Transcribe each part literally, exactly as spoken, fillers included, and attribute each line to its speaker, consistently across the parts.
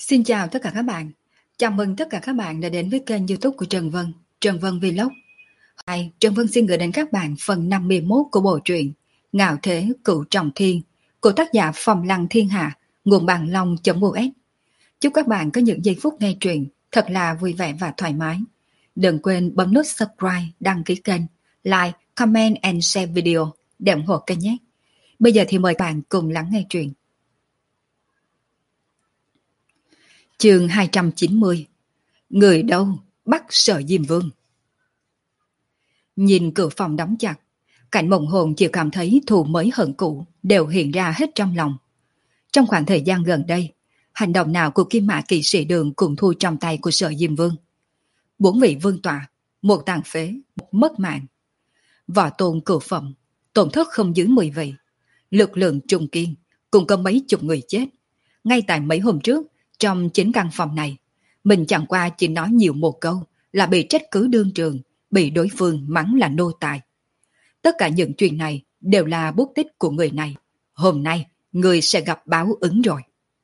Speaker 1: Xin chào tất cả các bạn. Chào mừng tất cả các bạn đã đến với kênh YouTube của Trần Vân, Trần Vân Vlog. Hôm Trần Vân xin gửi đến các bạn phần năm mươi mốt của bộ truyện Ngạo Thế Cửu Trọng Thiên của tác giả Phong Lăng Thiên Hạ, nguồn bàn long.us. Chúc các bạn có những giây phút nghe truyện thật là vui vẻ và thoải mái. Đừng quên bấm nút subscribe, đăng ký kênh, like, comment and share video để ủng hộ kênh nhé. Bây giờ thì mời bạn cùng lắng nghe truyện. Chương hai trăm chín mươi. Người đâu bắt Sở Diêm Vương. Nhìn cửa phòng đóng chặt, Cảnh Mộng Hồn chỉ cảm thấy thù mới hận cũ đều hiện ra hết trong lòng. Trong khoảng thời gian gần đây, hành động nào của Kim Mã Kỵ Sĩ Đường cũng thu trong tay của Sở Diêm Vương. Bốn vị vương tọa, một tàn phế, một mất mạng. Võ tôn cửu phẩm, tổn thất không dưới mười vị. Lực lượng trung kiên, cũng có mấy chục người chết. Ngay tại mấy hôm trước, trong chính căn phòng này, mình chẳng qua chỉ nói nhiều một câu là bị trách cứ đương trường, bị đối phương mắng là nô tài. Tất cả những chuyện này đều là bút tích của người này. Hôm nay, người sẽ gặp báo ứng rồi.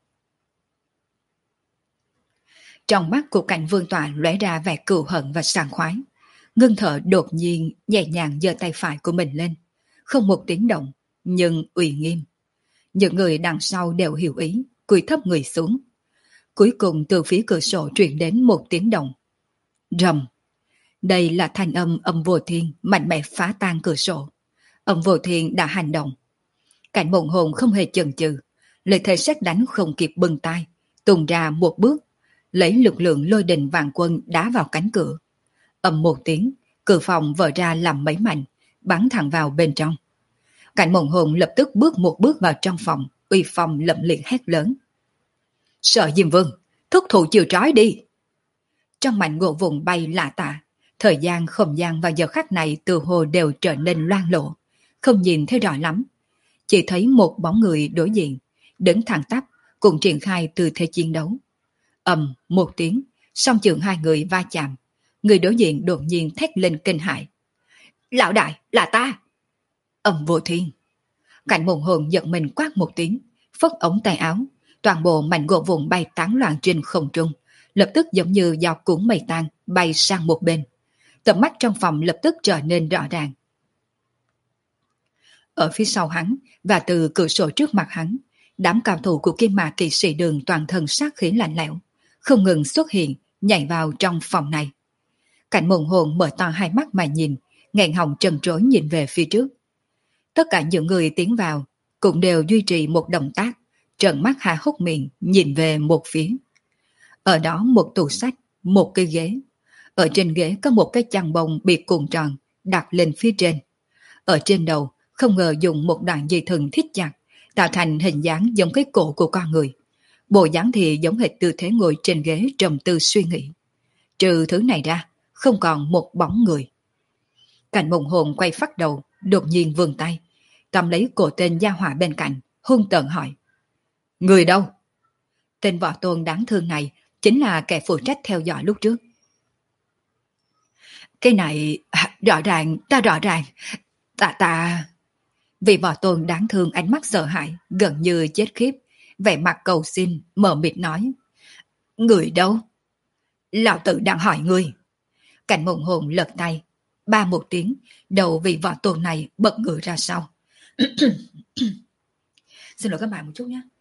Speaker 1: Trong mắt của Cảnh Vương tọa lóe ra vẻ cừu hận và sảng khoái. Ngưng thở đột nhiên nhẹ nhàng giơ tay phải của mình lên. Không một tiếng động, nhưng uy nghiêm. Những người đằng sau đều hiểu ý, cúi thấp người xuống. Cuối cùng từ phía cửa sổ truyền đến một tiếng động. Rầm. Đây là thanh âm âm vô thiên mạnh mẽ phá tan cửa sổ. Âm vô thiên đã hành động. Cảnh Mộng Hồn không hề chần chừ, lời thề sét đánh không kịp bừng tay, tung ra một bước, lấy lực lượng lôi đình vạn quân đá vào cánh cửa. Ầm một tiếng, cửa phòng vỡ ra làm mấy mảnh, bắn thẳng vào bên trong. Cảnh Mộng Hồn lập tức bước một bước vào trong phòng, uy phong lẫm liệt hét lớn. Sở Diêm Vương, thúc thủ chịu trói đi. Trong mảnh gỗ vùng bay lạ tả, thời gian không gian vào giờ khắc này từ hồ đều trở nên loang lộ, không nhìn thấy rõ lắm. Chỉ thấy một bóng người đối diện, đứng thẳng tắp, cùng triển khai tư thế chiến đấu. Ầm một tiếng, song trường hai người va chạm, người đối diện đột nhiên thét lên kinh hãi. Lão đại, là ta! Ầm vô thiên. Cảnh Mộng Hồn giật mình quát một tiếng, phất ống tay áo, toàn bộ mảnh gỗ vụn bay tán loạn trên không trung, lập tức giống như gió cuốn mây tan bay sang một bên. Tầm mắt trong phòng lập tức trở nên rõ ràng. Ở phía sau hắn và từ cửa sổ trước mặt hắn, đám cao thủ của Kim Mã Kỵ Sĩ Đường toàn thân sát khí lạnh lẽo, không ngừng xuất hiện, nhảy vào trong phòng này. Cảnh Mộng Hồn mở to hai mắt mà nhìn, nghẹn họng trần trối nhìn về phía trước. Tất cả những người tiến vào cũng đều duy trì một động tác, trợn mắt há hốc miệng nhìn về một phía. Ở đó một tủ sách, một cái ghế. Ở trên ghế có một cái chăn bông bị cuộn tròn đặt lên phía trên. Ở trên đầu không ngờ dùng một đoạn dây thừng thít chặt, tạo thành hình dáng giống cái cổ của con người. Bộ dáng thì giống hệt tư thế ngồi trên ghế trầm tư suy nghĩ. Trừ thứ này ra, không còn một bóng người. Cảnh Mộng Hồn quay phát đầu, đột nhiên vươn tay, cầm lấy cổ tên gia hỏa bên cạnh, hung tợn hỏi. Người đâu? Tên võ tôn đáng thương này chính là kẻ phụ trách theo dõi lúc trước. Cái này, rõ ràng, ta rõ ràng, ta ta... Vị võ tôn đáng thương ánh mắt sợ hãi, gần như chết khiếp, vẻ mặt cầu xin, mờ mịt nói. Người đâu? Lão tử đang hỏi người. Cảnh Mộng Hồn lật tay, ba một tiếng, đầu vị võ tôn này bật ngửa ra sau. Xin lỗi các bạn một chút nhé.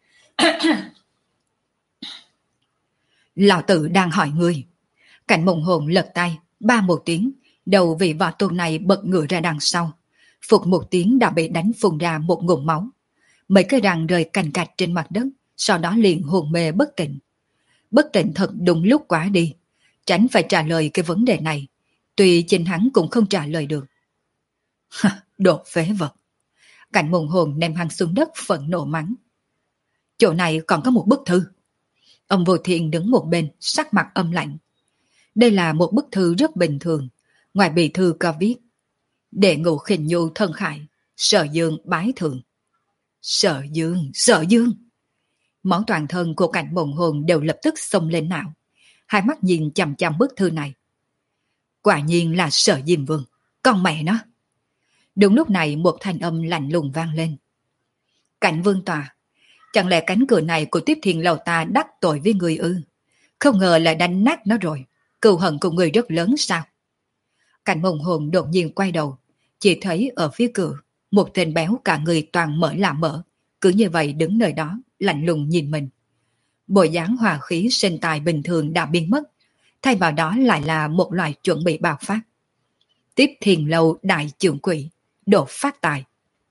Speaker 1: Lão tử đang hỏi người. Cảnh Mộng Hồn lật tay, ba một tiếng, đầu vị võ tôn này bật ngửa ra đằng sau. Phục một tiếng đã bị đánh phun ra một ngụm máu. Mấy cái răng rơi cành cạch trên mặt đất, sau đó liền hồn mê bất tỉnh. Bất tỉnh thật đúng lúc quá đi, tránh phải trả lời cái vấn đề này. Tuy chính hắn cũng không trả lời được. Đồ phế vật. Cảnh Mộng Hồn ném hắn xuống đất phẫn nộ mắng. Chỗ này còn có một bức thư. Ông Vô Thiên đứng một bên, sắc mặt âm lạnh. Đây là một bức thư rất bình thường. Ngoài bì thư có viết. Đệ ngũ khinh nhu thân khải, Sở Dương bái thượng. Sở Dương, Sở Dương. Món toàn thân của Cảnh Mộng Hồn đều lập tức xông lên não. Hai mắt nhìn chằm chằm bức thư này. Quả nhiên là Sở Diêm Vương, con mẹ nó. Đúng lúc này một thanh âm lạnh lùng vang lên. Cảnh Vương tòa, Chẳng lẽ cánh cửa này của Tiếp Thiên Lầu ta đắc tội với người ư? Không ngờ lại đánh nát nó rồi. Cừu hận của người rất lớn sao? Cảnh Mộng Hồn đột nhiên quay đầu, chỉ thấy ở phía cửa, một tên béo cả người toàn mỡ lạ mỡ, cứ như vậy đứng nơi đó, lạnh lùng nhìn mình. Bộ dáng hòa khí sinh tài bình thường đã biến mất, thay vào đó lại là một loại chuẩn bị bạo phát. Tiếp Thiên Lâu đại trưởng quỷ, đột phát tài.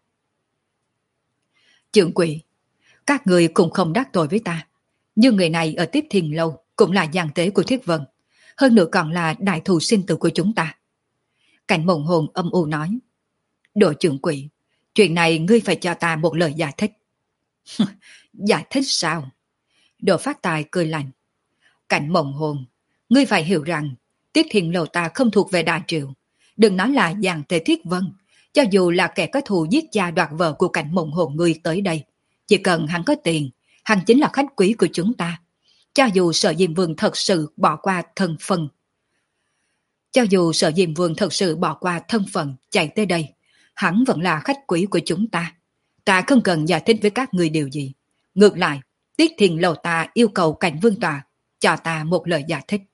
Speaker 1: Trưởng quỷ, các người cũng không đắc tội với ta, nhưng người này ở Tiếp Thiên Lâu cũng là giang tế của Thiết Vân, hơn nữa còn là đại thù sinh tử của chúng ta. Cảnh Mộng Hồn âm u nói, Đồ trưởng quỷ, chuyện này ngươi phải cho ta một lời giải thích. Giải thích sao? Đồ Phát Tài cười lạnh. Cảnh Mộng Hồn, ngươi phải hiểu rằng Tiếp Thiên Lâu ta không thuộc về Đại Triệu. Đừng nói là giang tế Thiết Vân, cho dù là kẻ có thù giết cha đoạt vợ của Cảnh Mộng Hồn ngươi tới đây, chỉ cần hắn có tiền, hắn chính là khách quý của chúng ta. Cho dù Sở Diêm Vương thật sự bỏ qua thân phận, cho dù Sở Diêm Vương thật sự bỏ qua thân phận chạy tới đây, hắn vẫn là khách quý của chúng ta. Ta không cần giải thích với các người điều gì. Ngược lại, Tiết Thiên Lầu ta yêu cầu Cảnh Vương Tòa cho ta một lời giải thích.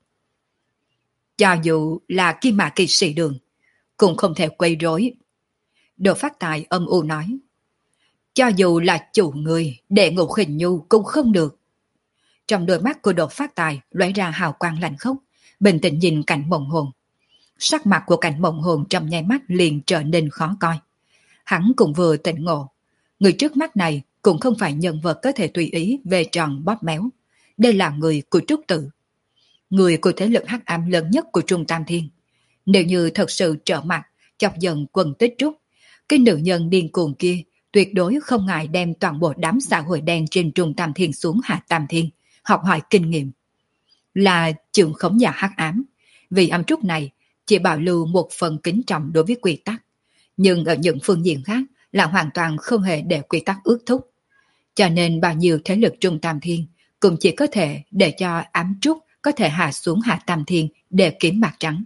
Speaker 1: Cho dù là Kim Mã Kỳ Sĩ Đường, cũng không thể quấy rối. Đồ Phát Tài âm u nói, cho dù là chủ người để Ngũ Khinh Nhu cũng không được. Trong đôi mắt của Đồ Phát Tài lóe ra hào quang lạnh khốc, bình tĩnh nhìn Cảnh Mộng Hồn. Sắc mặt của Cảnh Mộng Hồn trong nháy mắt liền trở nên khó coi. Hắn cũng vừa tỉnh ngộ, người trước mắt này cũng không phải nhân vật có thể tùy ý về tròn bóp méo. Đây là người của Trúc Tự, người của thế lực hắc ám lớn nhất của Trung Tam Thiên. Nếu như thật sự trở mặt, chọc giận quần Tích Trúc, cái nữ nhân điên cuồng kia tuyệt đối không ngại đem toàn bộ đám xã hội đen trên Trung Tam Thiên xuống Hạ Tam Thiên, học hỏi kinh nghiệm. Là trưởng khống nhà hắc ám, vì âm Trúc này chỉ bảo lưu một phần kính trọng đối với quy tắc, nhưng ở những phương diện khác là hoàn toàn không hề để quy tắc ước thúc. Cho nên bao nhiêu thế lực Trung Tam Thiên cũng chỉ có thể để cho ám Trúc có thể hạ xuống Hạ Tam Thiên để kiếm bạc trắng.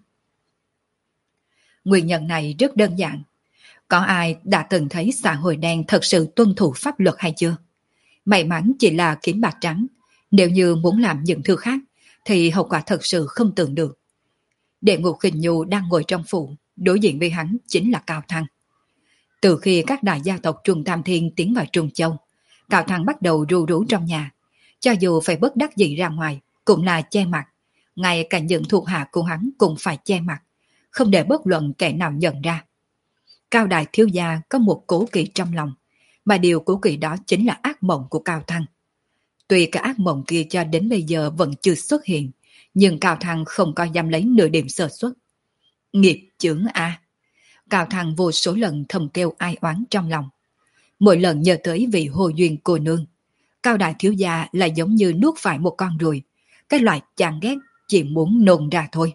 Speaker 1: Nguyên nhân này rất đơn giản. Có ai đã từng thấy xã hội đen thật sự tuân thủ pháp luật hay chưa? May mắn chỉ là kiếm bạc trắng, nếu như muốn làm những thứ khác thì hậu quả thật sự không tưởng được. Đệ Ngũ Khinh Nhu đang ngồi trong phủ, đối diện với hắn chính là Cao Thăng. Từ khi các đại gia tộc Trung Tam Thiên tiến vào Trung Châu, Cao Thăng bắt đầu ru rú trong nhà, cho dù phải bất đắc dĩ ra ngoài cũng là che mặt, ngay cả những thuộc hạ của hắn cũng phải che mặt, không để bất luận kẻ nào nhận ra. Cao đại thiếu gia có một cố kỵ trong lòng, mà điều cố kỵ đó chính là ác mộng của Cao Thăng. Tuy cái ác mộng kia cho đến bây giờ vẫn chưa xuất hiện, nhưng Cao Thăng không có dám lấy nửa điểm sơ suất. Nghiệp chướng a! Cao Thăng vô số lần thầm kêu ai oán trong lòng. Mỗi lần nhớ tới vị Hồ Duyên cô nương, Cao đại thiếu gia lại giống như nuốt phải một con ruồi, cái loại chán ghét chỉ muốn nôn ra thôi.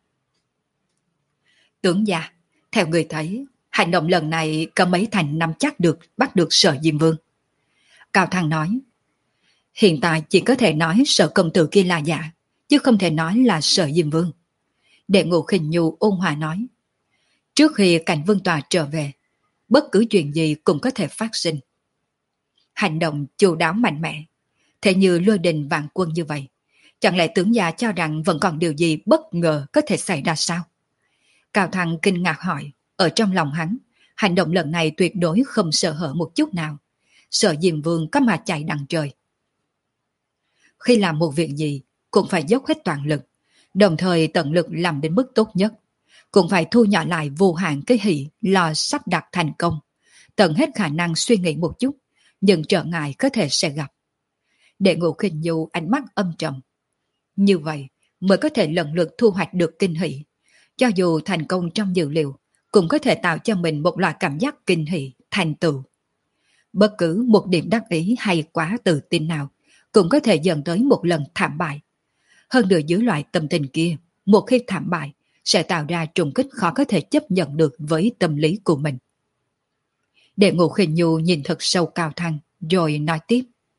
Speaker 1: Tướng gia, theo người thấy, hành động lần này có mấy thành nắm chắc được bắt được Sở Diêm Vương? Cao Thăng nói, hiện tại chỉ có thể nói Sở công tử kia là giả, chứ không thể nói là Sở Diêm Vương. Đệ Ngũ Khinh Nhu ôn hòa nói, trước khi Cảnh Vương Tòa trở về, bất cứ chuyện gì cũng có thể phát sinh. Hành động chu đáo mạnh mẽ, thế như lôi đình vạn quân như vậy, chẳng lẽ tướng gia cho rằng vẫn còn điều gì bất ngờ có thể xảy ra sao? Cao Thăng kinh ngạc hỏi, ở trong lòng hắn, hành động lần này tuyệt đối không sợ hở một chút nào. Sở Diêm Vương có mà chạy đằng trời. Khi làm một việc gì, cũng phải dốc hết toàn lực, đồng thời tận lực làm đến mức tốt nhất. Cũng phải thu nhỏ lại vô hạn cái hỷ lo sắp đặt thành công, tận hết khả năng suy nghĩ một chút, nhưng trở ngại có thể sẽ gặp. Đệ Ngũ Khinh Nhu ánh mắt âm trầm. Như vậy mới có thể lần lượt thu hoạch được kinh hỷ. Cho dù thành công trong dự liệu, cũng có thể tạo cho mình một loại cảm giác kinh hỷ, thành tựu. Bất cứ một điểm đắc ý hay quá tự tin nào, cũng có thể dẫn tới một lần thảm bại. Hơn nữa dưới loại tâm tình kia, một khi thảm bại, sẽ tạo ra trùng kích khó có thể chấp nhận được với tâm lý của mình. Đệ Ngũ Khinh Nhu nhìn thật sâu Cao Thăng, rồi nói tiếp.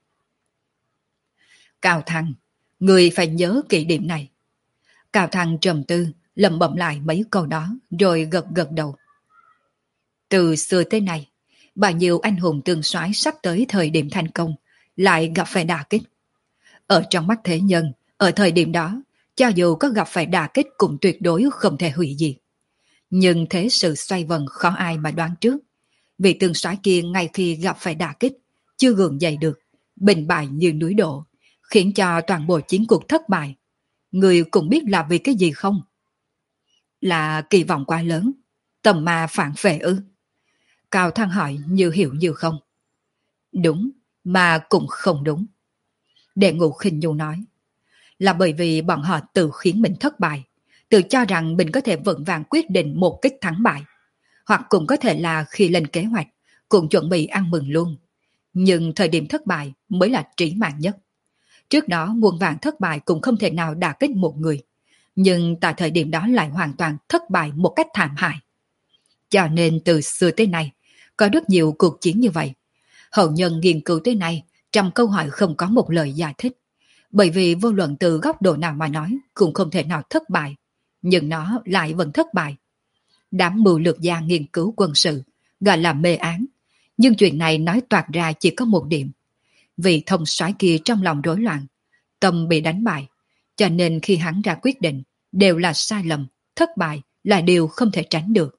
Speaker 1: Cao Thăng, người phải nhớ kỷ điểm này. Cao Thăng trầm tư, lẩm bẩm lại mấy câu đó, rồi gật gật đầu. Từ xưa tới nay, bao nhiêu anh hùng tương soái sắp tới thời điểm thành công, lại gặp phải đả kích. Ở trong mắt thế nhân, ở thời điểm đó, cho dù có gặp phải đả kích cũng tuyệt đối không thể hủy diệt. Nhưng thế sự xoay vần khó ai mà đoán trước. Vị tướng soái kia ngay khi gặp phải đả kích, chưa gượng dậy được, bình bại như núi đổ, khiến cho toàn bộ chiến cuộc thất bại. Người cũng biết là vì cái gì không? Là kỳ vọng quá lớn, tầm ma phản phệ ư? Cao Thăng hỏi như hiểu như không. Đúng, mà cũng không đúng. Đệ Ngũ Khinh Nhu nói, là bởi vì bọn họ tự khiến mình thất bại, tự cho rằng mình có thể vững vàng quyết định một kích thắng bại. Hoặc cũng có thể là khi lên kế hoạch, cũng chuẩn bị ăn mừng luôn. Nhưng thời điểm thất bại mới là trí mạng nhất. Trước đó muôn vàng thất bại cũng không thể nào đả kích một người. Nhưng tại thời điểm đó lại hoàn toàn thất bại một cách thảm hại. Cho nên từ xưa tới nay, có rất nhiều cuộc chiến như vậy. Hậu nhân nghiên cứu tới nay, trong câu hỏi không có một lời giải thích. Bởi vì vô luận từ góc độ nào mà nói cũng không thể nào thất bại. Nhưng nó lại vẫn thất bại. Đám mưu lược gia nghiên cứu quân sự, gọi là mê án. Nhưng chuyện này nói toạc ra chỉ có một điểm. Vì thông soái kia trong lòng rối loạn, tâm bị đánh bại. Cho nên khi hắn ra quyết định, đều là sai lầm, thất bại là điều không thể tránh được.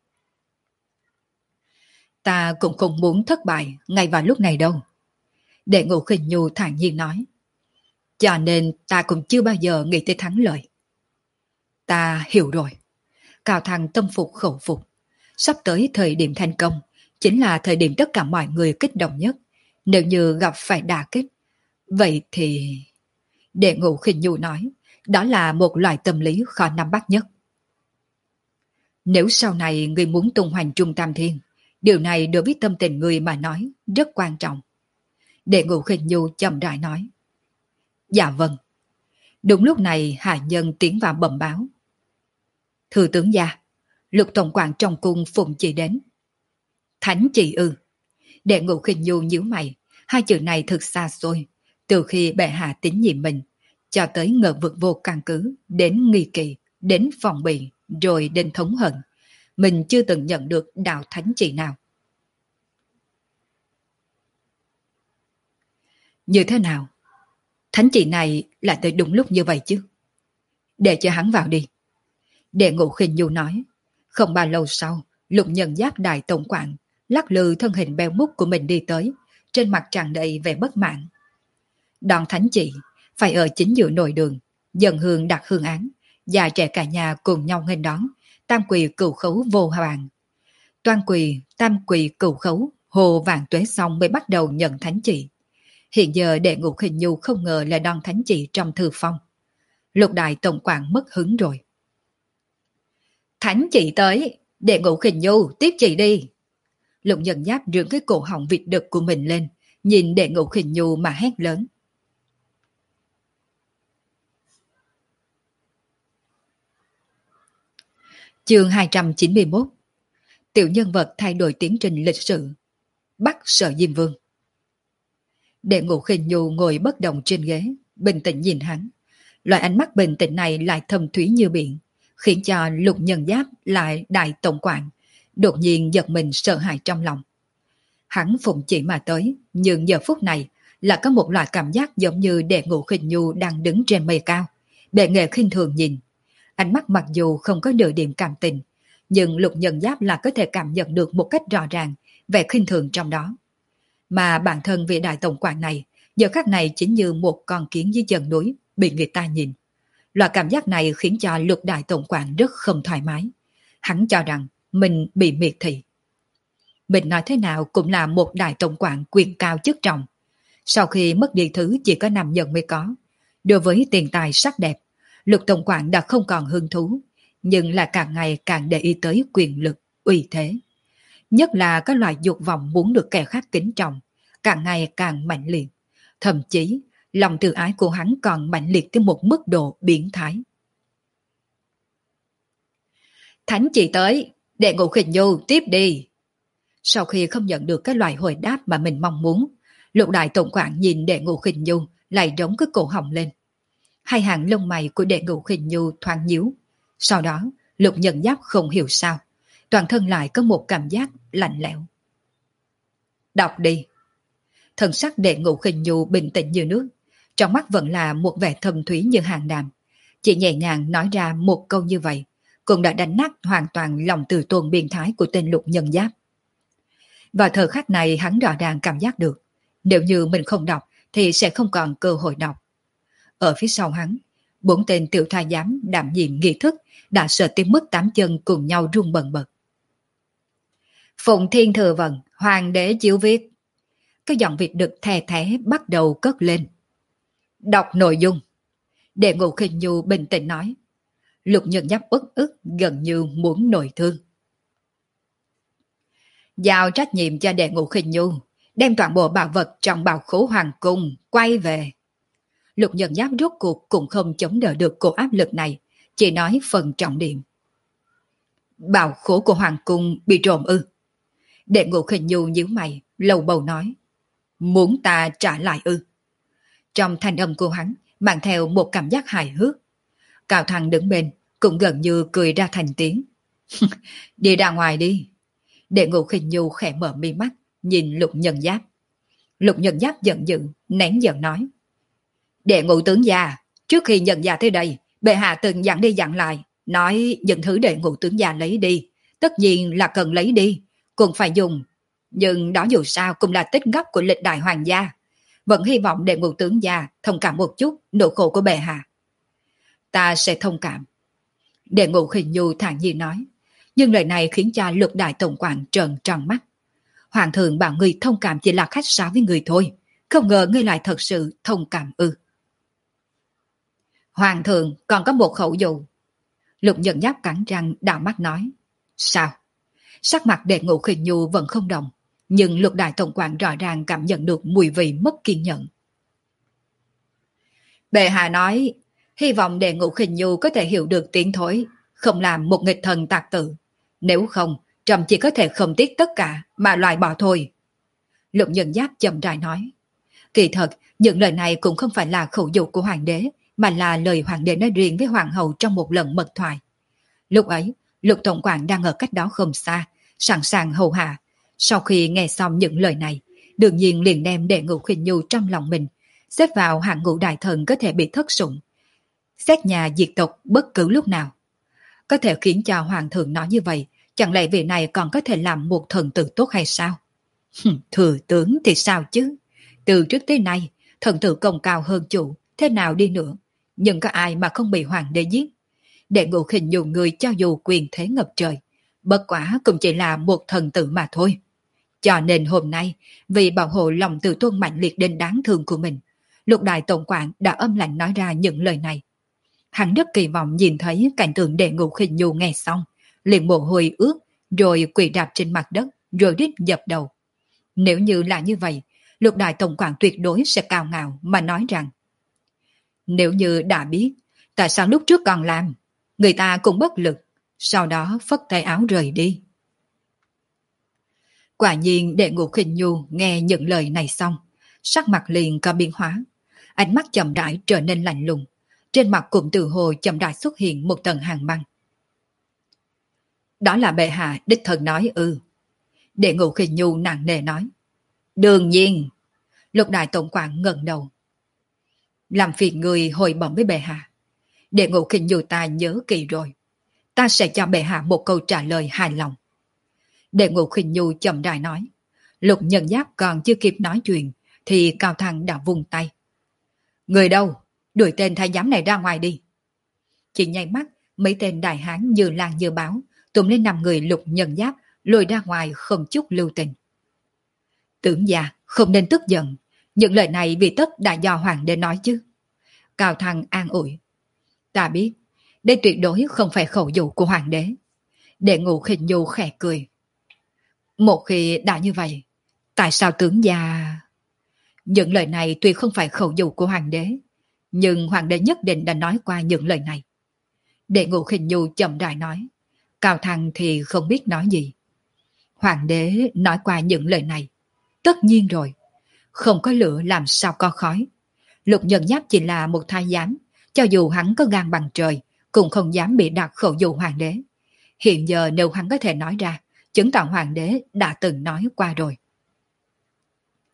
Speaker 1: Ta cũng không muốn thất bại ngay vào lúc này đâu. Đệ Ngũ Khinh Nhu thản nhiên nói. Cho nên ta cũng chưa bao giờ nghĩ tới thắng lợi. Ta hiểu rồi. Cao Thăng tâm phục khẩu phục. Sắp tới thời điểm thành công, chính là thời điểm tất cả mọi người kích động nhất. Nếu như gặp phải đả kích, vậy thì... Đệ Ngũ Khinh Nhu nói, đó là một loại tâm lý khó nắm bắt nhất. Nếu sau này người muốn tung hoành Trung Tam Thiên, điều này đối với tâm tình người mà nói rất quan trọng. Đệ Ngũ Khinh Nhu chậm rãi nói. Dạ vâng. Đúng lúc này hạ nhân tiến vào bẩm báo. Thưa tướng gia, Lục tổng quản trong cung phụng chỉ đến. Thánh chỉ ư? Đệ Ngũ Khinh Nhu nhíu mày, hai chữ này thực xa xôi. Từ khi bệ hạ tín nhiệm mình, cho tới ngờ vực vô căn cứ, đến nghi kỳ, đến phòng bị, rồi đến thống hận, mình chưa từng nhận được đạo thánh chỉ nào. Như thế nào? Thánh chỉ này lại tới đúng lúc như vậy chứ? Để cho hắn vào đi. Đệ Ngũ Khinh Nhu nói. Không bao lâu sau, Lục Nhân Giáp đại tổng quản lắc lư thân hình béo múc của mình đi tới, trên mặt tràn đầy vẻ bất mãn. Đòn thánh chỉ phải ở chính giữa nội đường, dần hương đặt hương án, già trẻ cả nhà cùng nhau nghênh đón, tam quỳ cửu khấu vô hoàng. Toan quỳ, tam quỳ cửu khấu, hồ vạn tuế xong mới bắt đầu nhận thánh chỉ. Hiện giờ Đệ Ngũ Khinh Nhu không ngờ là đòn thánh chỉ trong thư phong. Lục đại tổng quản mất hứng rồi. Thánh chỉ tới, Đệ Ngũ Khinh Nhu tiếp chỉ đi. Lục Nhân Giáp rưỡng cái cổ họng vịt đực của mình lên, nhìn Đệ Ngũ Khinh Nhu mà hét lớn. Chương hai trăm chín mươi mốt. Tiểu nhân vật thay đổi tiến trình lịch sử. Bắt Sở Diêm Vương. Đệ Ngũ Khinh Nhu ngồi bất động trên ghế, bình tĩnh nhìn hắn. Loại ánh mắt bình tĩnh này lại thâm thúy như biển, khiến cho Lục Nhân Giáp lại đại tổng quản đột nhiên giật mình sợ hãi trong lòng. Hắn phụng chỉ mà tới, nhưng giờ phút này là có một loại cảm giác giống như Đệ Ngũ Khinh Nhu đang đứng trên mây cao, bệ nghệ khinh thường nhìn. Ánh mắt mặc dù không có nửa điểm cảm tình, nhưng Lục Nhân Giáp là có thể cảm nhận được một cách rõ ràng vẻ khinh thường trong đó. Mà bản thân vị đại tổng quản này, giờ khắc này chính như một con kiến dưới chân núi bị người ta nhìn. Loại cảm giác này khiến cho Lục đại tổng quản rất không thoải mái. Hắn cho rằng mình bị miệt thị. Mình nói thế nào cũng là một đại tổng quản quyền cao chức trọng. Sau khi mất đi thứ chỉ có nam nhân mới có, đối với tiền tài sắc đẹp, Lục tổng quản đã không còn hứng thú, nhưng là càng ngày càng để ý tới quyền lực, uy thế. Nhất là các loại dục vọng muốn được kẻ khác kính trọng, càng ngày càng mạnh liệt. Thậm chí, lòng tự ái của hắn còn mạnh liệt tới một mức độ biến thái. Thánh chỉ tới, Đệ Ngũ Khinh Nhu tiếp đi. Sau khi không nhận được cái loại hồi đáp mà mình mong muốn, Lục đại tổng quản nhìn Đệ Ngũ Khinh Nhu lại rống cái cổ họng lên. Hai hàng lông mày của Đệ Ngũ Khinh Nhu thoáng nhíu. Sau đó, Lục Nhân Giáp không hiểu sao, toàn thân lại có một cảm giác lạnh lẽo. Đọc đi. Thần sắc Đệ Ngũ Khinh Nhu bình tĩnh như nước, trong mắt vẫn là một vẻ thâm thúy như hàng đàm. Chỉ nhẹ nhàng nói ra một câu như vậy, cũng đã đánh nát hoàn toàn lòng từ tôn biên thái của tên Lục Nhân Giáp. Vào thời khắc này hắn rõ ràng cảm giác được, nếu như mình không đọc thì sẽ không còn cơ hội đọc. Ở phía sau hắn, bốn tên tiểu thái giám đảm nhiệm nghi thức đã sợ tới mức tám chân cùng nhau run bần bật. Phụng Thiên thừa vận, hoàng đế chiếu viết. Cái giọng Việt đực thè thé bắt đầu cất lên. Đọc nội dung. Đệ Ngũ Khinh Nhu bình tĩnh nói. Lục Nhân Giáp ức ức gần như muốn nổi thương. Giao trách nhiệm cho Đệ Ngũ Khinh Nhu, đem toàn bộ bảo vật trong bảo khố hoàng cung quay về. Lục Nhân Giáp rốt cuộc cũng không chống đỡ được cổ áp lực này, chỉ nói phần trọng điểm. Bảo khố của hoàng cung bị trộm ư? Đệ Ngũ Khinh Nhu nhíu mày, lầu bầu nói. Muốn ta trả lại ư? Trong thanh âm của hắn mang theo một cảm giác hài hước. Cao Thăng đứng bên cũng gần như cười ra thành tiếng. Đi ra ngoài đi. Đệ Ngũ Khinh Nhu khẽ mở mi mắt, nhìn Lục Nhân Giáp. Lục Nhân Giáp giận dữ, nén giận nói. Đệ Ngũ tướng gia, trước khi nhận gia tới đây, bệ hạ từng dặn đi dặn lại, nói những thứ Đệ Ngũ tướng gia lấy đi, tất nhiên là cần lấy đi, cũng phải dùng. Nhưng đó dù sao cũng là tích góp của lịch đại hoàng gia. Vẫn hy vọng Đệ Ngũ tướng gia thông cảm một chút nỗi khổ của bệ hạ. Ta sẽ thông cảm. Đệ Ngũ Khinh Nhu thản nhiên nói. Nhưng lời này khiến cho Lục đại tổng quản trợn tròn mắt. Hoàng thượng bảo người thông cảm chỉ là khách sáo với người thôi, không ngờ ngươi lại thật sự thông cảm ư? Hoàng thượng còn có một khẩu dụ. Lục Nhân Giáp cắn răng đảo mắt nói. Sao? Sắc mặt Đệ Ngũ Khinh Nhu vẫn không động, nhưng Lục đại tổng quản rõ ràng cảm nhận được mùi vị mất kiên nhẫn. Bệ hạ nói, hy vọng Đệ Ngũ Khinh Nhu có thể hiểu được tiếng thối, không làm một nghịch thần tạc tử. Nếu không, trẫm chỉ có thể không tiếc tất cả mà loại bỏ thôi. Lục Nhân Giáp chậm rãi nói. Kỳ thật, những lời này cũng không phải là khẩu dụ của hoàng đế, mà là lời hoàng đế nói riêng với hoàng hậu trong một lần mật thoại. Lúc ấy, Lục tổng quản đang ở cách đó không xa, sẵn sàng hầu hạ. Sau khi nghe xong những lời này, đương nhiên liền đem Đệ Ngũ Khinh Nhu trong lòng mình, xếp vào hạng ngũ đại thần có thể bị thất sủng, xét nhà diệt tộc bất cứ lúc nào. Có thể khiến cho hoàng thượng nói như vậy, chẳng lẽ vị này còn có thể làm một thần tử tốt hay sao? Thừa tướng thì sao chứ? Từ trước tới nay, thần tử công cao hơn chủ, thế nào đi nữa, nhưng có ai mà không bị hoàng đế giết? Đệ Ngũ Khinh Nhu người cho dù quyền thế ngập trời, bất quả cũng chỉ là một thần tử mà thôi. Cho nên hôm nay, vì bảo hộ lòng tự tôn mạnh liệt đến đáng thương của mình, Lục đại tổng quản đã âm lạnh nói ra những lời này. Hắn rất kỳ vọng nhìn thấy cảnh tượng Đệ Ngũ Khinh Nhu nghe xong, liền mồ hôi ướt, rồi quỳ đạp trên mặt đất, rồi đít dập đầu. Nếu như là như vậy, Lục đại tổng quản tuyệt đối sẽ cao ngạo mà nói rằng, nếu như đã biết, tại sao lúc trước còn làm, người ta cũng bất lực, sau đó phất tay áo rời đi. Quả nhiên Đệ Ngũ Khinh Nhu nghe những lời này xong, sắc mặt liền có biến hóa, ánh mắt chậm rãi trở nên lạnh lùng, trên mặt cũng từ hồ chậm rãi xuất hiện một tầng hàng băng. Đó là bệ hạ đích thân nói ư? Đệ Ngũ Khinh Nhu nặng nề nói. Đương nhiên. Lục đại tổng quản ngẩng đầu. Làm phiền người hồi bẩm với bệ hạ. Đệ Ngũ Khinh Nhu ta nhớ kỹ rồi. Ta sẽ cho bệ hạ một câu trả lời hài lòng. Đệ Ngũ Khinh Nhu chậm rãi nói. Lục Nhân Giáp còn chưa kịp nói chuyện, thì Cao Thăng đã vung tay. Người đâu? Đuổi tên thái giám này ra ngoài đi. Chỉ nháy mắt, mấy tên đại hán như lan như báo, túm lên năm người Lục Nhân Giáp, lôi ra ngoài không chút lưu tình. Tưởng già, không nên tức giận. Những lời này vì tất đã do hoàng đế nói chứ. Cao Thăng an ủi. Ta biết, đây tuyệt đối không phải khẩu dụ của hoàng đế. Đệ Ngũ Khinh Nhu khẽ cười. Một khi đã như vậy, tại sao tướng gia... Những lời này tuy không phải khẩu dụ của hoàng đế, nhưng hoàng đế nhất định đã nói qua những lời này. Đệ Ngũ Khinh Nhu chậm rãi nói. Cao Thăng thì không biết nói gì. Hoàng đế nói qua những lời này. Tất nhiên rồi. Không có lửa làm sao có khói. Lục Nhân Giáp chỉ là một thái giám. Cho dù hắn có gan bằng trời, cũng không dám bị đặt khẩu dụ hoàng đế. Hiện giờ nếu hắn có thể nói ra, chứng tỏ hoàng đế đã từng nói qua rồi.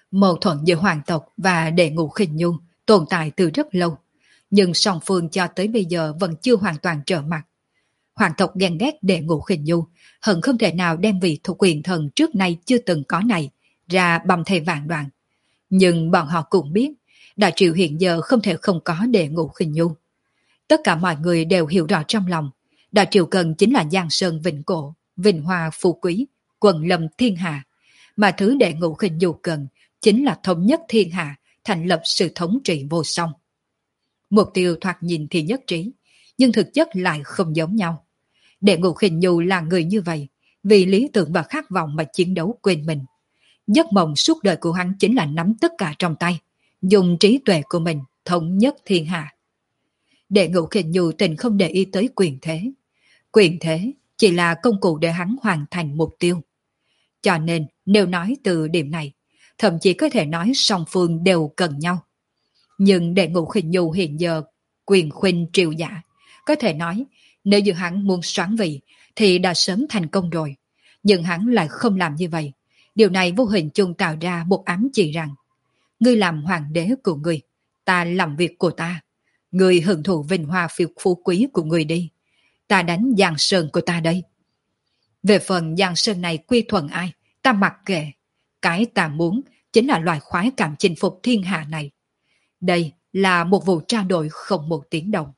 Speaker 1: Mâu thuẫn giữa hoàng tộc và đệ ngũ khinh nhu tồn tại từ rất lâu, nhưng song phương cho tới bây giờ vẫn chưa hoàn toàn trở mặt. Hoàng tộc ghen ghét đệ ngũ khinh nhu, hận không thể nào đem vị thuộc quyền thần trước nay chưa từng có này ra bầm thây vạn đoạn. Nhưng bọn họ cũng biết, Đại Triệu hiện giờ không thể không có đệ ngũ khinh nhu. Tất cả mọi người đều hiểu rõ trong lòng, Đại Triệu cần chính là Giang Sơn vĩnh cổ, vinh hoa phú quý, quần lâm thiên hạ, mà thứ đệ ngũ khinh nhu cần chính là thống nhất thiên hạ, thành lập sự thống trị vô song. Mục tiêu thoạt nhìn thì nhất trí, nhưng thực chất lại không giống nhau. Đệ ngũ khinh nhu là người như vậy, vì lý tưởng và khát vọng mà chiến đấu quên mình. Giấc mộng suốt đời của hắn chính là nắm tất cả trong tay, dùng trí tuệ của mình thống nhất thiên hạ. Đệ ngũ khinh nhu tình không để ý tới quyền thế. Quyền thế chỉ là công cụ để hắn hoàn thành mục tiêu. Cho nên nếu nói từ điểm này, thậm chí có thể nói song phương đều cần nhau. Nhưng đệ ngũ khinh nhu hiện giờ quyền khuynh triều giả, có thể nói nếu như hắn muốn soán vị thì đã sớm thành công rồi. Nhưng hắn lại không làm như vậy. Điều này vô hình chung tạo ra một ám chỉ rằng ngươi làm hoàng đế của ngươi, ta làm việc của ta. Ngươi hưởng thụ vinh hoa phiêu phú quý của ngươi đi. Ta đánh Giang Sơn của ta đây. Về phần Giang Sơn này quy thuận ai, ta mặc kệ. Cái ta muốn chính là loại khoái cảm chinh phục thiên hạ này. Đây là một vụ trao đổi không một tiếng động.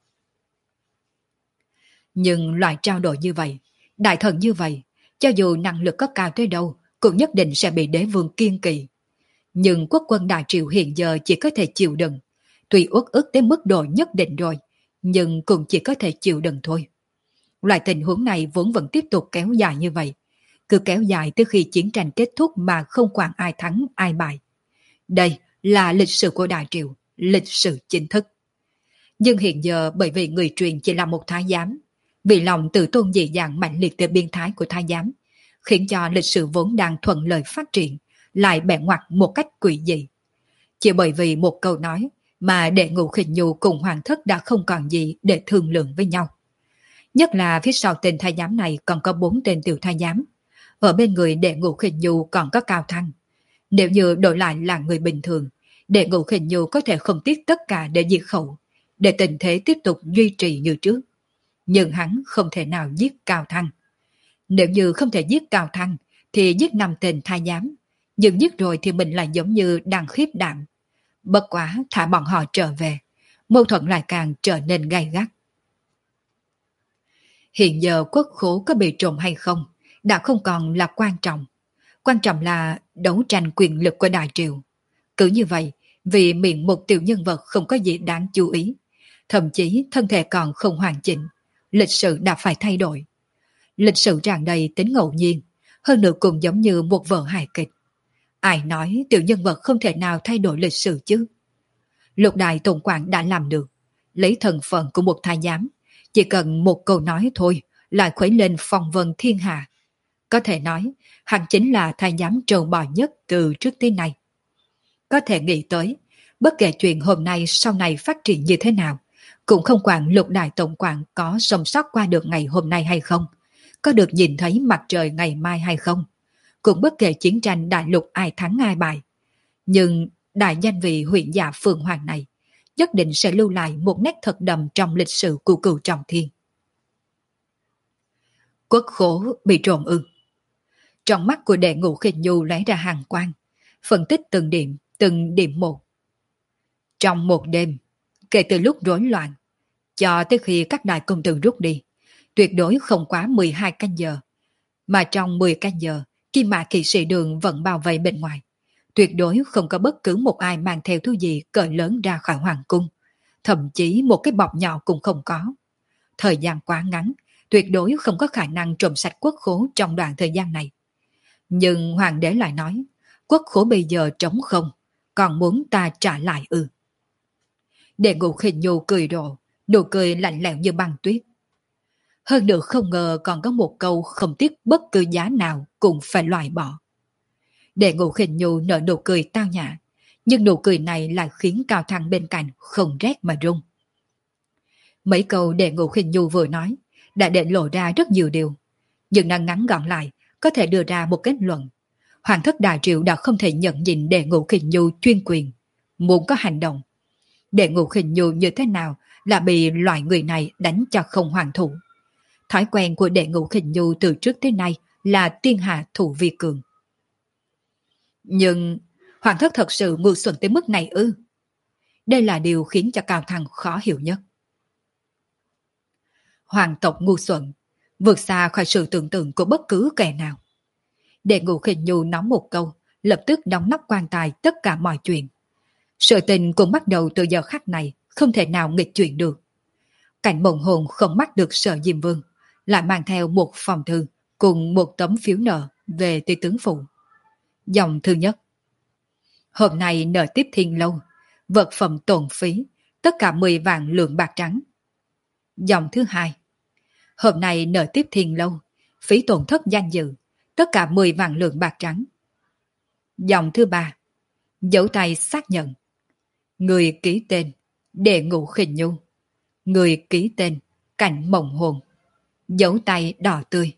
Speaker 1: Nhưng loại trao đổi như vậy, đại thần như vậy, cho dù năng lực có cao tới đâu, cũng nhất định sẽ bị đế vương kiên kỵ. Nhưng quốc quân Đại Triệu hiện giờ chỉ có thể chịu đựng. Tuy uất ức đến mức độ nhất định rồi, nhưng cũng chỉ có thể chịu đựng thôi. Loại tình huống này vốn vẫn tiếp tục kéo dài như vậy. Cứ kéo dài tới khi chiến tranh kết thúc mà không quản ai thắng ai bại. Đây là lịch sử của Đại Triệu, lịch sử chính thức. Nhưng hiện giờ bởi vì người truyền chỉ là một thái giám, vì lòng tự tôn dị dạng mạnh liệt từ biên thái của thái giám, khiến cho lịch sử vốn đang thuận lợi phát triển, lại bẻ ngoặt một cách quỷ dị. Chỉ bởi vì một câu nói mà đệ ngũ khinh nhu cùng hoàng thất đã không còn gì để thương lượng với nhau. Nhất là phía sau tên thái giám này còn có bốn tên tiểu thái giám. Ở bên người đệ ngũ khinh nhu còn có Cao Thăng. Nếu như đổi lại là người bình thường, đệ ngũ khinh nhu có thể không tiếc tất cả để diệt khẩu, để tình thế tiếp tục duy trì như trước. Nhưng hắn không thể nào giết Cao Thăng. Nếu như không thể giết Cao Thăng, thì giết năm tên thái giám. Nhưng giết rồi thì mình lại giống như đang khiếp đảm. Bất quá thả bọn họ trở về, mâu thuẫn lại càng trở nên gay gắt. Hiện giờ quốc khố có bị trộm hay không đã không còn là quan trọng. Quan trọng là đấu tranh quyền lực của Đại Triệu. Cứ như vậy, vì miệng một tiểu nhân vật không có gì đáng chú ý, thậm chí thân thể còn không hoàn chỉnh, lịch sử đã phải thay đổi. Lịch sử tràn đầy tính ngẫu nhiên, hơn nữa cũng giống như một vở hài kịch. Ai nói tiểu nhân vật không thể nào thay đổi lịch sử chứ? Lục đại tổng quản đã làm được, lấy thân phận của một thái giám, chỉ cần một câu nói thôi lại khuấy lên phong vân thiên hạ. Có thể nói, hắn chính là thái giám trâu bò nhất từ trước tới nay. Có thể nghĩ tới, bất kể chuyện hôm nay sau này phát triển như thế nào, cũng không quản lục đại tổng quản có sống sót qua được ngày hôm nay hay không, có được nhìn thấy mặt trời ngày mai hay không, cũng bất kể chiến tranh đại lục ai thắng ai bại. Nhưng đại danh vị huyện dạ Phượng Hoàng này nhất định sẽ lưu lại một nét thật đậm trong lịch sử của Cửu Trọng Thiên. Quốc khố bị trộm ư? Trong mắt của đệ ngũ khinh nhu lóe ra hàn quang, phân tích từng điểm, từng điểm một. Trong một đêm, kể từ lúc rối loạn, cho tới khi các đại công tử rút đi, tuyệt đối không quá mười hai canh giờ. Mà trong mười canh giờ, Kim Mã kỵ sĩ đường vẫn bao vây bên ngoài. Tuyệt đối không có bất cứ một ai mang theo thứ gì cỡ lớn ra khỏi hoàng cung. Thậm chí một cái bọc nhỏ cũng không có. Thời gian quá ngắn, tuyệt đối không có khả năng trộm sạch quốc khố trong đoạn thời gian này. Nhưng hoàng đế lại nói, quốc khố bây giờ trống không, còn muốn ta trả lại ư? Đệ ngũ khinh nhu cười rộ, nụ cười lạnh lẽo như băng tuyết. Hơn nữa không ngờ còn có một câu không tiếc bất cứ giá nào cũng phải loại bỏ. Đệ ngũ khinh nhu nở nụ cười tao nhã, nhưng nụ cười này lại khiến Cao Thăng bên cạnh không rét mà run. Mấy câu đệ ngũ khinh nhu vừa nói đã để lộ ra rất nhiều điều, nhưng năng ngắn gọn lại có thể đưa ra một kết luận. Hoàng thất Đại Triệu đã không thể nhận nhìn Đệ Ngũ Khinh Nhu chuyên quyền, muốn có hành động. Đệ Ngũ Khinh Nhu như thế nào là bị loại người này đánh cho không hoàn thủ. Thói quen của Đệ Ngũ Khinh Nhu từ trước tới nay là tiên hạ thủ vi cường. Nhưng Hoàng thất thật sự mưu xuẩn tới mức này ư? Đây là điều khiến cho Cao Thăng khó hiểu nhất. Hoàng tộc ngu xuẩn, vượt xa khỏi sự tưởng tượng của bất cứ kẻ nào. Đệ Ngũ Khinh Nhu nói một câu, lập tức đóng nắp quan tài tất cả mọi chuyện. Sự tình cũng bắt đầu từ giờ khắc này, không thể nào nghịch chuyển được. Cảnh Mộng Hồn không bắt được Sở Diêm Vương, lại mang theo một phòng thư cùng một tấm phiếu nợ về Tây Tướng Phủ. Dòng thư nhất: hôm nay nợ tiếp Thiên Lâu, vật phẩm tổn phí, tất cả mười vạn lượng bạc trắng. Dòng thứ hai: hôm nay nợ tiếp Thiên Lâu, phí tổn thất danh dự, tất cả mười vạn lượng bạc trắng. Dòng thứ ba: dấu tay xác nhận. Người ký tên Đệ Ngũ Khinh Nhu, người ký tên Cảnh Mộng Hồn, dấu tay đỏ tươi.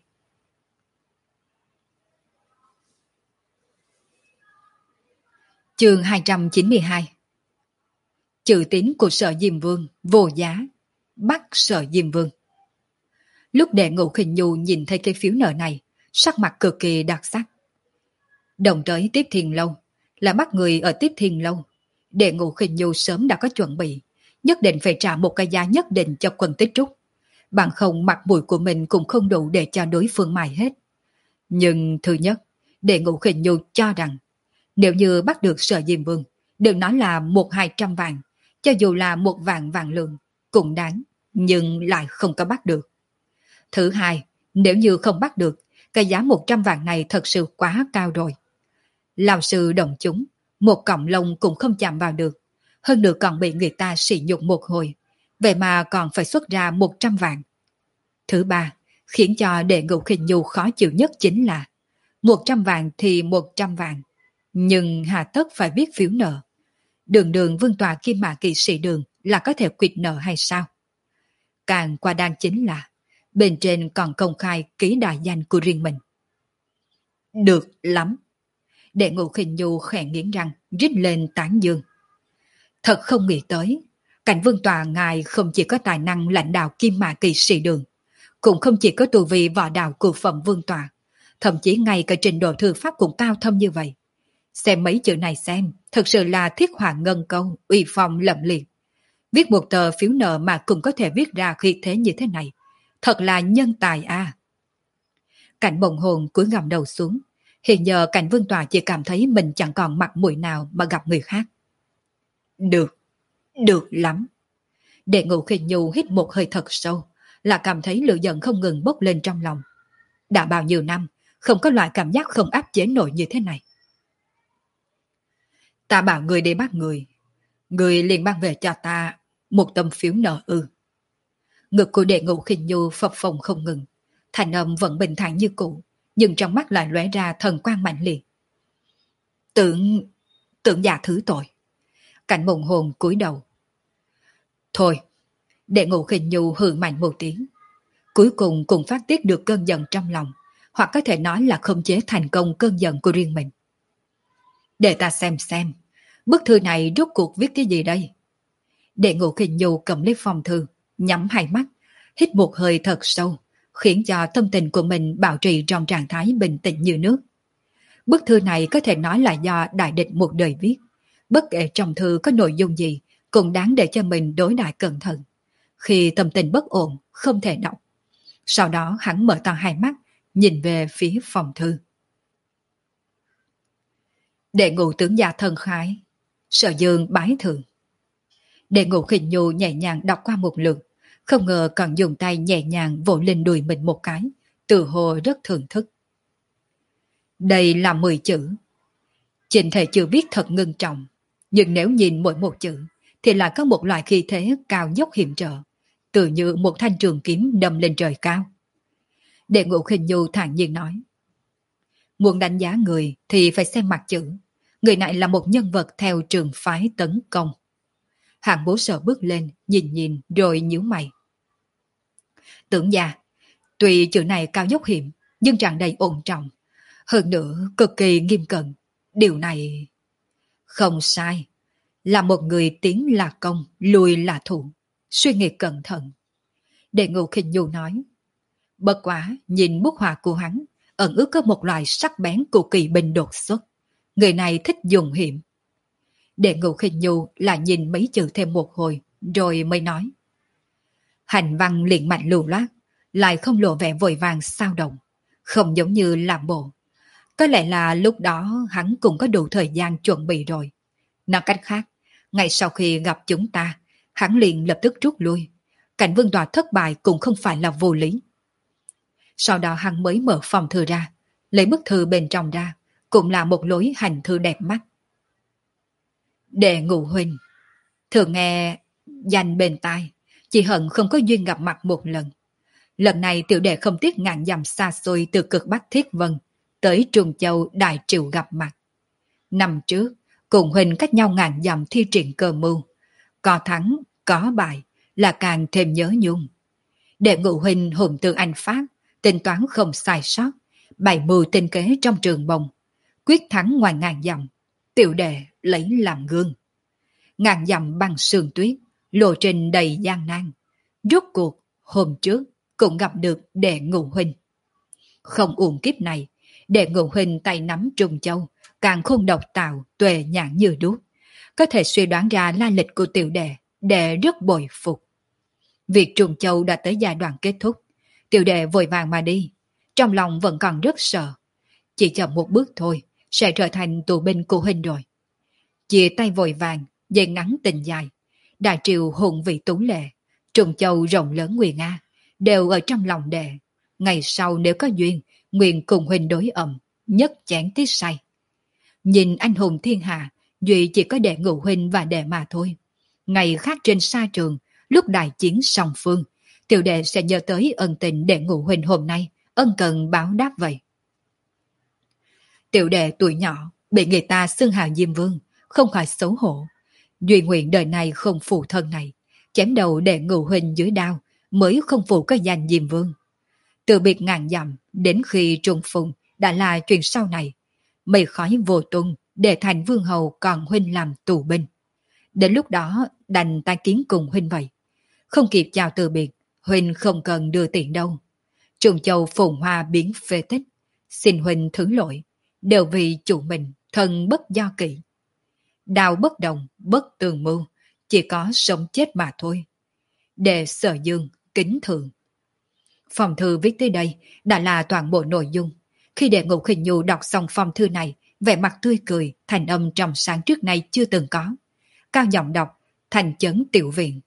Speaker 1: Chương hai trăm chín mươi hai. Chữ tín của Sở Diêm Vương vô giá, bắt Sở Diêm Vương. Lúc Đệ Ngũ Khinh Nhu nhìn thấy cái phiếu nợ này, sắc mặt cực kỳ đặc sắc. Đồng tới Tiếp Thiên Lâu là bắt người ở Tiếp Thiên Lâu. Đệ Ngũ Khinh Nhu sớm đã có chuẩn bị, nhất định phải trả một cái giá nhất định cho Quân Tích Trúc. Bằng không mặt mũi của mình cũng không đủ để cho đối phương mài hết. Nhưng thứ nhất, Đệ Ngũ Khinh Nhu cho rằng nếu như bắt được Sở Diêm Vương, đừng nói là một hai trăm vạn, cho dù là một vạn vạn lượng cũng đáng, nhưng lại không có bắt được. Thứ hai, nếu như không bắt được, cái giá một trăm vạn này thật sự quá cao rồi. Lão sư đồng chúng, một cọng lông cũng không chạm vào được, hơn nữa còn bị người ta sỉ nhục một hồi, vậy mà còn phải xuất ra một trăm vạn. Thứ ba, khiến cho Đệ Ngũ Khinh Nhu khó chịu nhất chính là một trăm vạn thì một trăm vạn, nhưng hà tất phải viết phiếu nợ. Đường đường vương tọa Kim Mã Kỵ Sĩ Đường là có thể quyệt nợ hay sao? Càng qua đan chính là bên trên còn công khai ký đại danh của riêng mình. Được lắm. Đệ Ngũ Khinh Nhu khẽ nghiến răng, rít lên tán dương. Thật không nghĩ tới, Cảnh vương tọa ngài không chỉ có tài năng lãnh đạo Kim Mã Kỵ Sĩ Đường, cũng không chỉ có tu vi võ đạo của phẩm vương tọa, thậm chí ngay cả trình độ thư pháp cũng cao thâm như vậy. Xem mấy chữ này xem, thật sự là thiết hỏa ngân câu, uy phong lẫm liệt. Viết một tờ phiếu nợ mà cũng có thể viết ra khí thế như thế này, thật là nhân tài a. Cảnh Mộng Hồn cúi gằm đầu xuống, hiện giờ Cảnh vương tọa chỉ cảm thấy mình chẳng còn mặt mũi nào mà gặp người khác. Được, được lắm. Đệ Ngũ Khinh Nhu hít một hơi thật sâu, là cảm thấy lửa giận không ngừng bốc lên trong lòng. Đã bao nhiêu năm, không có loại cảm giác không áp chế nổi như thế này. Ta bảo người đi bắt người, người liền mang về cho ta một tấm phiếu nợ ư? Ngực của Đệ Ngũ Khinh Nhu phập phồng không ngừng, thành âm vẫn bình thản như cũ, nhưng trong mắt lại lóe ra thần quang mạnh liệt. Tưởng, tưởng già thứ tội. Cảnh Mộng Hồn cúi đầu. Thôi, Đệ Ngũ Khinh Nhu hừ mạnh một tiếng, cuối cùng cũng phát tiết được cơn giận trong lòng, hoặc có thể nói là khống chế thành công cơn giận của riêng mình. Để ta xem xem, bức thư này rốt cuộc viết cái gì đây? Đệ Ngũ Khinh Nhu cầm lấy phong thư, nhắm hai mắt, hít một hơi thật sâu, khiến cho tâm tình của mình bảo trì trong trạng thái bình tĩnh như nước. Bức thư này có thể nói là do đại địch một đời viết, bất kể trong thư có nội dung gì, cũng đáng để cho mình đối đãi cẩn thận. Khi tâm tình bất ổn, không thể đọc. Sau đó hắn mở to hai mắt, nhìn về phía phòng thư. Đệ Ngũ tướng gia thân khái, Sở Dương bái thường. Đệ Ngũ Khinh Nhu nhẹ nhàng đọc qua một lượt, không ngờ còn dùng tay nhẹ nhàng vỗ lên đùi mình một cái, tự hồ rất thưởng thức. Đây là mười chữ. Chỉnh thể chữ viết thật ngưng trọng, nhưng nếu nhìn mỗi một chữ, thì lại có một loại khí thế cao dốc hiểm trở, tự như một thanh trường kiếm đâm lên trời cao. Đệ Ngũ Khinh Nhu thản nhiên nói. Muốn đánh giá người thì phải xem mặt chữ. Người này là một nhân vật theo trường phái tấn công. Hạng Bố Sở bước lên, nhìn nhìn rồi nhíu mày. Tưởng gia, tuy chữ này cao dốc hiểm, nhưng tràn đầy ổn trọng. Hơn nữa cực kỳ nghiêm cẩn. Điều này... Không sai. Là một người tiến là công, lùi là thủ. Suy nghĩ cẩn thận. Đệ Ngũ Khinh Nhu nói. Bất quá nhìn bút họa của hắn, ẩn ước có một loại sắc bén của kỳ binh đột xuất. Người này thích dùng hiểm. Đệ Ngũ Khinh Nhu lại nhìn mấy chữ thêm một hồi, rồi mới nói. Hành văn liền mạnh lưu loát, lại không lộ vẻ vội vàng sao động, không giống như làm bộ. Có lẽ là lúc đó hắn cũng có đủ thời gian chuẩn bị rồi. Nói cách khác, ngay sau khi gặp chúng ta, hắn liền lập tức rút lui. Cảnh vương tòa thất bại cũng không phải là vô lý. Sau đó hắn mới mở phòng thư ra, lấy bức thư bên trong ra, cũng là một lối hành thư đẹp mắt. Đệ Ngũ huynh, thường nghe danh bên tai, chỉ hận không có duyên gặp mặt một lần. Lần này tiểu đệ không tiếc ngàn dặm xa xôi từ cực Bắc Thiết Vân tới Trùng Châu Đại Triều gặp mặt. Năm trước, cùng huynh cách nhau ngàn dặm thi triển cơ mưu, có thắng, có bại, là càng thêm nhớ nhung. Đệ Ngũ huynh hùng từ anh phát, tính toán không sai sót, bày mưu tinh kế trong trường bồng, quyết thắng ngoài ngàn dặm, tiểu đệ lấy làm gương. Ngàn dặm bằng sương tuyết, lộ trình đầy gian nan. Rốt cuộc, hôm trước, cũng gặp được Đệ Ngũ huynh. Không uổng kiếp này, Đệ Ngũ huynh tay nắm Trùng Châu, càng khôn độc tạo, tuệ nhãn như đuốc. Có thể suy đoán ra lai lịch của tiểu đệ, đệ rất bội phục. Việc Trùng Châu đã tới giai đoạn kết thúc, tiểu đệ vội vàng mà đi, trong lòng vẫn còn rất sợ. Chỉ chậm một bước thôi, sẽ trở thành tù binh của huynh rồi. Chia tay vội vàng, dây ngắn tình dài. Đại triều hùng vị tú lệ, Trùng Châu rộng lớn nguy nga, đều ở trong lòng đệ. Ngày sau nếu có duyên, nguyện cùng huynh đối ẩm, nhất chén tiết say. Nhìn anh hùng thiên hạ, duy chỉ có Đệ Ngũ huynh và đệ mà thôi. Ngày khác trên sa trường, lúc đại chiến song phương, tiểu đệ sẽ nhớ tới ân tình Đệ Ngũ huynh hôm nay, ân cần báo đáp vậy. Tiểu đệ tuổi nhỏ, bị người ta xưng hào Diêm Vương, không khỏi xấu hổ. Duy nguyện đời này không phụ thân này, chém đầu Đệ Ngũ huynh dưới đao, mới không phụ có danh Diêm Vương. Từ biệt ngàn dặm, đến khi trùng phùng, đã là chuyện sau này. Mây khói vô tung, để thành vương hầu còn huynh làm tù binh. Đến lúc đó, đành ta kiến cùng huynh vậy. Không kịp chào từ biệt, huynh không cần đưa tiền đâu. Trùng Châu phồn hoa biến phê tích, xin huynh thứ lỗi, đều vì chủ mình, thân bất do kỵ. Đào bất đồng, bất tường mưu, chỉ có sống chết mà thôi. Đệ Sở Dương, kính thượng. Phong thư viết tới đây đã là toàn bộ nội dung. Khi Đệ Ngũ Khinh Nhu đọc xong phong thư này, vẻ mặt tươi cười, thành âm trong sáng trước nay chưa từng có. Cao giọng đọc, thành chấn tiểu viện.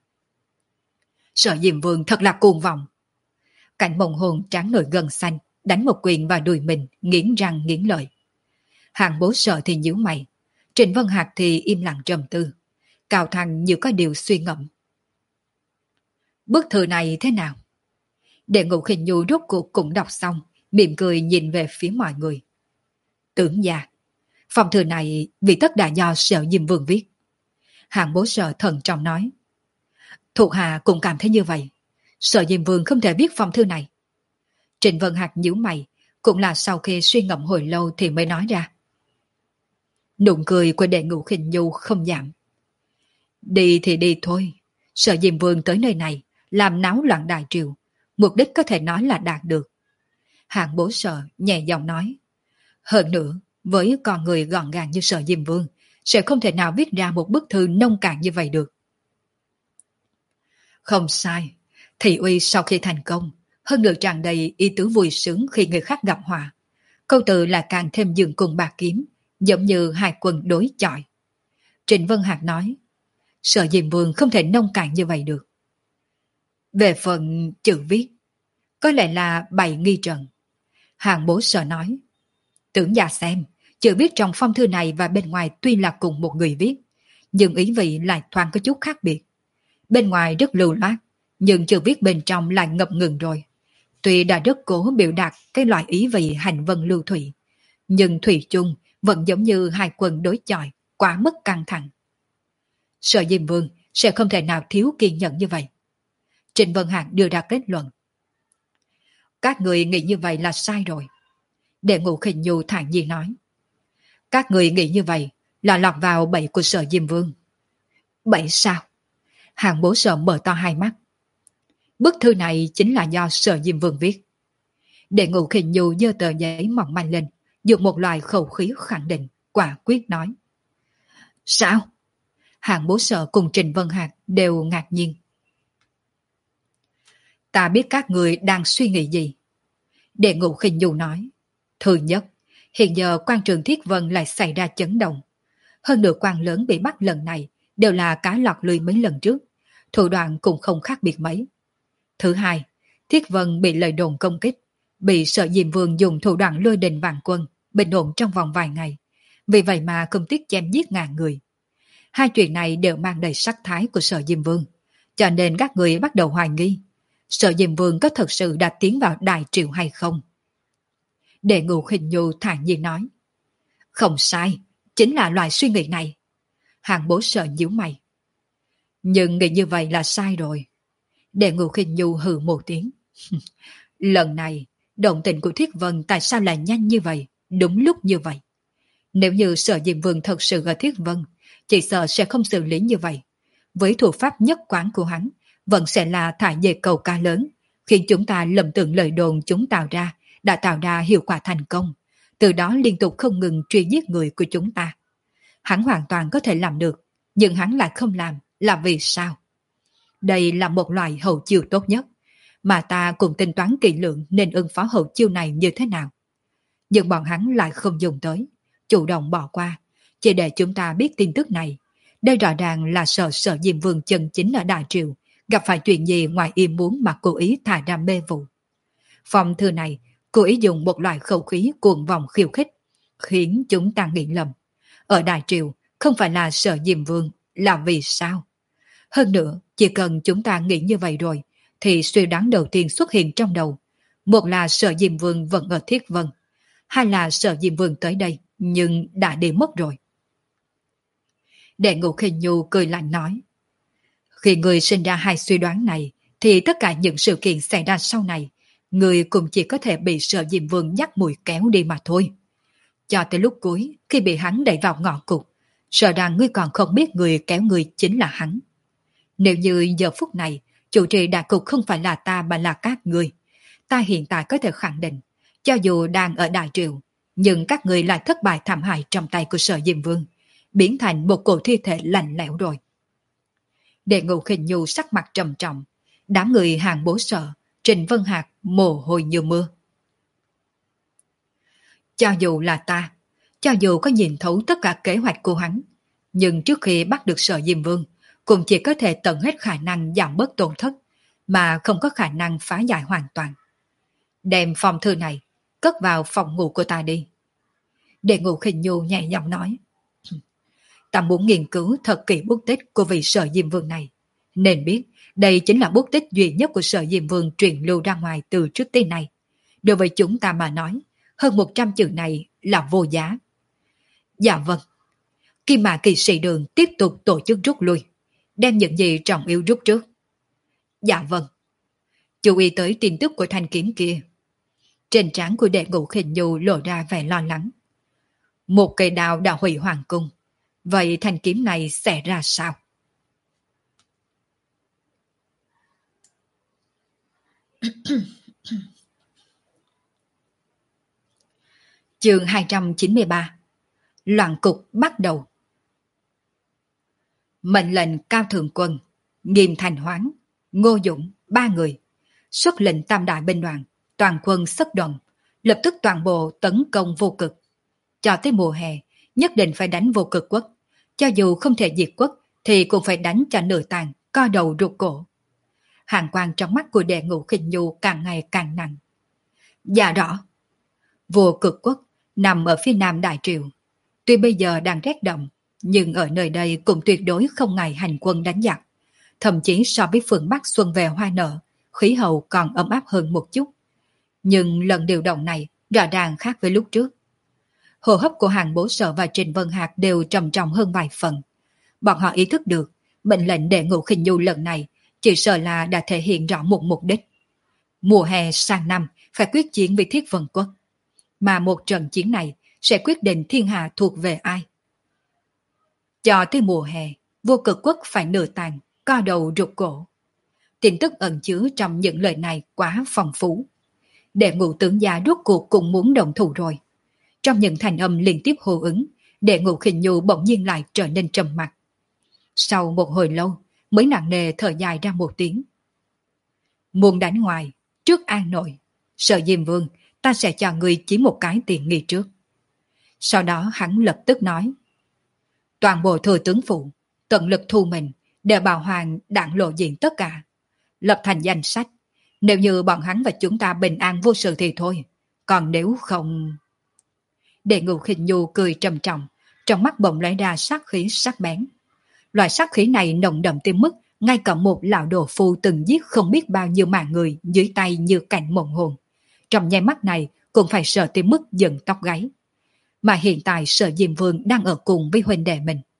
Speaker 1: Sở Diêm Vương thật là cuồng vọng. Cảnh Mộng Hồn trán nổi gân xanh, đánh một quyền vào đùi mình, nghiến răng nghiến lợi. Hạng Bố Sở thì nhíu mày, Trịnh Vân Hạc thì im lặng trầm tư. Cao Thăng như có điều suy ngẫm. Bức thư này thế nào? Đệ Ngũ Khinh Nhu rốt cuộc cũng đọc xong, mỉm cười nhìn về phía mọi người. Tưởng gia, phong thư này vì tất đã do Sở Diêm Vương viết. Hạng Bố Sở thận trọng nói. Thuộc hạ cũng cảm thấy như vậy. Sở Diêm Vương không thể viết phong thư này. Trịnh Vân Hạc nhíu mày, cũng là sau khi suy ngẫm hồi lâu thì mới nói ra. Nụ cười của Đệ Ngũ Khinh Nhu không giảm. Đi thì đi thôi. Sở Diêm Vương tới nơi này, làm náo loạn đại triều. Mục đích có thể nói là đạt được. Hạng Bố Sở nhẹ giọng nói. Hơn nữa, với con người gọn gàng như Sở Diêm Vương, sẽ không thể nào viết ra một bức thư nông cạn như vậy được. Không sai. Thị uy sau khi thành công, hơn nữa tràn đầy ý tứ vui sướng khi người khác gặp họa. Câu từ là càng thêm dường cùng bạc kiếm, giống như hai quân đối chọi. Trịnh Vân Hạc nói. Sở Diêm Vương không thể nông cạn như vậy được. Về phần chữ viết, có lẽ là bày nghi trần. Hạng Bố Sở nói. Tưởng gia xem, chữ viết trong phong thư này và bên ngoài tuy là cùng một người viết, nhưng ý vị lại thoáng có chút khác biệt. Bên ngoài rất lưu loát, nhưng chữ viết bên trong lại ngập ngừng rồi. Tuy đã rất cố biểu đạt cái loại ý vị hành vân lưu thủy, nhưng thủy chung vẫn giống như hai quân đối chọi, quá mức căng thẳng. Sở Diêm Vương sẽ không thể nào thiếu kiên nhẫn như vậy. Trịnh Vân Hạc đưa ra kết luận. Các người nghĩ như vậy là sai rồi. Đệ Ngũ Khinh Nhu thản nhiên nói. Các người nghĩ như vậy là lọt vào bẫy của Sở Diêm Vương. Bẫy sao? Hàng Bố Sở mở to hai mắt. Bức thư này chính là do Sở Diêm Vương viết. Đệ Ngũ Khinh Nhu giơ tờ giấy mỏng manh lên, dùng một loại khẩu khí khẳng định, quả quyết nói. Sao? Hàng Bố Sở cùng Trình Vân Hạc đều ngạc nhiên. Ta biết các người đang suy nghĩ gì. Đệ Ngũ Khinh Nhu nói. Thứ nhất, hiện giờ quan trường Thiết Vân lại xảy ra chấn động. Hơn nữa quan lớn bị bắt lần này đều là cá lọt lưới mấy lần trước, thủ đoạn cũng không khác biệt mấy. Thứ hai, Thiết Vân bị lời đồn công kích, bị Sở Diêm Vương dùng thủ đoạn lôi đình vạn quân, bình ổn trong vòng vài ngày. Vì vậy mà không tiếc chém giết ngàn người. Hai chuyện này đều mang đầy sắc thái của Sở Diêm Vương, cho nên các người bắt đầu hoài nghi Sở Diêm Vương có thật sự đã tiến vào Đại Triệu hay không. Đệ Ngũ Khinh Nhu thản nhiên nói. Không sai, chính là loại suy nghĩ này. Hàng Bố Sở nhíu mày. Nhưng nghĩ như vậy là sai rồi. Đệ Ngũ Khinh Nhu hừ một tiếng. Lần này, động tình của Thiết Vân tại sao lại nhanh như vậy, đúng lúc như vậy. Nếu như Sở Diêm Vương thật sự ở Thiết Vân, chỉ sợ sẽ không xử lý như vậy. Với thủ pháp nhất quán của hắn, vẫn sẽ là thả về cầu ca lớn, khiến chúng ta lầm tưởng lời đồn chúng tạo ra đã tạo ra hiệu quả thành công, từ đó liên tục không ngừng truy giết người của chúng ta. Hắn hoàn toàn có thể làm được, nhưng hắn lại không làm, là vì sao? Đây là một loại hậu chiêu tốt nhất, mà ta cũng tính toán kỹ lưỡng nên ứng phó hậu chiêu này như thế nào. Nhưng bọn hắn lại không dùng tới, chủ động bỏ qua, chỉ để chúng ta biết tin tức này. Đây rõ ràng là sợ Sở Diêm Vương chân chính ở Đại Triều gặp phải chuyện gì ngoài ý muốn mà cố ý thả ra mê vụ. Phong thư này cố ý dùng một loại khẩu khí cuồng vọng khiêu khích, khiến chúng ta nghĩ lầm. Ở Đại Triều không phải là Sở Diêm Vương, là vì sao? Hơn nữa, chỉ cần chúng ta nghĩ như vậy rồi, thì suy đoán đầu tiên xuất hiện trong đầu. Một là Sở Diêm Vương vẫn ở Thiết Vân, hai là Sở Diêm Vương tới đây, nhưng đã đi mất rồi. Đệ Ngũ Khinh Nhu cười lạnh nói. Khi người sinh ra hai suy đoán này, thì tất cả những sự kiện xảy ra sau này, người cũng chỉ có thể bị Sở Diêm Vương dắt mũi kéo đi mà thôi. Cho tới lúc cuối, khi bị hắn đẩy vào ngõ cụt, sợ rằng ngươi còn không biết người kéo người chính là hắn. Nếu như giờ phút này, chủ trì đại cục không phải là ta mà là các ngươi, ta hiện tại có thể khẳng định, cho dù đang ở Đại Triều, nhưng các ngươi lại thất bại thảm hại trong tay của Sở Diêm Vương, biến thành một cổ thi thể lạnh lẽo rồi. Đệ Ngũ Khinh Nhu sắc mặt trầm trọng, đám người Hàng Bố Sở, Trình Vân Hạc mồ hôi như mưa. Cho dù là ta, cho dù có nhìn thấu tất cả kế hoạch của hắn, nhưng trước khi bắt được Sở Diêm Vương, cũng chỉ có thể tận hết khả năng giảm bớt tổn thất, mà không có khả năng phá giải hoàn toàn. Đem phong thư này, cất vào phòng ngủ của ta đi. Đệ Ngũ Khinh Nhu nhẹ giọng nói. Ta muốn nghiên cứu thật kỹ bút tích của vị Sở Diêm Vương này, nên biết đây chính là bút tích duy nhất của Sở Diêm Vương truyền lưu ra ngoài từ trước tới nay. Đối với chúng ta mà nói, hơn một trăm chữ này là vô giá. Dạ vâng. Kim Mã Kỵ Sĩ Đường tiếp tục tổ chức rút lui, đem những gì trọng yếu rút trước. Dạ vâng. Chú ý tới tin tức của thanh kiếm kia. Trên trán của Đệ Ngũ Khinh Nhu lộ ra vẻ lo lắng. Một cây đao đã hủy hoàng cung, vậy thanh kiếm này sẽ ra sao? Chương hai trăm chín mươi ba. Loạn cục bắt đầu. Mệnh lệnh Cao Thượng Quân, Nghiêm Thành Hoáng, Ngô Dũng, ba người, xuất lệnh tam đại binh đoàn, toàn quân xuất động, lập tức toàn bộ tấn công Vô Cực. Cho tới mùa hè, nhất định phải đánh Vô Cực quốc, cho dù không thể diệt quốc thì cũng phải đánh cho nửa tàn, co đầu rụt cổ. Hàn quang trong mắt của Đệ Ngũ Khinh Nhu càng ngày càng nặng. Dạ rõ. Vô Cực quốc nằm ở phía nam Đại Triều, tuy bây giờ đang rét đậm, nhưng ở nơi đây cũng tuyệt đối không ngại hành quân đánh giặc. Thậm chí so với phương Bắc xuân về hoa nở, khí hậu còn ấm áp hơn một chút. Nhưng lần điều động này rõ ràng khác với lúc trước. Hô hấp của Hàng Bố Sở và Trình Vân Hạc đều trầm trọng hơn vài phần. Bọn họ ý thức được mệnh lệnh Đệ Ngũ Khinh Nhu lần này chỉ sợ là đã thể hiện rõ một mục đích. Mùa hè sang năm phải quyết chiến với Thiết Vân quốc. mà một trận chiến này sẽ quyết định thiên hạ thuộc về ai. Cho tới mùa hè, vô cực quốc phải nửa tàn, co đầu rụt cổ. Tin tức ẩn chứa trong những lời này quá phong phú. Đệ ngũ tướng gia rốt cuộc cũng muốn đồng thủ rồi. Trong những thành âm liên tiếp hô ứng, đệ ngũ Khinh Nhu bỗng nhiên lại trở nên trầm mặc. Sau một hồi lâu, mới nặng nề thở dài ra một tiếng. Muốn đánh ngoài, trước an nội. Sợ Diêm Vương, ta sẽ cho người chỉ một cái tiền nghi trước. Sau đó hắn lập tức nói. Toàn bộ thừa tướng phụ, tận lực thu mình, để bảo hoàng đặng lộ diện tất cả. Lập thành danh sách. Nếu như bọn hắn và chúng ta bình an vô sự thì thôi. Còn nếu không... Đệ ngũ Khinh Nhu cười trầm trọng, trong mắt bỗng lóe ra sát khí sắc bén. Loại sát khí này nồng đậm tới mức ngay cả một lão đồ phu từng giết không biết bao nhiêu mạng người dưới tay như cảnh mộng hồn. Trong nháy mắt này cũng phải sợ tới mức dựng tóc gáy. Mà hiện tại Sở Diêm Vương đang ở cùng với huynh đệ mình.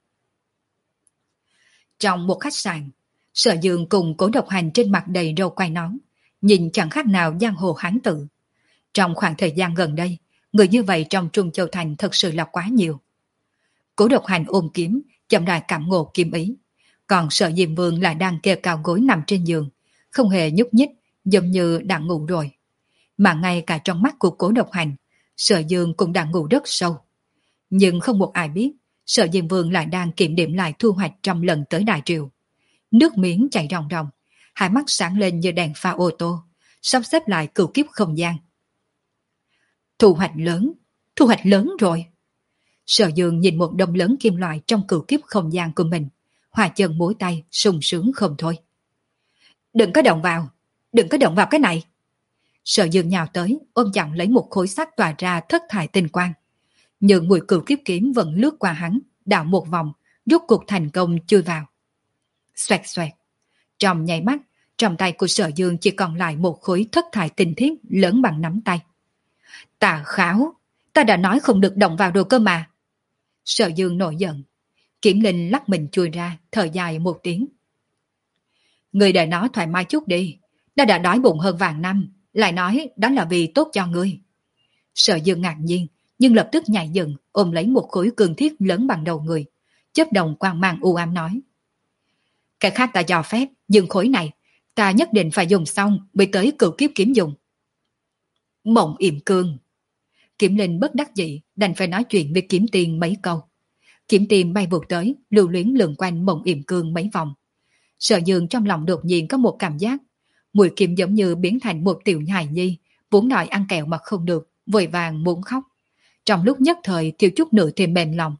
Speaker 1: Trong một khách sạn, Sở Dương cùng Cố Độc Hành trên mặt đầy râu quai nón, nhìn chẳng khác nào giang hồ hán tự. Trong khoảng thời gian gần đây, người như vậy trong Trung Châu Thành thật sự là quá nhiều. Cố Độc Hành ôm kiếm, chậm rãi cảm ngộ kiếm ý. Còn Sở Diêm Vương lại đang kê cao gối nằm trên giường, không hề nhúc nhích, giống như đã ngủ rồi. Mà ngay cả trong mắt của Cố Độc Hành, Sở Dương cũng đã ngủ rất sâu. Nhưng không một ai biết, Sở Diêm Vương lại đang kiểm điểm lại thu hoạch trong lần tới Đại Triều. Nước miếng chảy ròng ròng, hai mắt sáng lên như đèn pha ô tô, sắp xếp lại cửu kiếp không gian. Thu hoạch lớn, thu hoạch lớn rồi. Sở Dương nhìn một đống lớn kim loại trong cửu kiếp không gian của mình, hòa chân mối tay, sung sướng không thôi. Đừng có động vào, đừng có động vào cái này. Sở Dương nhào tới, ôm chặn lấy một khối sắt tỏa ra thất thải tinh quang. Nhưng mùi cửu kiếp kiếm vẫn lướt qua hắn, đảo một vòng, rút cuộc thành công chui vào. Xoẹt xoẹt. Trong nháy mắt, trong tay của Sở Dương chỉ còn lại một khối thất thải tinh thiết lớn bằng nắm tay. Tà kháo, ta đã nói không được động vào đồ cơ mà. Sở Dương nổi giận. Kiểm Linh lắc mình chui ra, thở dài một tiếng. Người để nó thoải mái chút đi. Đã đã đói bụng hơn vạn năm, lại nói đó là vì tốt cho ngươi. Sở Dương ngạc nhiên, nhưng lập tức nhảy dựng, ôm lấy một khối cường thiết lớn bằng đầu người. Chớp đồng quang mang u ám nói. Cái khác ta cho phép, nhưng khối này, ta nhất định phải dùng xong mới tới cửu kiếp kiếm dùng. Mộng Yểm Cương. Kiểm Linh bất đắc dĩ, đành phải nói chuyện với Kiếm Tiên mấy câu. Kiếm Tiên bay vụt tới, lưu luyến lượn quanh Mộng Yểm Cương mấy vòng. Sở Dương trong lòng đột nhiên có một cảm giác, mùi kiếm giống như biến thành một tiểu hài nhi, vốn đòi ăn kẹo mà không được, vội vàng muốn khóc. Trong lúc nhất thời thiếu chút nữa thì mềm lòng.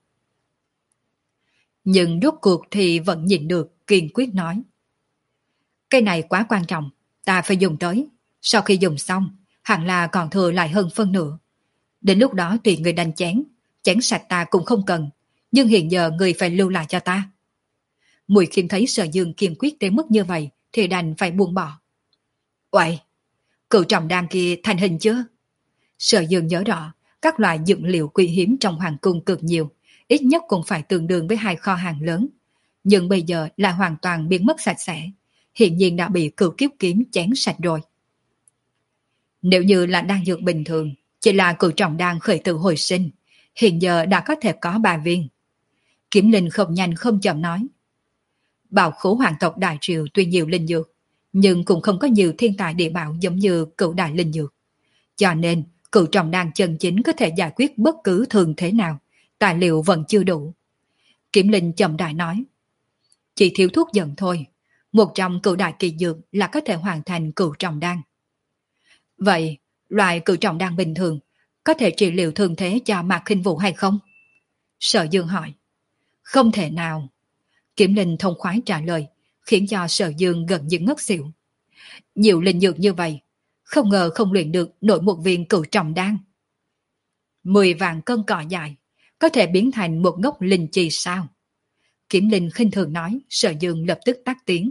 Speaker 1: Nhưng rốt cuộc thì vẫn nhịn được, kiên quyết nói. Cái này quá quan trọng, ta phải dùng tới. Sau khi dùng xong, hẳn là còn thừa lại hơn phân nửa. Đến lúc đó tùy người đánh chén, chén sạch ta cũng không cần, nhưng hiện giờ người phải lưu lại cho ta. Mùi Khiêm thấy Sở Dương kiên quyết tới mức như vậy thì đành phải buông bỏ. Uầy, cựu trọng đan kia thành hình chưa? Sở Dương nhớ rõ, các loại dược liệu quý hiếm trong hoàng cung cực nhiều, ít nhất cũng phải tương đương với hai kho hàng lớn. Nhưng bây giờ là hoàn toàn biến mất sạch sẽ, hiện nhiên đã bị cửu kiếp kiếm chén sạch rồi. Nếu như là đan dược bình thường, chỉ là cửu trọng đan khởi tử hồi sinh, hiện giờ đã có thể có ba viên. Kiếm Linh không nhanh không chậm nói. Bảo khố hoàng tộc Đại Triều tuy nhiều linh dược, nhưng cũng không có nhiều thiên tài địa bảo giống như cửu đại linh dược. Cho nên, cửu trọng đan chân chính có thể giải quyết bất cứ thường thế nào, tài liệu vẫn chưa đủ. Kiếm Linh chậm đại nói. Chỉ thiếu thuốc giận thôi, một trong cửu đại kỳ dược là có thể hoàn thành cửu trọng đan. Vậy, loại cửu trọng đan bình thường có thể trị liệu thương thế cho Mạc Khinh Vũ hay không? Sở Dương hỏi. Không thể nào. Kiếm Linh thông khoái trả lời, khiến cho Sở Dương gần như ngất xỉu. Nhiều linh dược như vậy, không ngờ không luyện được nổi một viên cửu trọng đan. Mười vạn cân cỏ dài, có thể biến thành một ngốc linh chi sao? Kiếm Linh khinh thường nói, Sở Dương lập tức tắt tiếng.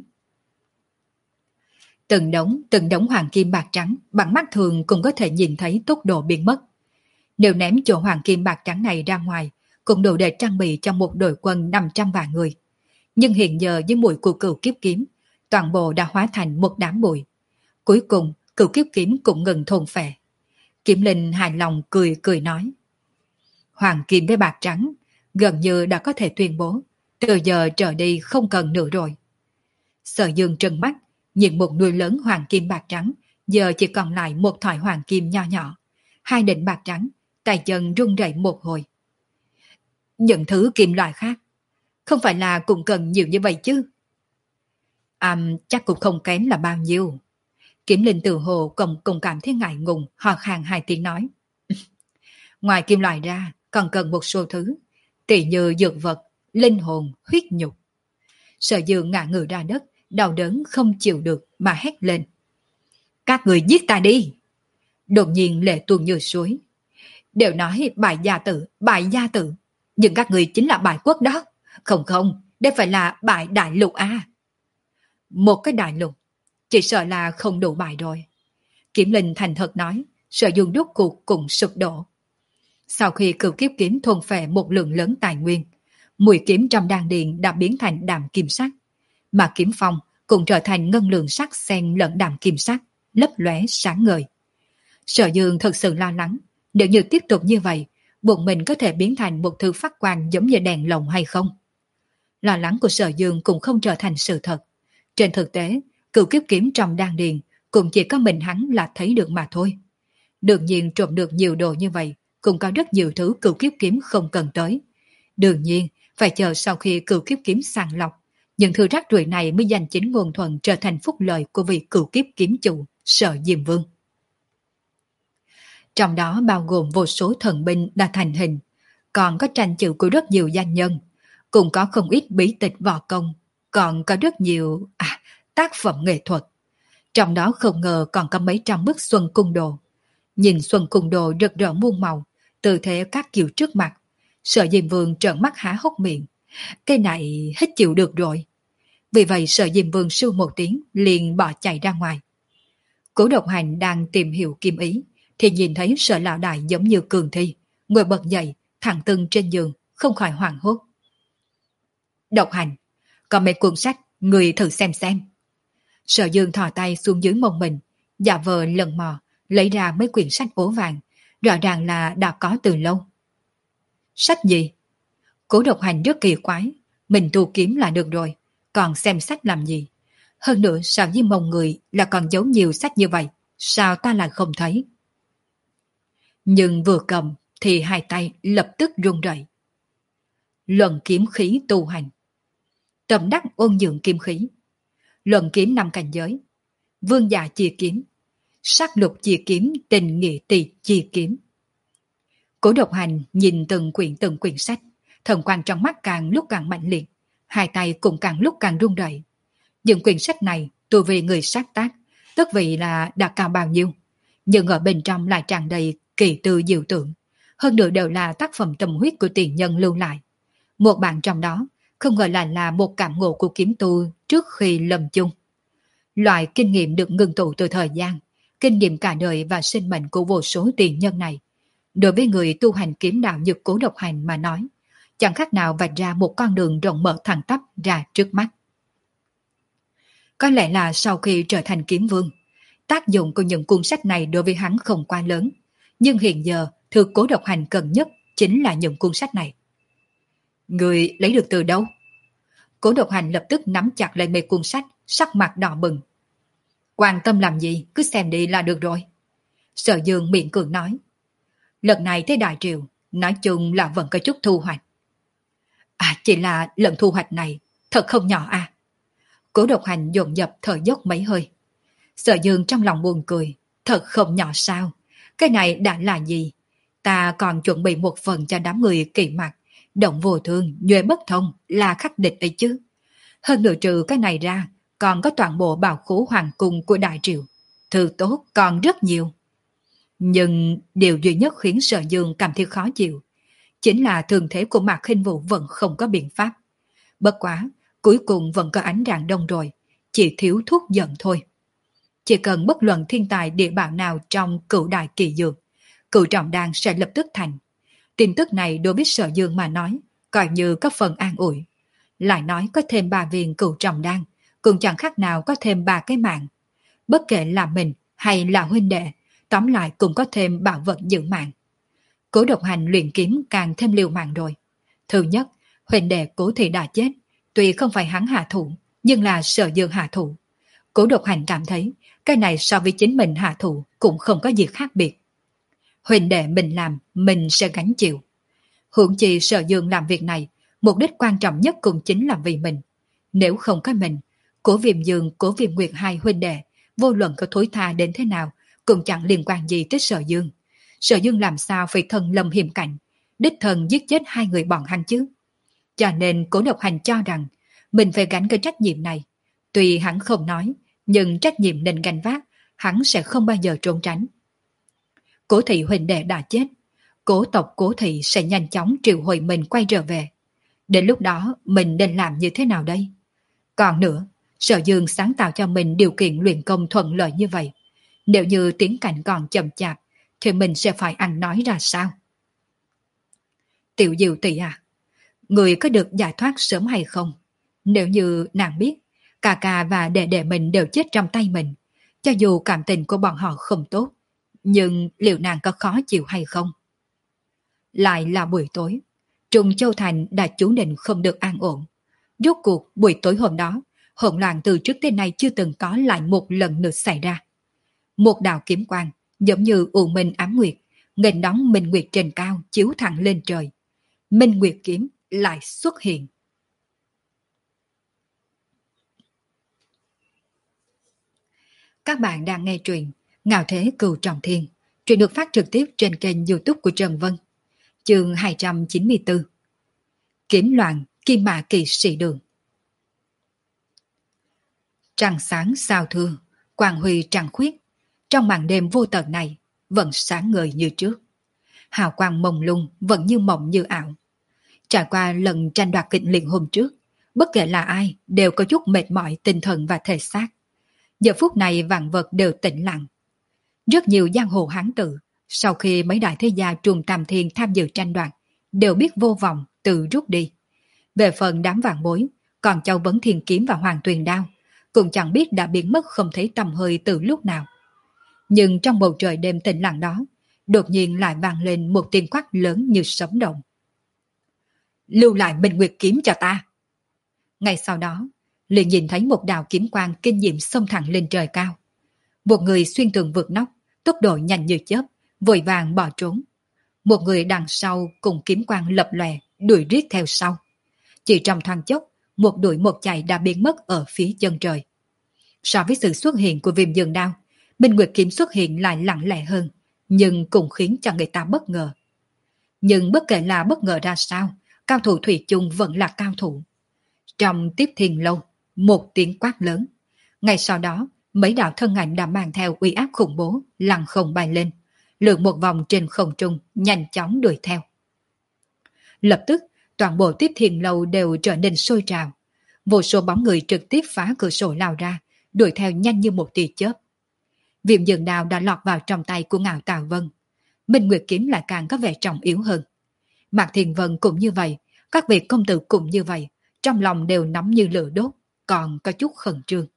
Speaker 1: Từng đống, từng đống hoàng kim bạc trắng, bằng mắt thường cũng có thể nhìn thấy tốc độ biến mất. Nếu ném chỗ hoàng kim bạc trắng này ra ngoài, cũng đủ để trang bị cho một đội quân năm trăm vạn người. Nhưng hiện giờ với mùi của cửu kiếp kiếm, toàn bộ đã hóa thành một đám bụi. Cuối cùng, cửu kiếp kiếm cũng ngừng thôn phệ. Kiểm Linh hài lòng cười cười nói. Hoàng kim với bạc trắng gần như đã có thể tuyên bố từ giờ trở đi không cần nữa rồi. Sở Dương trừng mắt nhìn một núi lớn hoàng kim bạc trắng, giờ chỉ còn lại một thỏi hoàng kim nho nhỏ, hai đỉnh bạc trắng, tay chân run rẩy một hồi. Những thứ kim loại khác không phải là cũng cần nhiều như vậy chứ? À, chắc cũng không kém là bao nhiêu. Kiểm Linh tự hồ cùng, cùng cảm thấy ngại ngùng, hò khàn hai tiếng nói. Ngoài kim loại ra còn cần một số thứ, tỷ như dược vật, linh hồn, huyết nhục. Sở Dương ngã người ra đất, đau đớn không chịu được mà hét lên. Các người giết ta đi! Đột nhiên lệ tuôn như suối. Đều nói bại gia tử, bại gia tử, nhưng các người chính là bại quốc đó. Không không, đây phải là bại đại lục à. Một cái đại lục, chỉ sợ là không đủ bại rồi. Kiểm Linh thành thật nói, Sở Dương rốt cuộc cùng sụp đổ. Sau khi cửu kiếp kiếm thuần phệ một lượng lớn tài nguyên, mùi kiếm trong đan điền đã biến thành đạm kim sắc, mà kiếm phong cũng trở thành ngân lượng sắc xen lẫn đạm kim sắc, lấp lóe sáng ngời. Sở Dương thật sự lo lắng, nếu như tiếp tục như vậy, bụng mình có thể biến thành một thứ phát quang giống như đèn lồng hay không? Lo lắng của Sở Dương cũng không trở thành sự thật. Trên thực tế, cửu kiếp kiếm trong đan điền cũng chỉ có mình hắn là thấy được mà thôi. Đương nhiên trộm được nhiều đồ như vậy, cũng có rất nhiều thứ cửu kiếp kiếm không cần tới. Đương nhiên, phải chờ sau khi cửu kiếp kiếm sàng lọc, những thứ rác rưởi này mới giành chính nguồn thuận trở thành phúc lợi của vị cửu kiếp kiếm chủ, Sở Diêm Vương. Trong đó bao gồm vô số thần binh đã thành hình, còn có tranh chữ của rất nhiều danh nhân, cũng có không ít bí tịch võ công, còn có rất nhiều à, tác phẩm nghệ thuật. Trong đó không ngờ còn có mấy trăm bức Xuân Cung Đồ. Nhìn Xuân Cung Đồ rực rỡ muôn màu, tư thế các kiểu trước mặt, Sở Diêm Vương trợn mắt há hốc miệng. Cái này hết chịu được rồi. Vì vậy Sở Diêm Vương sưu một tiếng liền bỏ chạy ra ngoài. Cố Độc Hành đang tìm hiểu kiếm ý, thì nhìn thấy Sở lão đại giống như cường thi, ngồi bật dậy, thẳng tưng trên giường, không khỏi hoảng hốt. Độc Hành, có mấy cuốn sách, người thử xem xem. Sở Dương thò tay xuống dưới mông mình, giả vờ lần mò, lấy ra mấy quyển sách ố vàng, rõ ràng là đã có từ lâu. Sách gì? Cố Độc Hành rất kỳ quái, mình tu kiếm là được rồi, còn xem sách làm gì? Hơn nữa sao với mông người là còn giấu nhiều sách như vậy, sao ta lại không thấy? Nhưng vừa cầm thì hai tay lập tức run rẩy. Luận kiếm khí tu hành, tâm đắc ôn dưỡng kiếm khí, luận kiếm năm cảnh giới, vương giả chia kiếm, sát lục chia kiếm, tình nghĩa tỳ chia kiếm. Cố Độc Hành nhìn từng quyển từng quyển sách, thần quang trong mắt càng lúc càng mạnh liệt, hai tay cũng càng lúc càng run rẩy. Những quyển sách này tu vì người sáng tác, tức vì là đã cao bao nhiêu, nhưng ở bên trong lại tràn đầy kỳ tư diệu tưởng, hơn nữa đều là tác phẩm tâm huyết của tiền nhân lưu lại. Một bản trong đó không ngờ là là một cảm ngộ của kiếm tu trước khi lâm chung. Loại kinh nghiệm được ngưng tụ từ thời gian, kinh nghiệm cả đời và sinh mệnh của vô số tiền nhân này, đối với người tu hành kiếm đạo như Cố Độc Hành mà nói, chẳng khác nào vạch ra một con đường rộng mở thẳng tắp ra trước mắt. Có lẽ là sau khi trở thành kiếm vương, tác dụng của những cuốn sách này đối với hắn không quá lớn, nhưng hiện giờ thứ Cố Độc Hành cần nhất chính là những cuốn sách này. Người lấy được từ đâu? Cố Độc Hành lập tức nắm chặt lấy mấy cuốn sách, sắc mặt đỏ bừng. Quan tâm làm gì, cứ xem đi là được rồi. Sở Dương miệng cường nói. Lần này tới Đại Triều, nói chung là vẫn có chút thu hoạch. À, chỉ là lần thu hoạch này thật không nhỏ à. Cố Độc Hành dồn dập thở dốc mấy hơi. Sở Dương trong lòng buồn cười. Thật không nhỏ sao? Cái này đã là gì? Ta còn chuẩn bị một phần cho đám người kỳ mặt, động vô thương, nhuệ bất thông là khắc địch đấy chứ. Hơn nữa trừ cái này ra, còn có toàn bộ bảo khố hoàng cung của Đại Triều. Thư tốt còn rất nhiều. Nhưng điều duy nhất khiến Sở Dương cảm thấy khó chịu chính là thường thế của Mạc Khinh Vũ vẫn không có biện pháp. Bất quá, cuối cùng vẫn có ánh rạng đông rồi, chỉ thiếu thuốc giận thôi. Chỉ cần bất luận thiên tài địa bảo nào trong cửu đại kỳ dược, cửu trọng đan sẽ lập tức thành. Tin tức này đối với Sở Dương mà nói, coi như có phần an ủi. Lại nói có thêm ba viên cửu trọng đan, cũng chẳng khác nào có thêm ba cái mạng. Bất kể là mình hay là huynh đệ, tóm lại cũng có thêm bảo vật giữ mạng. Cố Độc Hành luyện kiếm càng thêm liều mạng rồi. Thứ nhất, huynh đệ Cố Thị đã chết, tuy không phải hắn hạ thủ, nhưng là Sở Dương hạ thủ. Cố Độc Hành cảm thấy cái này so với chính mình hạ thủ cũng không có gì khác biệt. Huynh đệ mình làm, mình sẽ gánh chịu. Huống chi Sở Dương làm việc này, mục đích quan trọng nhất cũng chính là vì mình. Nếu không có mình, Cố Viêm Dương, Cố Viêm Nguyệt hai huynh đệ, vô luận có thối tha đến thế nào, cũng chẳng liên quan gì tới Sở Dương. Sở Dương làm sao phải thân lâm hiểm cảnh, đích thân giết chết hai người bọn hắn chứ. Cho nên Cố Độc Hành cho rằng mình phải gánh cái trách nhiệm này. Tuy hắn không nói, nhưng trách nhiệm nên gánh vác, hắn sẽ không bao giờ trốn tránh. Cố Thị huynh đệ đã chết, Cố tộc Cố Thị sẽ nhanh chóng triệu hồi mình quay trở về. Đến lúc đó mình nên làm như thế nào đây? Còn nữa, Sở Dương sáng tạo cho mình điều kiện luyện công thuận lợi như vậy. Nếu như tiến cảnh còn chậm chạp, thì mình sẽ phải ăn nói ra sao? Tiểu Diệu tỷ à, người có được giải thoát sớm hay không? Nếu như nàng biết, ca ca và đệ đệ mình đều chết trong tay mình, cho dù cảm tình của bọn họ không tốt, nhưng liệu nàng có khó chịu hay không? Lại là buổi tối, Trung Châu Thành đã chú định không được an ổn. Rốt cuộc buổi tối hôm đó, hỗn loạn từ trước tới nay chưa từng có lại một lần nữa xảy ra. Một đạo kiếm quang giống như u minh ám nguyệt, nghênh đón minh nguyệt trên cao chiếu thẳng lên trời. Minh nguyệt kiếm lại xuất hiện. Các bạn đang nghe truyện Ngạo Thế Cừu Trọng Thiên. Truyện được phát trực tiếp trên kênh YouTube của Trần Vân. Chương hai trăm chín mươi tư. Kiếm loạn Kim Mã Kỵ Sĩ Đường. Trăng sáng sao thưa, quang huy trăng khuyết. Trong màn đêm vô tận này, vẫn sáng ngời như trước. Hào quang mông lung vẫn như mộng như ảo. Trải qua lần tranh đoạt kịch liệt hôm trước, bất kể là ai đều có chút mệt mỏi tinh thần và thể xác. Giờ phút này vạn vật đều tĩnh lặng. Rất nhiều giang hồ hán tử, sau khi mấy đại thế gia Trùng Tam Thiên tham dự tranh đoạt, đều biết vô vọng tự rút đi. Về phần đám vạn bối, còn Châu Vấn Thiên Kiếm và Hoàng Tuyền Đao, cũng chẳng biết đã biến mất không thấy tầm hơi từ lúc nào. Nhưng trong bầu trời đêm tĩnh lặng đó, đột nhiên lại vang lên một tiếng quát lớn như sấm động. Lưu lại Minh Nguyệt Kiếm cho ta! Ngay sau đó, liền nhìn thấy một đạo kiếm quang kinh diệm xông thẳng lên trời cao. Một người xuyên tường vượt nóc, tốc độ nhanh như chớp, vội vàng bỏ trốn. Một người đằng sau cùng kiếm quang lập lòe, đuổi riết theo sau. Chỉ trong thoáng chốc, một đuổi một chạy đã biến mất ở phía chân trời. So với sự xuất hiện của Viêm Dương Đao, Minh Nguyệt Kiếm xuất hiện lại lặng lẽ hơn, nhưng cũng khiến cho người ta bất ngờ. Nhưng bất kể là bất ngờ ra sao, cao thủ thủy chung vẫn là cao thủ. Trong Tiếp Thiên Lâu, một tiếng quát lớn. Ngay sau đó, mấy đạo thân ảnh đã mang theo uy áp khủng bố, lăng không bay lên, lượn một vòng trên không trung, nhanh chóng đuổi theo. Lập tức, toàn bộ Tiếp Thiên Lâu đều trở nên sôi trào. Vô số bóng người trực tiếp phá cửa sổ lao ra, đuổi theo nhanh như một tia chớp. Viêm Dương Đao đã lọt vào trong tay của Ngạo Tào Vân. Minh Nguyệt Kiếm lại càng có vẻ trọng yếu hơn. Mạc Thiền Vân cũng như vậy, các vị công tử cũng như vậy, trong lòng đều nóng như lửa đốt, còn có chút khẩn trương.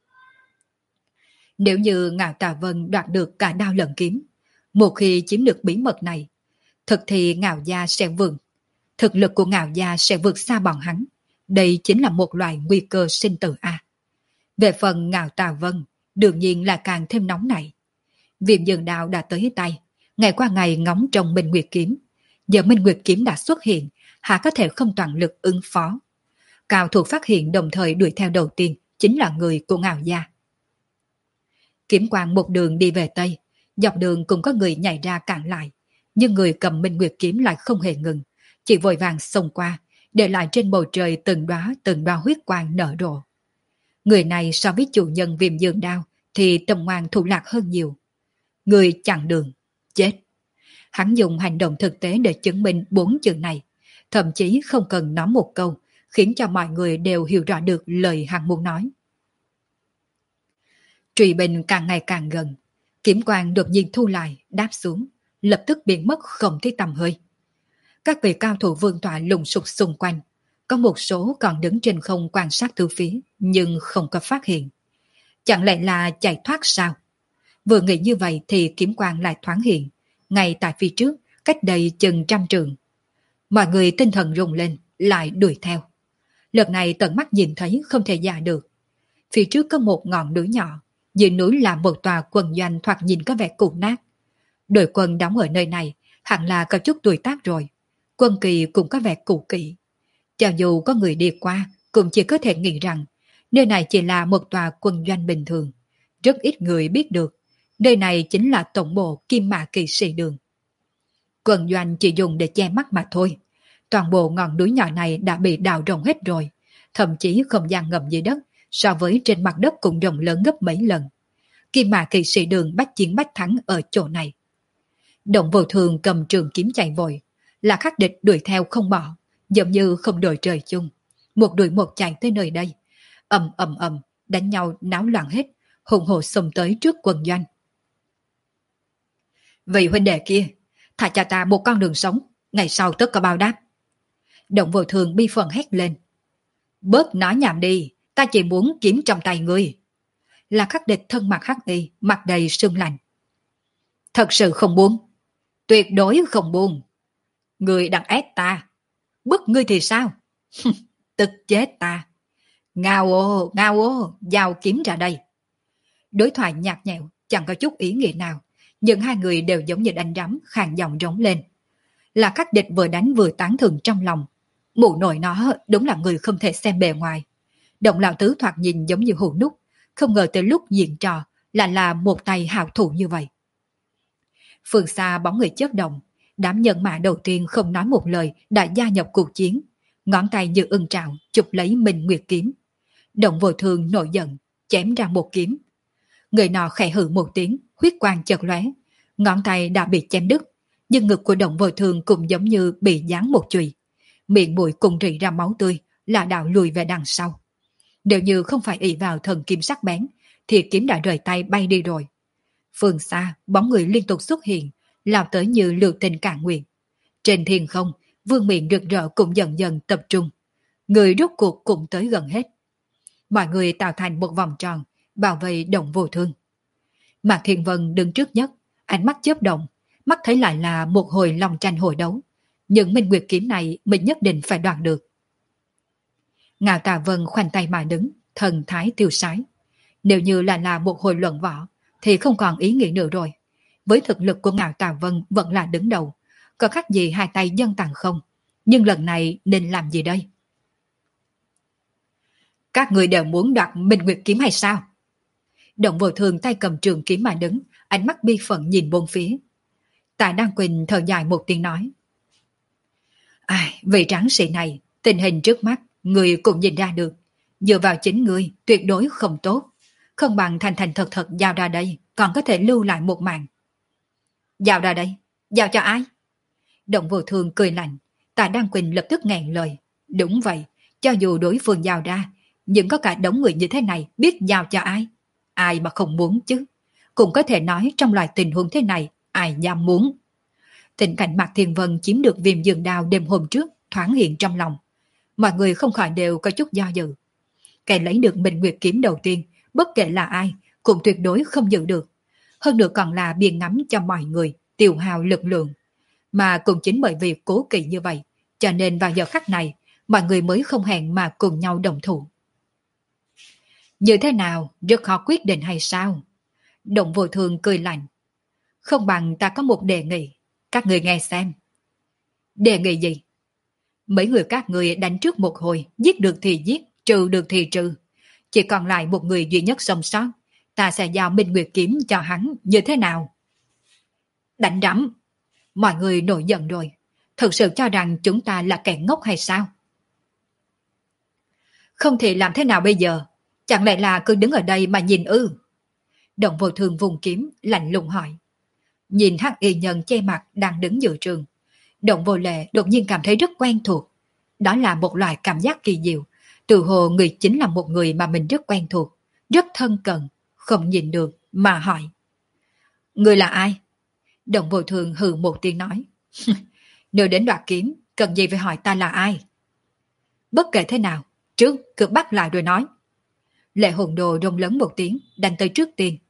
Speaker 1: Nếu như Ngạo Tào Vân đoạt được cả đao lẫn kiếm, một khi chiếm được bí mật này, thực thì Ngạo gia sẽ vượt, thực lực của Ngạo gia sẽ vượt xa bọn hắn. Đây chính là một loại nguy cơ sinh tử a. Về phần Ngạo Tào Vân, đương nhiên là càng thêm nóng nảy. Viêm Dương Đao đã tới tay, ngày qua ngày ngóng trông Minh Nguyệt Kiếm. Giờ Minh Nguyệt Kiếm đã xuất hiện, hạ có thể không toàn lực ứng phó. Cao thủ phát hiện đồng thời đuổi theo đầu tiên chính là người của Ngạo gia. Kiếm quang một đường đi về Tây, dọc đường cũng có người nhảy ra cản lại, nhưng người cầm Minh Nguyệt Kiếm lại không hề ngừng, chỉ vội vàng xông qua, để lại trên bầu trời từng đóa từng đóa huyết quang nở rộ. Người này so với chủ nhân Viêm Dương Đao thì tâm ngoan thủ lạc hơn nhiều. Người chặn đường, chết. Hắn dùng hành động thực tế để chứng minh bốn chữ này, thậm chí không cần nói một câu, khiến cho mọi người đều hiểu rõ được lời hắn muốn nói. Trùy bình càng ngày càng gần, kiếm quang đột nhiên thu lại, đáp xuống, lập tức biến mất không thấy tầm hơi. Các vị cao thủ vương tọa lùng sục xung quanh, có một số còn đứng trên không quan sát từ phía, nhưng không có phát hiện. Chẳng lẽ là chạy thoát sao? Vừa nghĩ như vậy thì kiếm quang lại thoáng hiện, ngay tại phía trước, cách đây chừng trăm trường. Mọi người tinh thần rung lên, lại đuổi theo. Lần này tận mắt nhìn thấy không thể giả được. Phía trước có một ngọn núi nhỏ, dưới núi là một tòa quân doanh thoạt nhìn có vẻ cũ nát. Đội quân đóng ở nơi này hẳn là có chút tuổi tác rồi. Quân kỳ cũng có vẻ cũ kỹ. Cho dù có người đi qua, cũng chỉ có thể nghĩ rằng nơi này chỉ là một tòa quân doanh bình thường. Rất ít người biết được, nơi này chính là tổng bộ Kim Mã Kỵ Sĩ Đường. Quân doanh chỉ dùng để che mắt mà thôi. Toàn bộ ngọn núi nhỏ này đã bị đào rộng hết rồi. Thậm chí không gian ngầm dưới đất so với trên mặt đất cũng rộng lớn gấp mấy lần. Kim Mã Kỵ Sĩ Đường bách chiến bách thắng ở chỗ này. Động Vô Thường cầm trường kiếm chạy vội, là khắc địch đuổi theo không bỏ, giống như không đội trời chung. Một đuổi một chạy tới nơi đây, ầm ầm ầm, đánh nhau náo loạn hết, hùng hồ xông tới trước quân doanh. Vị huynh đệ kia, thả cho ta một con đường sống, ngày sau tất có báo đáp. Động Vô Thường bi phần hét lên. Bớt nói nhảm đi, ta chỉ muốn kiếm trong tay ngươi. Là khắc địch thân mặt hắc y, mặt đầy sương lạnh. Thật sự không buông, tuyệt đối không buông. Ngươi đang ép ta, bức ngươi thì sao? Tức chết ta. Ngao ô, ngao ô, giao kiếm ra đây. Đối thoại nhạt nhẽo, chẳng có chút ý nghĩa nào, nhưng hai người đều giống như đánh rắm, khàn giọng rống lên. Là khắc địch vừa đánh vừa tán thưởng trong lòng. Mụ nội nó đúng là người không thể xem bề ngoài. Động lão tứ thoạt nhìn giống như hù nút, không ngờ tới lúc diễn trò lại là một tay hào thủ như vậy. Phương xa bóng người chớp động, đám nhân mã đầu tiên không nói một lời đã gia nhập cuộc chiến, ngón tay như ưng trào chụp lấy Minh Nguyệt kiếm. Động Vô Thường nổi giận, chém ra một kiếm. Người nọ khẽ hừ một tiếng, huyết quang chợt lóe, ngón tay đã bị chém đứt, nhưng ngực của Động Vô Thường cũng giống như bị giáng một chùy, miệng mũi cùng rỉ ra máu tươi, là đạo lùi về đằng sau. Nếu như không phải ỷ vào thần kiếm sắc bén, thì kiếm đã rời tay bay đi rồi. Phương xa, bóng người liên tục xuất hiện, lao tới như lưu tình cạn nguyện. Trên thiên không, vương miện rực rỡ cũng dần dần tập trung. Người rốt cuộc cũng tới gần hết. Mọi người tạo thành một vòng tròn, bảo vệ Động Vô Thương. Mạc Thiên Vân đứng trước nhất, ánh mắt chớp động, mắt thấy lại là một hồi lòng tranh hồi đấu. Những Minh Nguyệt kiếm này mình nhất định phải đoạt được. Ngạo Tà Vân khoanh tay mà đứng, thần thái tiêu sái. Nếu như là là một hồi luận võ, thì không còn ý nghĩa nữa rồi. Với thực lực của Ngạo Tà Vân vẫn là đứng đầu, có khác gì hai tay dân tàn không. Nhưng lần này nên làm gì đây? Các người đều muốn đoạt Minh Nguyệt kiếm hay sao? Động Vô Thường tay cầm trường kiếm mà đứng, ánh mắt bi phận nhìn bốn phía. Tạ Đăng Quỳnh thở dài một tiếng nói. Ai, vị tráng sĩ này, tình hình trước mắt, người cũng nhìn ra được. Dựa vào chính người, tuyệt đối không tốt. Không bằng thành thành thật thật giao ra đây, còn có thể lưu lại một mạng. Giao ra đây? Giao cho ai? Động Vô Thường cười lạnh. Tạ Đăng Quỳnh lập tức nghẹn lời. Đúng vậy, cho dù đối phương giao ra, nhưng có cả đống người như thế này biết giao cho ai? Ai mà không muốn chứ? Cũng có thể nói trong loại tình huống thế này, ai dám muốn? Tình cảnh Mạc Thiên Vân chiếm được viêm dương đao đêm hôm trước thoáng hiện trong lòng. Mọi người không khỏi đều có chút do dự. Kẻ lấy được Minh Nguyệt kiếm đầu tiên, bất kể là ai, cũng tuyệt đối không giữ được. Hơn nữa còn là biên ngắm cho mọi người, tiêu hao lực lượng. Mà cũng chính bởi vì cố kỵ như vậy, cho nên vào giờ khắc này, mọi người mới không hẹn mà cùng nhau đồng thủ. Như thế nào, rất khó quyết định hay sao? Động Vô Thường cười lạnh. Không bằng ta có một đề nghị, các người nghe xem. Đề nghị gì? Mấy người các người đánh trước một hồi, giết được thì giết, trừ được thì trừ. Chỉ còn lại một người duy nhất sống sót, ta sẽ giao Minh Nguyệt kiếm cho hắn, như thế nào? Đánh rắm. Mọi người nổi giận rồi. Thực sự cho rằng chúng ta là kẻ ngốc hay sao? Không thì làm thế nào bây giờ? Chẳng lẽ là cứ đứng ở đây mà nhìn ư? Động Vô Thường vùng kiếm, lạnh lùng hỏi. Nhìn hắc y nhân che mặt đang đứng giữa trường. Động Vô Lệ đột nhiên cảm thấy rất quen thuộc. Đó là một loại cảm giác kỳ diệu. Từ hồ người chính là một người mà mình rất quen thuộc, rất thân cận, không nhìn được mà hỏi. Người là ai? Động Vô Thường hừ một tiếng nói. Nếu đến đoạt kiếm, cần gì phải hỏi ta là ai? Bất kể thế nào, trước cứ bắt lại rồi nói. Lệ Hồn Đồ rông lớn một tiếng, đánh tới trước tiên.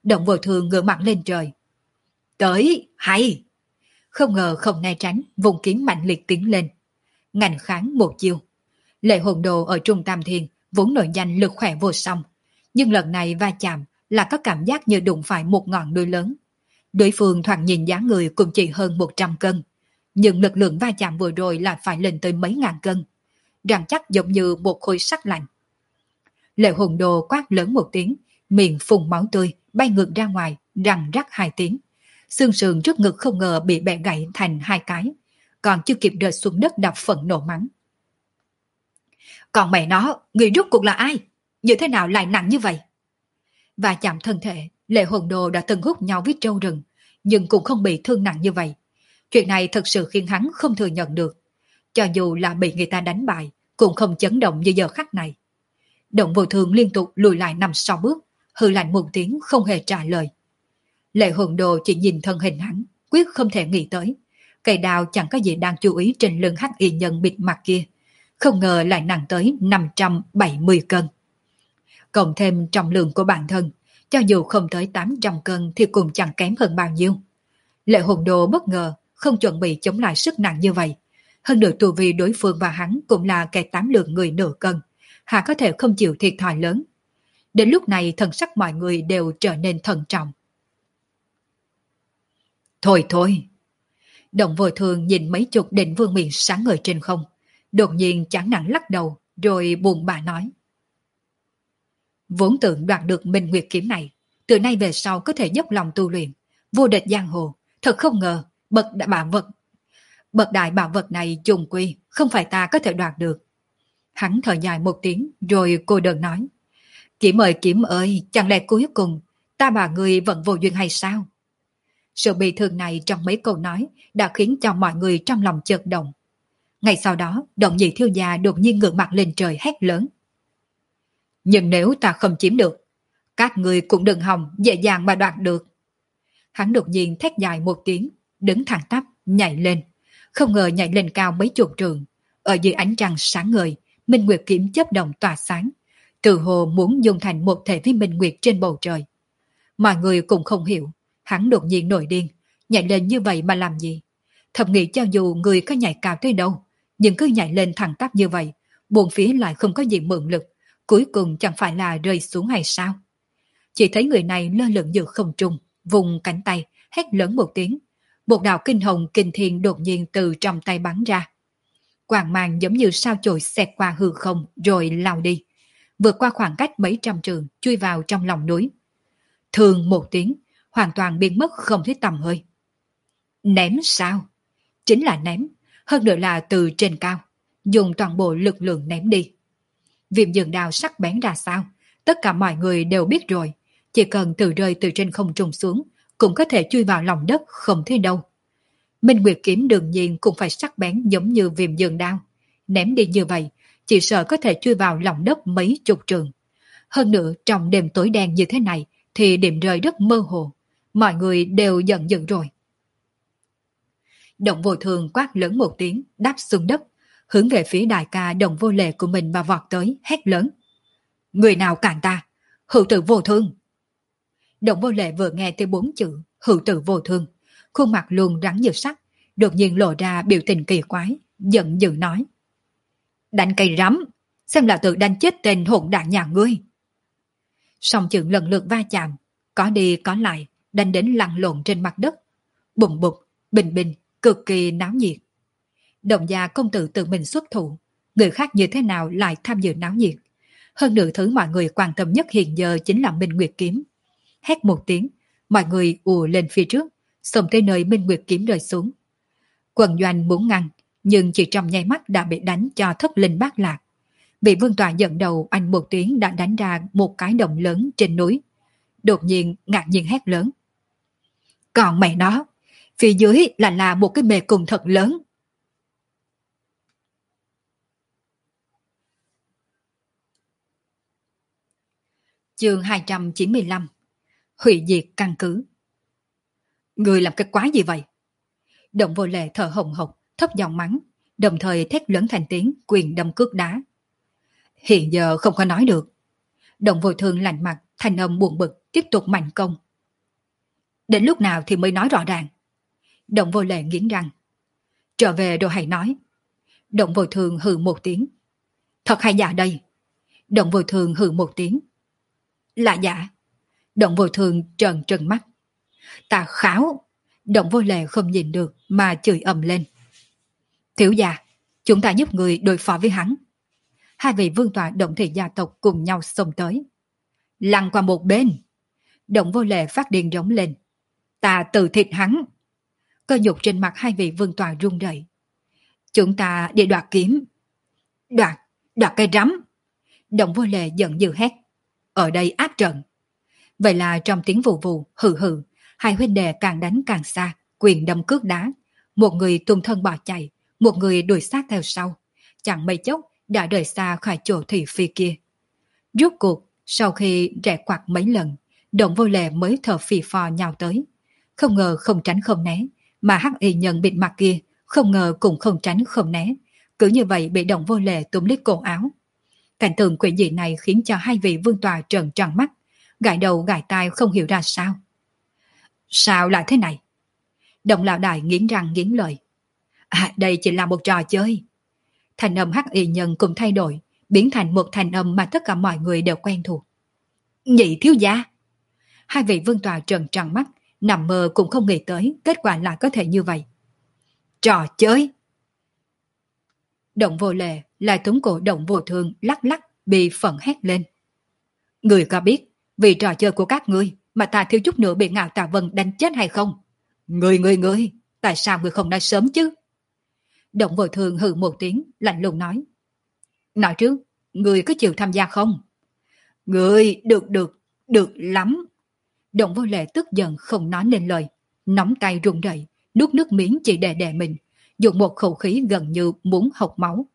Speaker 1: Động vô thường ngửa mặt lên trời. Tới, hay! Không ngờ không né tránh, vùng kiếm mạnh liệt tiến lên. Ngành kháng một chiêu. Lệ hồn đồ ở Trung Tam Thiên vốn nổi danh lực khỏe vô song. Nhưng lần này va chạm là có cảm giác như đụng phải một ngọn núi lớn. Đối phương thoạt nhìn dáng người cũng chỉ hơn một trăm cân. Nhưng lực lượng va chạm vừa rồi là phải lên tới mấy ngàn cân. Răng chắc giống như một khối sắt lạnh. Lệ hồn đồ quát lớn một tiếng, miệng phun máu tươi, bay ngược ra ngoài, răng rắc hai tiếng. Xương sườn trước ngực không ngờ bị bẻ gãy thành hai cái, còn chưa kịp rơi xuống đất đập phẫn nộ mắng. Còn mẹ nó, người rốt cuộc là ai? Như thế nào lại nặng như vậy? Và chạm thân thể, Lệ hồn đồ đã từng hút nhau với trâu rừng, nhưng cũng không bị thương nặng như vậy. Chuyện này thật sự khiến hắn không thừa nhận được. Cho dù là bị người ta đánh bại, cũng không chấn động như giờ khắc này. Động vô thường liên tục lùi lại năm sáu bước, hừ lạnh một tiếng không hề trả lời. Lệ hồn đồ chỉ nhìn thân hình hắn, quyết không thể nghĩ tới. Cây đào chẳng có gì đang chú ý trên lưng hắc y nhân bịt mặt kia. Không ngờ lại nặng tới năm trăm bảy mươi cân. Cộng thêm trọng lượng của bản thân, cho dù không tới tám trăm cân thì cũng chẳng kém hơn bao nhiêu. Lệ hồn đồ bất ngờ, không chuẩn bị chống lại sức nặng như vậy. Hơn nữa tu vi đối phương và hắn cũng là kẻ tám lượng người nửa cân. Hà có thể không chịu thiệt thòi lớn. Đến lúc này thần sắc mọi người đều trở nên thận trọng. Thôi thôi. Động vô thường nhìn mấy chục định vương miện sáng ngời trên không. Đột nhiên chán nản lắc đầu, rồi buồn bã nói. Vốn tưởng đoạt được Minh Nguyệt kiếm này, từ nay về sau có thể dốc lòng tu luyện, vô địch giang hồ, thật không ngờ, bậc đại bảo vật. Bậc đại bảo vật này trùng quy, không phải ta có thể đoạt được. Hắn thở dài một tiếng, rồi cô đơn nói. Kiếm ơi kiếm ơi, chẳng lẽ cuối cùng, ta và người vẫn vô duyên hay sao? Sự bị thương này trong mấy câu nói đã khiến cho mọi người trong lòng chợt động. Ngày sau đó, Động Nhị thiếu gia đột nhiên ngửa mặt lên trời hét lớn. Nhưng nếu ta không chiếm được, các người cũng đừng hòng dễ dàng mà đoạt được. Hắn đột nhiên thét dài một tiếng, đứng thẳng tắp, nhảy lên. Không ngờ nhảy lên cao mấy chục trường. Ở dưới ánh trăng sáng ngời, Minh Nguyệt kiếm chớp động tỏa sáng. Từ hồ muốn dùng thành một thể với Minh Nguyệt trên bầu trời. Mọi người cũng không hiểu, hắn đột nhiên nổi điên, nhảy lên như vậy mà làm gì? Thầm nghĩ cho dù người có nhảy cao tới đâu, nhưng cứ nhảy lên thẳng tắp như vậy, buồn phía lại không có gì mượn lực, cuối cùng chẳng phải là rơi xuống hay sao? Chỉ thấy người này lơ lửng giữa không trung, vùng cánh tay, hét lớn một tiếng. Một đạo kinh hồng kinh thiên đột nhiên từ trong tay bắn ra. Quang mang giống như sao chổi xẹt qua hư không rồi lao đi, vượt qua khoảng cách mấy trăm trường, chui vào trong lòng núi. Thường một tiếng, hoàn toàn biến mất không thấy tầm hơi. Ném sao? Chính là ném, hơn nữa là từ trên cao, dùng toàn bộ lực lượng ném đi. Viêm dường đao sắc bén ra sao, tất cả mọi người đều biết rồi, chỉ cần từ rơi từ trên không trung xuống, cũng có thể chui vào lòng đất không thấy đâu. Minh Nguyệt kiếm đương nhiên cũng phải sắc bén giống như viêm dường đao, ném đi như vậy, chỉ sợ có thể chui vào lòng đất mấy chục trường. Hơn nữa trong đêm tối đen như thế này thì điểm rơi rất mơ hồ, mọi người đều giận dữ rồi. Động vô thường quát lớn một tiếng, đáp xuống đất, hướng về phía đại ca Đồng Vô Lệ của mình mà vọt tới, hét lớn. Người nào cản ta? Hữu tử vô thương! Đồng Vô Lệ vừa nghe tới bốn chữ hữu tử vô thương, khuôn mặt luôn rắn như sắt, đột nhiên lộ ra biểu tình kỳ quái, giận dữ nói. Đánh cây rắm, xem là tự đánh chết tên hỗn đản nhà ngươi. Song chưởng lần lượt va chạm, có đi có lại, đánh đến lăn lộn trên mặt đất. Bùng bục, bình bình, cực kỳ náo nhiệt. Đồng gia công tử tự mình xuất thủ, người khác như thế nào lại tham dự náo nhiệt. Hơn nữa thứ mọi người quan tâm nhất hiện giờ chính là Minh Nguyệt kiếm. Hét một tiếng, mọi người ùa lên phía trước, xông tới nơi Minh Nguyệt kiếm rơi xuống. Quần doanh muốn ngăn, nhưng chỉ trong nháy mắt đã bị đánh cho thất linh bát lạc. Bị Vương Tọa dẫn đầu, anh một tiếng đã đánh ra một cái động lớn trên núi. Đột nhiên ngạc nhiên hét lớn. Còn mẹ nó, phía dưới là là một cái mê cung thật lớn. Chương hai trăm chín mươi lăm. Hủy diệt căn cứ. Người làm cái quái gì vậy? Động Vô Lệ thở hồng hộc, thấp giọng mắng, đồng thời thét lớn thành tiếng, quyền đâm cước đá. Hiện giờ không có nói được. Động Vô Thương lạnh mặt, thanh âm buồn bực, tiếp tục mạnh công. Đến lúc nào thì mới nói rõ ràng? Động Vô Lệ nghiến răng. Trở về rồi hãy nói. Động Vô Thường hừ một tiếng. Thật hay giả đây? Động Vô Thường hừ một tiếng. Là giả. Động Vô Thường trợn trừng mắt. Ta kháo. Động Vô Lệ không nhìn được mà chửi ầm lên. Thiếu gia, chúng ta giúp người đối phó với hắn. Hai vị vương tọa Động thị gia tộc cùng nhau xông tới. Lăn qua một bên. Động Vô Lệ phát điên rống lên. Ta tự thịt hắn. Cơ nhục trên mặt hai vị vương tọa run rẩy. Chúng ta đi đoạt kiếm. Đoạt, đoạt cây rắm. Động Vô Lệ giận dữ hét. Ở đây áp trận. Vậy là trong tiếng vù vù, hừ hừ, hai huynh đệ càng đánh càng xa, quyền đâm cước đá. Một người tung thân bỏ chạy, một người đuổi sát theo sau. Chẳng mấy chốc đã rời xa khỏi chỗ thị phi kia. Rốt cuộc, sau khi rẽ quạt mấy lần, Động Vô Lệ mới thở phì phò nhào tới. Không ngờ không tránh không né, mà hắc y nhân bịt mặt kia không ngờ cũng không tránh không né. Cứ như vậy bị Động Vô Lệ túm lấy cổ áo. Cảnh tượng quỷ dị này khiến cho hai vị vương tọa trợn tròn mắt, gãi đầu gãi tai không hiểu ra sao. Sao lại thế này? Động lão đại nghiến răng nghiến lợi. À, đây chỉ là một trò chơi. Thành âm hắc y nhân cùng thay đổi, biến thành một thành âm mà tất cả mọi người đều quen thuộc. Nhị thiếu gia. Hai vị vương tọa trợn tròn mắt, nằm mơ cũng không nghĩ tới kết quả lại có thể như vậy. Trò chơi. Động Vô Lệ lại túm cổ Động Vô Thường lắc lắc, bị phẫn hét lên. Người có biết vì trò chơi của các ngươi mà ta thiếu chút nữa bị Ngạo Tà Vân đánh chết hay không? Người người người, tại sao người không nói sớm chứ? Động Vô Thường hừ một tiếng, lạnh lùng nói. Nói trước, người có chịu tham gia không? Người, được được, được lắm. Động Vô Lệ tức giận không nói nên lời, nóng tay run rẩy, nuốt nước miếng chỉ để đè mình, dùng một khẩu khí gần như muốn hộc máu.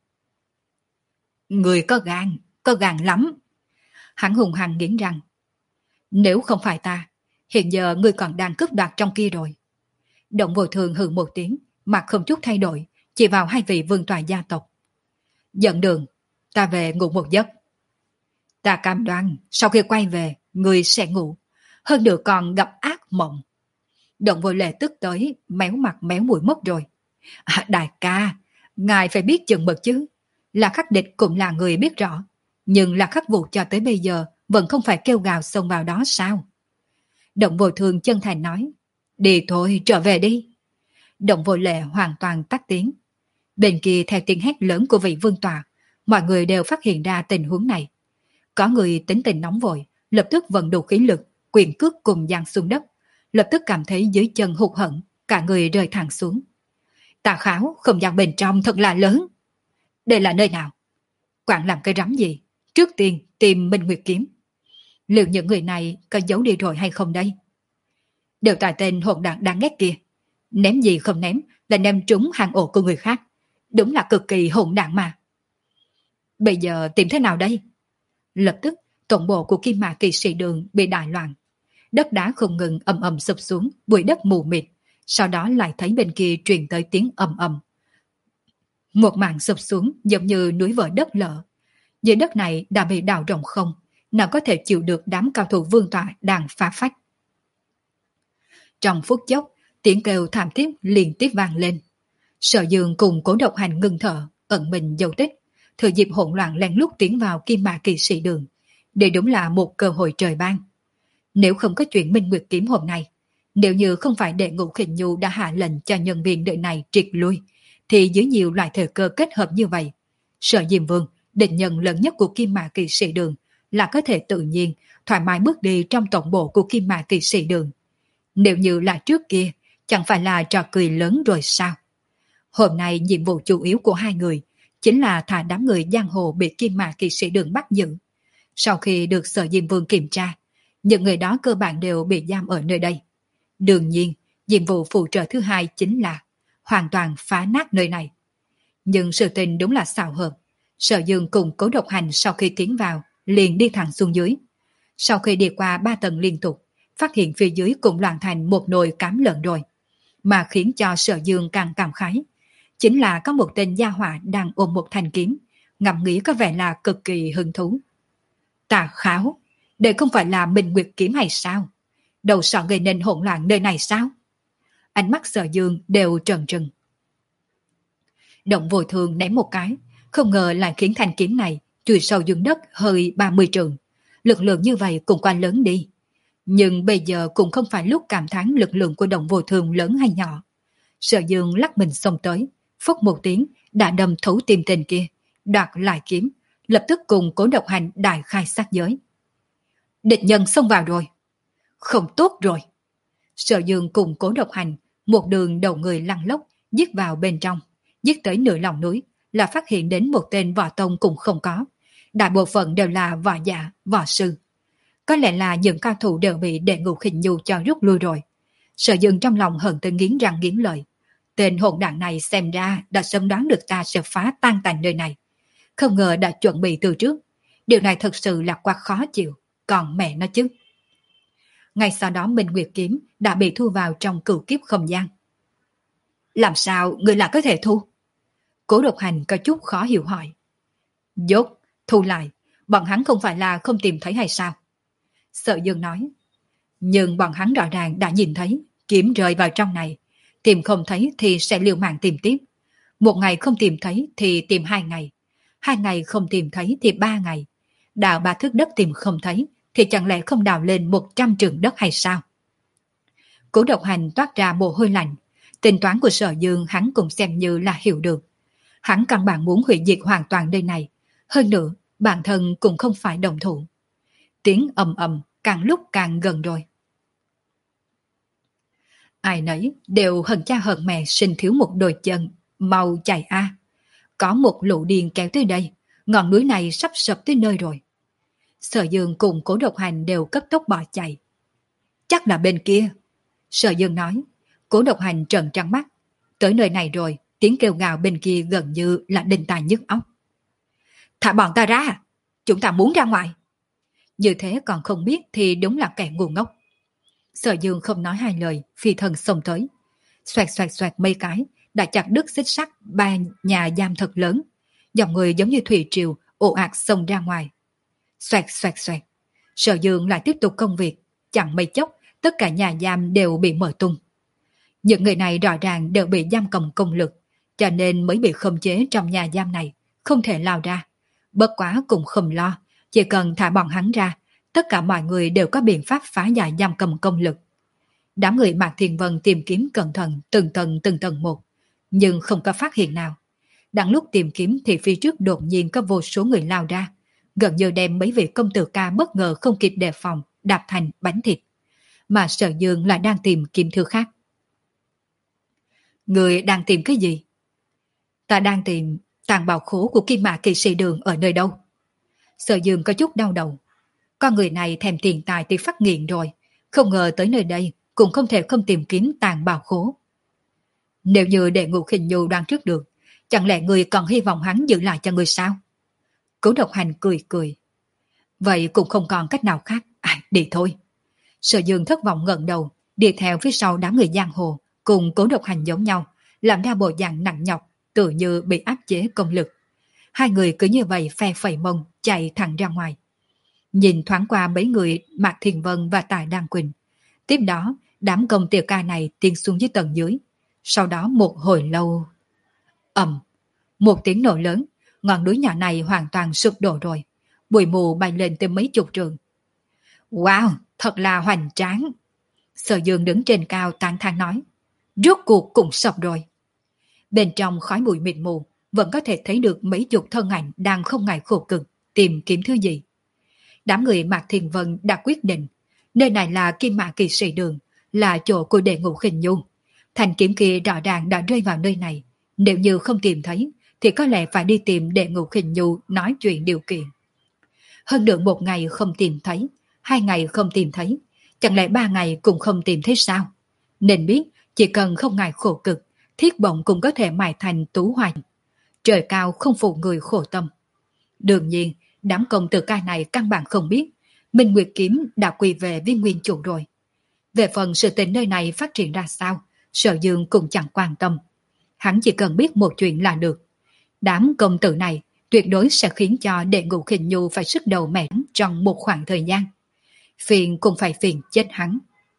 Speaker 1: Người có gan, có gan lắm. Hắn hùng hăng nghiến răng. Nếu không phải ta, hiện giờ người còn đang cướp đoạt trong kia rồi. Động Vô Thường hừ một tiếng, mặt không chút thay đổi, chỉ vào hai vị vương tọa gia tộc. Dẫn đường, ta về ngủ một giấc. Ta cam đoan, sau khi quay về, người sẽ ngủ, hơn nữa còn gặp ác mộng. Động Vô Lệ tức tới, méo mặt méo mũi mất rồi. À, đại ca, ngài phải biết chừng mực chứ. Là Khắc địch cũng là người biết rõ, nhưng là Khắc Vũ cho tới bây giờ vẫn không phải kêu gào xông vào đó sao? Động Vô Thường chân thành nói. Đi thôi, trở về đi. Động Vô Lệ hoàn toàn tắt tiếng. Bên kia theo tiếng hét lớn của vị vương tọa, mọi người đều phát hiện ra tình huống này. Có người tính tình nóng vội, lập tức vận đủ khí lực, quyền cước cùng giáng xuống đất, lập tức cảm thấy dưới chân hụt hẫng, cả người rơi thẳng xuống. Tà Kháo, không gian bên trong thật là lớn. Đây là nơi nào? Quản làm cái rắm gì? Trước tiên tìm Minh Nguyệt kiếm. Liệu những người này có giấu đi rồi hay không đây? Đều tại tên hỗn đản đáng ghét kia. Ném gì không ném là ném trúng hàng ổ của người khác. Đúng là cực kỳ hỗn đản mà. Bây giờ tìm thế nào đây? Lập tức tổng bộ của Kim Mã Kỵ Sĩ Đường bị đại loạn. Đất đá không ngừng ầm ầm sụp xuống, bụi đất mù mịt. Sau đó lại thấy bên kia truyền tới tiếng ầm ầm. Một mảng sụp xuống giống như núi vỡ đất lở. Dưới đất này đã bị đào rộng không, nào có thể chịu được đám cao thủ vương tọa đang phá phách. Trong phút chốc, tiếng kêu thảm thiết liên tiếp vang lên. Sở Dương cùng Cố Độc Hành ngưng thở, ẩn mình dấu tích, thừa dịp hỗn loạn lén lút tiến vào Kim Mã Kỵ Sĩ Đường. Đây đúng là một cơ hội trời ban. Nếu không có chuyện Minh Nguyệt kiếm hôm nay, nếu như không phải để Ngũ Khinh Nhu đã hạ lệnh cho nhân viên đợi này triệt lui, thì dưới nhiều loại thời cơ kết hợp như vậy, Sở Diêm Vương, định nhân lớn nhất của Kim Mã Kỵ Sĩ Đường, là có thể tự nhiên, thoải mái bước đi trong tổng bộ của Kim Mã Kỵ Sĩ Đường. Nếu như là trước kia, chẳng phải là trò cười lớn rồi sao? Hôm nay nhiệm vụ chủ yếu của hai người chính là thả đám người giang hồ bị Kim Mã Kỵ Sĩ Đường bắt giữ. Sau khi được Sở Diêm Vương kiểm tra, những người đó cơ bản đều bị giam ở nơi đây. Đương nhiên, nhiệm vụ phụ trợ thứ hai chính là hoàn toàn phá nát nơi này. Nhưng sự tình đúng là xảo hợp. Sở Dương cùng Cố Độc Hành sau khi tiến vào, liền đi thẳng xuống dưới. Sau khi đi qua ba tầng liên tục, phát hiện phía dưới cũng loạn thành một nồi cám lợn rồi. Mà khiến cho Sở Dương càng cảm khái, chính là có một tên gia hỏa đang ôm một thanh kiếm, ngẫm nghĩ có vẻ là cực kỳ hứng thú. Tà Kháo, đây không phải là Minh Nguyệt kiếm hay sao? Đầu sợ gây nên hỗn loạn nơi này sao? Ánh mắt Sở Dương đều trần trừng. Động Vô Thường ném một cái, không ngờ lại khiến thanh kiếm này chui sâu dưới đất hơi ba mươi trượng. Lực lượng như vậy cũng quá lớn đi. Nhưng bây giờ cũng không phải lúc cảm thán lực lượng của Động Vô Thường lớn hay nhỏ. Sở Dương lắc mình xông tới, phốc một tiếng đã đâm thấu tim tên kia, đoạt lại kiếm, lập tức cùng Cố Độc Hành đại khai sát giới. Địch nhân xông vào rồi. Không tốt rồi. Sở Dương cùng Cố Độc Hành một đường đầu người lăn lóc giết vào bên trong, giết tới nửa lòng núi là phát hiện đến một tên võ tông cũng không có. Đại bộ phận đều là võ giả, võ sư. Có lẽ là những cao thủ đều bị Đệ Ngũ Khinh Nhu cho rút lui rồi. Sở Dương trong lòng hận tới nghiến răng nghiến lợi. Tên hỗn đảng này xem ra đã sớm đoán được ta sẽ phá tan tành nơi này. Không ngờ đã chuẩn bị từ trước. Điều này thật sự là quá khó chịu. Còn mẹ nó chứ. Ngay sau đó Minh Nguyệt Kiếm đã bị thu vào trong cửu kiếp không gian. Làm sao người lại có thể thu? Cố Độc Hành có chút khó hiểu hỏi. Dốt, thu lại. Bọn hắn không phải là không tìm thấy hay sao? Sở Dương nói. Nhưng bọn hắn rõ ràng đã nhìn thấy kiếm rơi vào trong này. Tìm không thấy thì sẽ liều mạng tìm tiếp. Một ngày không tìm thấy thì tìm hai ngày. Hai ngày không tìm thấy thì ba ngày. Đào ba thước đất tìm không thấy thì chẳng lẽ không đào lên một trăm trượng đất hay sao? Cố Độc Hành toát ra mồ hôi lạnh. Tính toán của Sở Dương hắn cũng xem như là hiểu được. Hắn căn bản muốn hủy diệt hoàn toàn nơi này. Hơn nữa, bản thân cũng không phải đồng thủ. Tiếng ầm ầm càng lúc càng gần rồi. Ai nấy đều hận cha hận mẹ sinh thiếu một đôi chân, mau chạy a. Có một lũ điên kéo tới đây, ngọn núi này sắp sập tới nơi rồi. Sở Dương cùng Cố Độc Hành đều cấp tốc bỏ chạy. Chắc là bên kia. Sở Dương nói. Cố Độc Hành trợn trắng mắt. Tới nơi này rồi, tiếng kêu gào bên kia gần như là đinh tai nhức óc. Thả bọn ta ra, chúng ta muốn ra ngoài. Như thế còn không biết thì đúng là kẻ ngu ngốc. Sở Dương không nói hai lời, phi thần xông tới. Xoẹt xoẹt xoẹt mấy cái, đã chặt đứt xích sắt ba nhà giam thật lớn. Dòng người giống như thủy triều, ồ ạt xông ra ngoài. Xoẹt xoẹt xoẹt. Sở Dương lại tiếp tục công việc. Chẳng mấy chốc, tất cả nhà giam đều bị mở tung. Những người này rõ ràng đều bị giam cầm công lực, cho nên mới bị khống chế trong nhà giam này, không thể lao ra. Bất quá cũng không lo, chỉ cần thả bọn hắn ra, tất cả mọi người đều có biện pháp phá giải giam cầm công lực. Đám người Mạc Thiên Vân tìm kiếm cẩn thận từng tầng từng tầng một, nhưng không có phát hiện nào. Đang lúc tìm kiếm thì phía trước đột nhiên có vô số người lao ra, gần như đem mấy vị công tử ca bất ngờ không kịp đề phòng đạp thành bánh thịt. Mà Sở Dương lại đang tìm kiếm thứ khác. Người đang tìm cái gì? Ta đang tìm tàn bào khố của Kim Mã Kỵ Sĩ Đường ở nơi đâu? Sở Dương có chút đau đầu. Con người này thèm tiền tài thì phát nghiện rồi, không ngờ tới nơi đây cũng không thể không tìm kiếm tàn bào khố. Nếu như Đệ Ngũ Khinh Nhu đoán trước được, chẳng lẽ người còn hy vọng hắn giữ lại cho người sao? Cố Độc Hành cười cười. Vậy cũng không còn cách nào khác, à, đi thôi. Sở Dương thất vọng ngẩng đầu, đi theo phía sau đám người giang hồ, cùng Cố Độc Hành giống nhau, làm ra bộ dạng nặng nhọc, tự như bị áp chế công lực. Hai người cứ như vậy phe phẩy mông, chạy thẳng ra ngoài. Nhìn thoáng qua mấy người Mạc Thiền Vân và Tài Đăng Quỳnh. Tiếp đó, đám công tiểu ca này tiến xuống dưới tầng dưới. Sau đó một hồi lâu... ầm, một tiếng nổ lớn, ngọn núi nhỏ này hoàn toàn sụp đổ rồi. Bụi mù bay lên tới mấy chục trường. Wow, thật là hoành tráng. Sở Dương đứng trên cao tán thán nói. Rốt cuộc cũng sập rồi. Bên trong khói bụi mịt mù, vẫn có thể thấy được mấy chục thân ảnh đang không ngại khổ cực, tìm kiếm thứ gì. Đám người Mạc Thiền Vân đã quyết định, nơi này là Kim Mã Kỵ Sĩ Đường, là chỗ của Đệ Ngũ Khinh Nhu. Thanh kiếm kia rõ ràng đã rơi vào nơi này, nếu như không tìm thấy, thì có lẽ phải đi tìm Đệ Ngũ Khinh Nhu nói chuyện điều kiện. Hơn được một ngày không tìm thấy, hai ngày không tìm thấy, chẳng lẽ ba ngày cũng không tìm thấy sao? Nên biết, chỉ cần không ngại khổ cực, thiết bổng cũng có thể mài thành tú hoành. Trời cao không phụ người khổ tâm. Đương nhiên, đám công tử ca này căn bản không biết, Minh Nguyệt Kiếm đã quỳ về với nguyên chủ rồi. Về phần sự tình nơi này phát triển ra sao, Sở Dương cũng chẳng quan tâm. Hắn chỉ cần biết một chuyện là được. Đám công tử này tuyệt đối sẽ khiến cho Đệ Ngũ Khinh Nhu phải sức đầu mẻ trong một khoảng thời gian. Phiền cũng phải phiền chết hắn.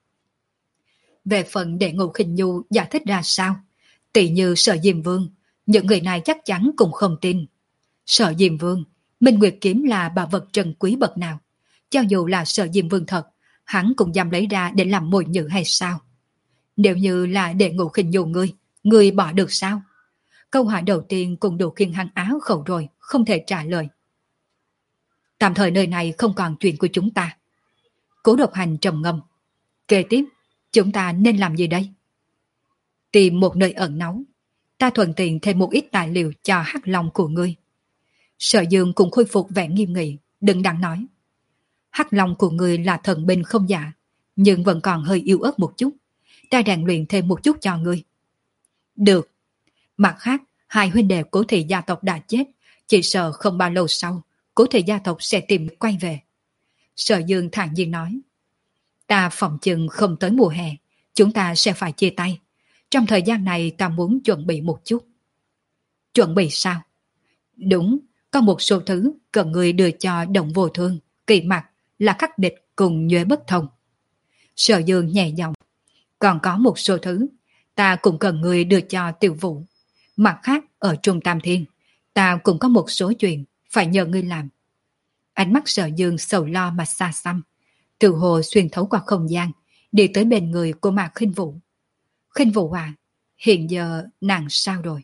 Speaker 1: Về phần Đệ Ngũ Khinh Nhu giải thích ra sao, tỷ như Sở Diêm Vương, những người này chắc chắn cũng không tin. Sở Diêm Vương, Minh Nguyệt Kiếm là bảo vật trân quý bậc nào? Cho dù là Sở Diêm Vương thật, hắn cũng dám lấy ra để làm mồi nhử hay sao? Nếu như là Đệ Ngũ Khinh Nhu ngươi, ngươi bỏ được sao? Câu hỏi đầu tiên cũng đủ khiến hắn áo khẩu rồi, không thể trả lời. Tạm thời nơi này không còn chuyện của chúng ta. Cố Độc Hành trầm ngâm. Kế tiếp, chúng ta nên làm gì đây? Tìm một nơi ẩn náu. Ta thuận tiện thêm một ít tài liệu cho hắc long của ngươi. Sở Dương cũng khôi phục vẻ nghiêm nghị, đừng đắn nói. Hắc long của ngươi là thần binh không giả, nhưng vẫn còn hơi yếu ớt một chút. Ta rèn luyện thêm một chút cho ngươi. Được. Mặt khác, hai huynh đệ Cố thị gia tộc đã chết, chỉ sợ không bao lâu sau, Cố thị gia tộc sẽ tìm quay về. Sở Dương thản nhiên nói. Ta phòng chừng không tới mùa hè, chúng ta sẽ phải chia tay. Trong thời gian này ta muốn chuẩn bị một chút. Chuẩn bị sao? Đúng, có một số thứ cần người đưa cho Động Vô Thương, Kỳ Mặc, là khắc địch cùng Nhuệ Bất Thông. Sở Dương nhẹ giọng. Còn có một số thứ, ta cũng cần người đưa cho Tiểu Vũ. Mặt khác, ở Trung Tam Thiên, ta cũng có một số chuyện phải nhờ ngươi làm. Ánh mắt Sở Dương sầu lo mà xa xăm, từ hồ xuyên thấu qua không gian, đi tới bên người của Mạc Khinh Vũ. Khinh Vũ à, hiện giờ nàng sao rồi?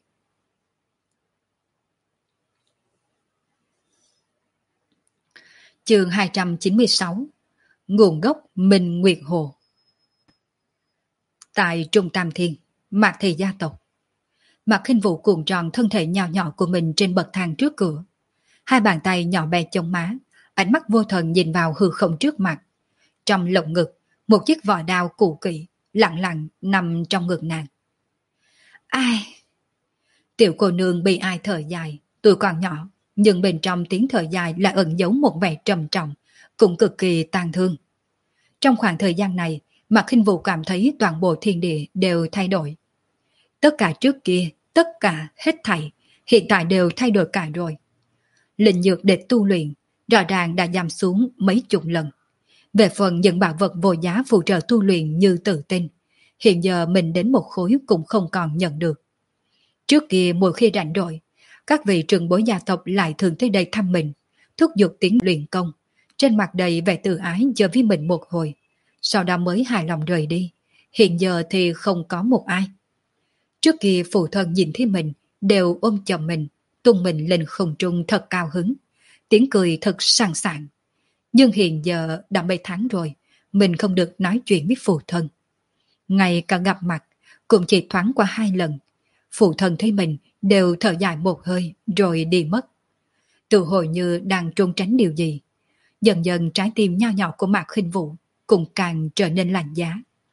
Speaker 1: Chương hai trăm chín mươi sáu. Nguồn gốc Minh Nguyệt Hồ. Tại Trung Tam Thiên, Mạc thị gia tộc. Mạc Khinh Vũ cuộn tròn thân thể nhỏ nhỏ của mình trên bậc thang trước cửa. Hai bàn tay nhỏ bé chống má, ánh mắt vô thần nhìn vào hư không trước mặt. Trong lồng ngực, một chiếc vỏ đao cũ kỹ, lặng lặng nằm trong ngực nàng. Ai? Tiểu cô nương bị ai thở dài, tuổi còn nhỏ, nhưng bên trong tiếng thở dài lại ẩn giấu một vẻ trầm trọng, cũng cực kỳ tang thương. Trong khoảng thời gian này, Mạc Khinh Vũ cảm thấy toàn bộ thiên địa đều thay đổi. Tất cả trước kia, tất cả, hết thảy, hiện tại đều thay đổi cả rồi. Linh dược để tu luyện, rõ ràng đã giảm xuống mấy chục lần. Về phần những bảo vật vô giá phụ trợ tu luyện như tự tin, hiện giờ mình đến một khối cũng không còn nhận được. Trước kia mỗi khi rảnh rỗi, các vị trưởng bối gia tộc lại thường tới đây thăm mình, thúc giục tiếng luyện công, trên mặt đầy vẻ tự ái chờ với mình một hồi, sau đó mới hài lòng rời đi. Hiện giờ thì không có một ai. Trước kia phụ thân nhìn thấy mình đều ôm chầm mình, tung mình lên không trung thật cao hứng, tiếng cười thật sảng sảng. Nhưng hiện giờ đã mấy tháng rồi, mình không được nói chuyện với phụ thân. Ngay cả gặp mặt, cũng chỉ thoáng qua hai lần. Phụ thân thấy mình đều thở dài một hơi rồi đi mất. Tự hồi như đang trốn tránh điều gì. Dần dần trái tim nho nhỏ của Mạc Khinh Vũ cũng càng trở nên lạnh giá.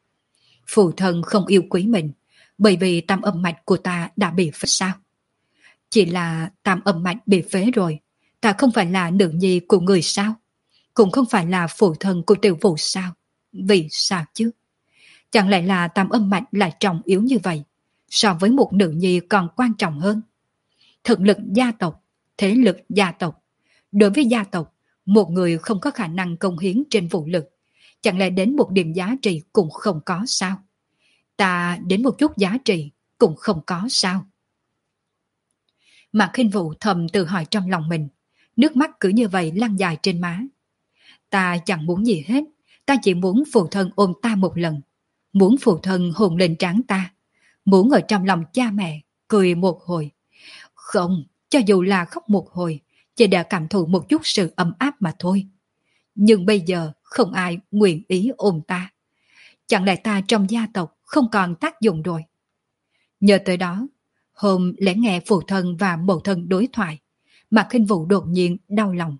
Speaker 1: Phụ thân không yêu quý mình, bởi vì tam âm mạch của ta đã bị phế sao? Chỉ là tam âm mạch bị phế rồi, ta không phải là nữ nhi của người sao? Cũng không phải là phụ thân của Tiểu Vũ sao? Vì sao chứ? Chẳng lẽ là tam âm mạch lại trọng yếu như vậy, so với một nữ nhi còn quan trọng hơn? Thực lực gia tộc, thế lực gia tộc. Đối với gia tộc, một người không có khả năng công hiến trên vũ lực, chẳng lẽ đến một điểm giá trị cũng không có sao? Ta đến một chút giá trị cũng không có sao? Mạc Khinh Vũ thầm tự hỏi trong lòng mình, nước mắt cứ như vậy lăn dài trên má. Ta chẳng muốn gì hết, ta chỉ muốn phụ thân ôm ta một lần, muốn phụ thân hôn lên trán ta, muốn ở trong lòng cha mẹ cười một hồi. Không, cho dù là khóc một hồi, chỉ để cảm thụ một chút sự ấm áp mà thôi. Nhưng bây giờ không ai nguyện ý ôm ta. Chẳng lẽ ta trong gia tộc không còn tác dụng rồi? Nhớ tới đó, hôm lẽ nghe phụ thân và mẫu thân đối thoại, Mạc Khinh Vũ đột nhiên đau lòng.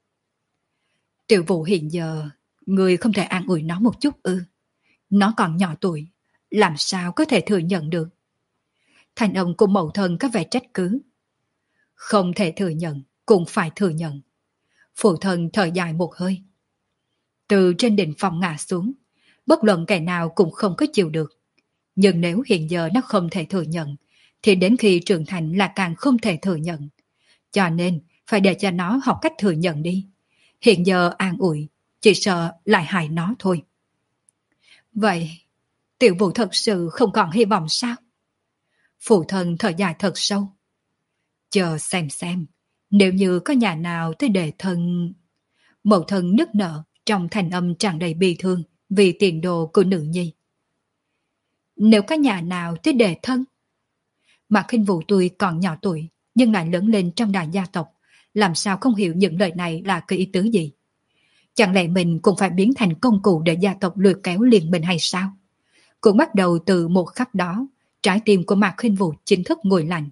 Speaker 1: Tiểu Vũ hiện giờ, người không thể an ủi nó một chút ư? Nó còn nhỏ tuổi, làm sao có thể thừa nhận được? Thành ông của mẫu thân có vẻ trách cứ. Không thể thừa nhận, cũng phải thừa nhận. Phụ thân thở dài một hơi. Từ trên đỉnh phòng ngã xuống, bất luận kẻ nào cũng không có chịu được. Nhưng nếu hiện giờ nó không thể thừa nhận, thì đến khi trưởng thành là càng không thể thừa nhận. Cho nên, phải để cho nó học cách thừa nhận đi. Hiện giờ an ủi, chỉ sợ lại hại nó thôi. Vậy, Tiểu Vũ thật sự không còn hy vọng sao? Phụ thân thở dài thật sâu. Chờ xem xem, nếu như có nhà nào tới đề thân... Mẫu thân nức nở trong thanh âm tràn đầy bi thương vì tiền đồ của nữ nhi. Nếu có nhà nào tới đề thân? Mạc Khinh Vũ tuy còn nhỏ tuổi nhưng lại lớn lên trong đại gia tộc, làm sao không hiểu những lời này là cái ý tứ gì? Chẳng lẽ mình cũng phải biến thành công cụ để gia tộc lôi kéo liền mình hay sao? Cũng bắt đầu từ một khắc đó, trái tim của Mạc Khinh Vũ chính thức nguội lạnh.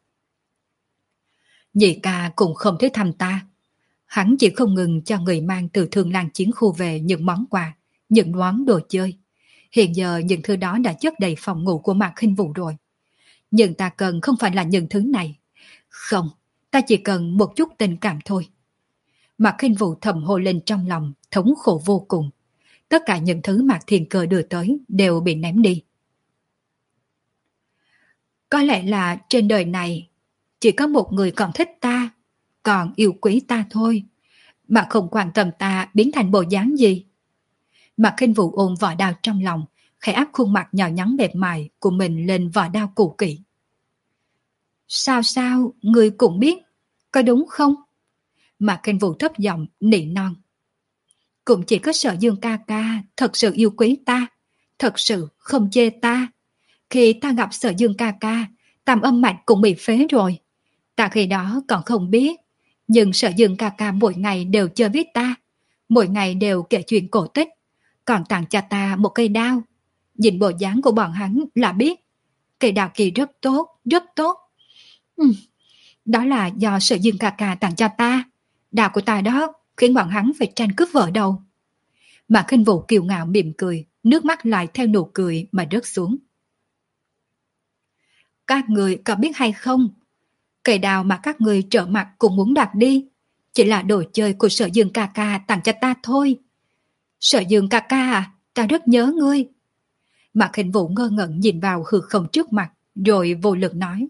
Speaker 1: Nhị ca cũng không thấy thăm ta. Hắn chỉ không ngừng cho người mang từ Thương Lan chiến khu về những món quà, những món đồ chơi. Hiện giờ những thứ đó đã chất đầy phòng ngủ của Mạc Khinh Vũ rồi. Nhưng ta cần không phải là những thứ này. Không, ta chỉ cần một chút tình cảm thôi. Mạc Khinh Vũ thầm hô lên trong lòng, thống khổ vô cùng. Tất cả những thứ Mạc Thiên Cơ đưa tới đều bị ném đi. Có lẽ là trên đời này chỉ có một người còn thích ta, còn yêu quý ta thôi, mà không quan tâm ta biến thành bộ dáng gì. Mạc Khinh Vũ ôm vỏ đao trong lòng, khẽ áp khuôn mặt nhỏ nhắn mềm mại của mình lên vỏ đao cũ kỹ. Sao sao, người cũng biết, có đúng không? Mạc Khinh Vũ thấp giọng nỉ non. Cũng chỉ có Sở Dương ca ca thật sự yêu quý ta, thật sự không chê ta. Khi ta gặp Sở Dương ca ca, tam âm mạch cũng bị phế rồi. Ta khi đó còn không biết, nhưng Sở Dương ca ca mỗi ngày đều chơi với ta, mỗi ngày đều kể chuyện cổ tích, còn tặng cho ta một cây đao. Nhìn bộ dáng của bọn hắn là biết, cây đao kia rất tốt, rất tốt. Uhm, đó là do Sở Dương ca ca tặng cho ta. Đao của ta đó khiến bọn hắn phải tranh cướp vợ đầu. Mà Khinh Vũ kiêu ngạo mỉm cười, nước mắt lại theo nụ cười mà rớt xuống. Các người có biết hay không, cây đao mà các người trở mặt cũng muốn đoạt đi chỉ là đồ chơi của Sở Dương ca ca tặng cho ta thôi. Sở Dương ca ca à, ta rất nhớ ngươi. Mạc Khinh Vũ ngơ ngẩn nhìn vào hư không trước mặt, rồi vô lực nói.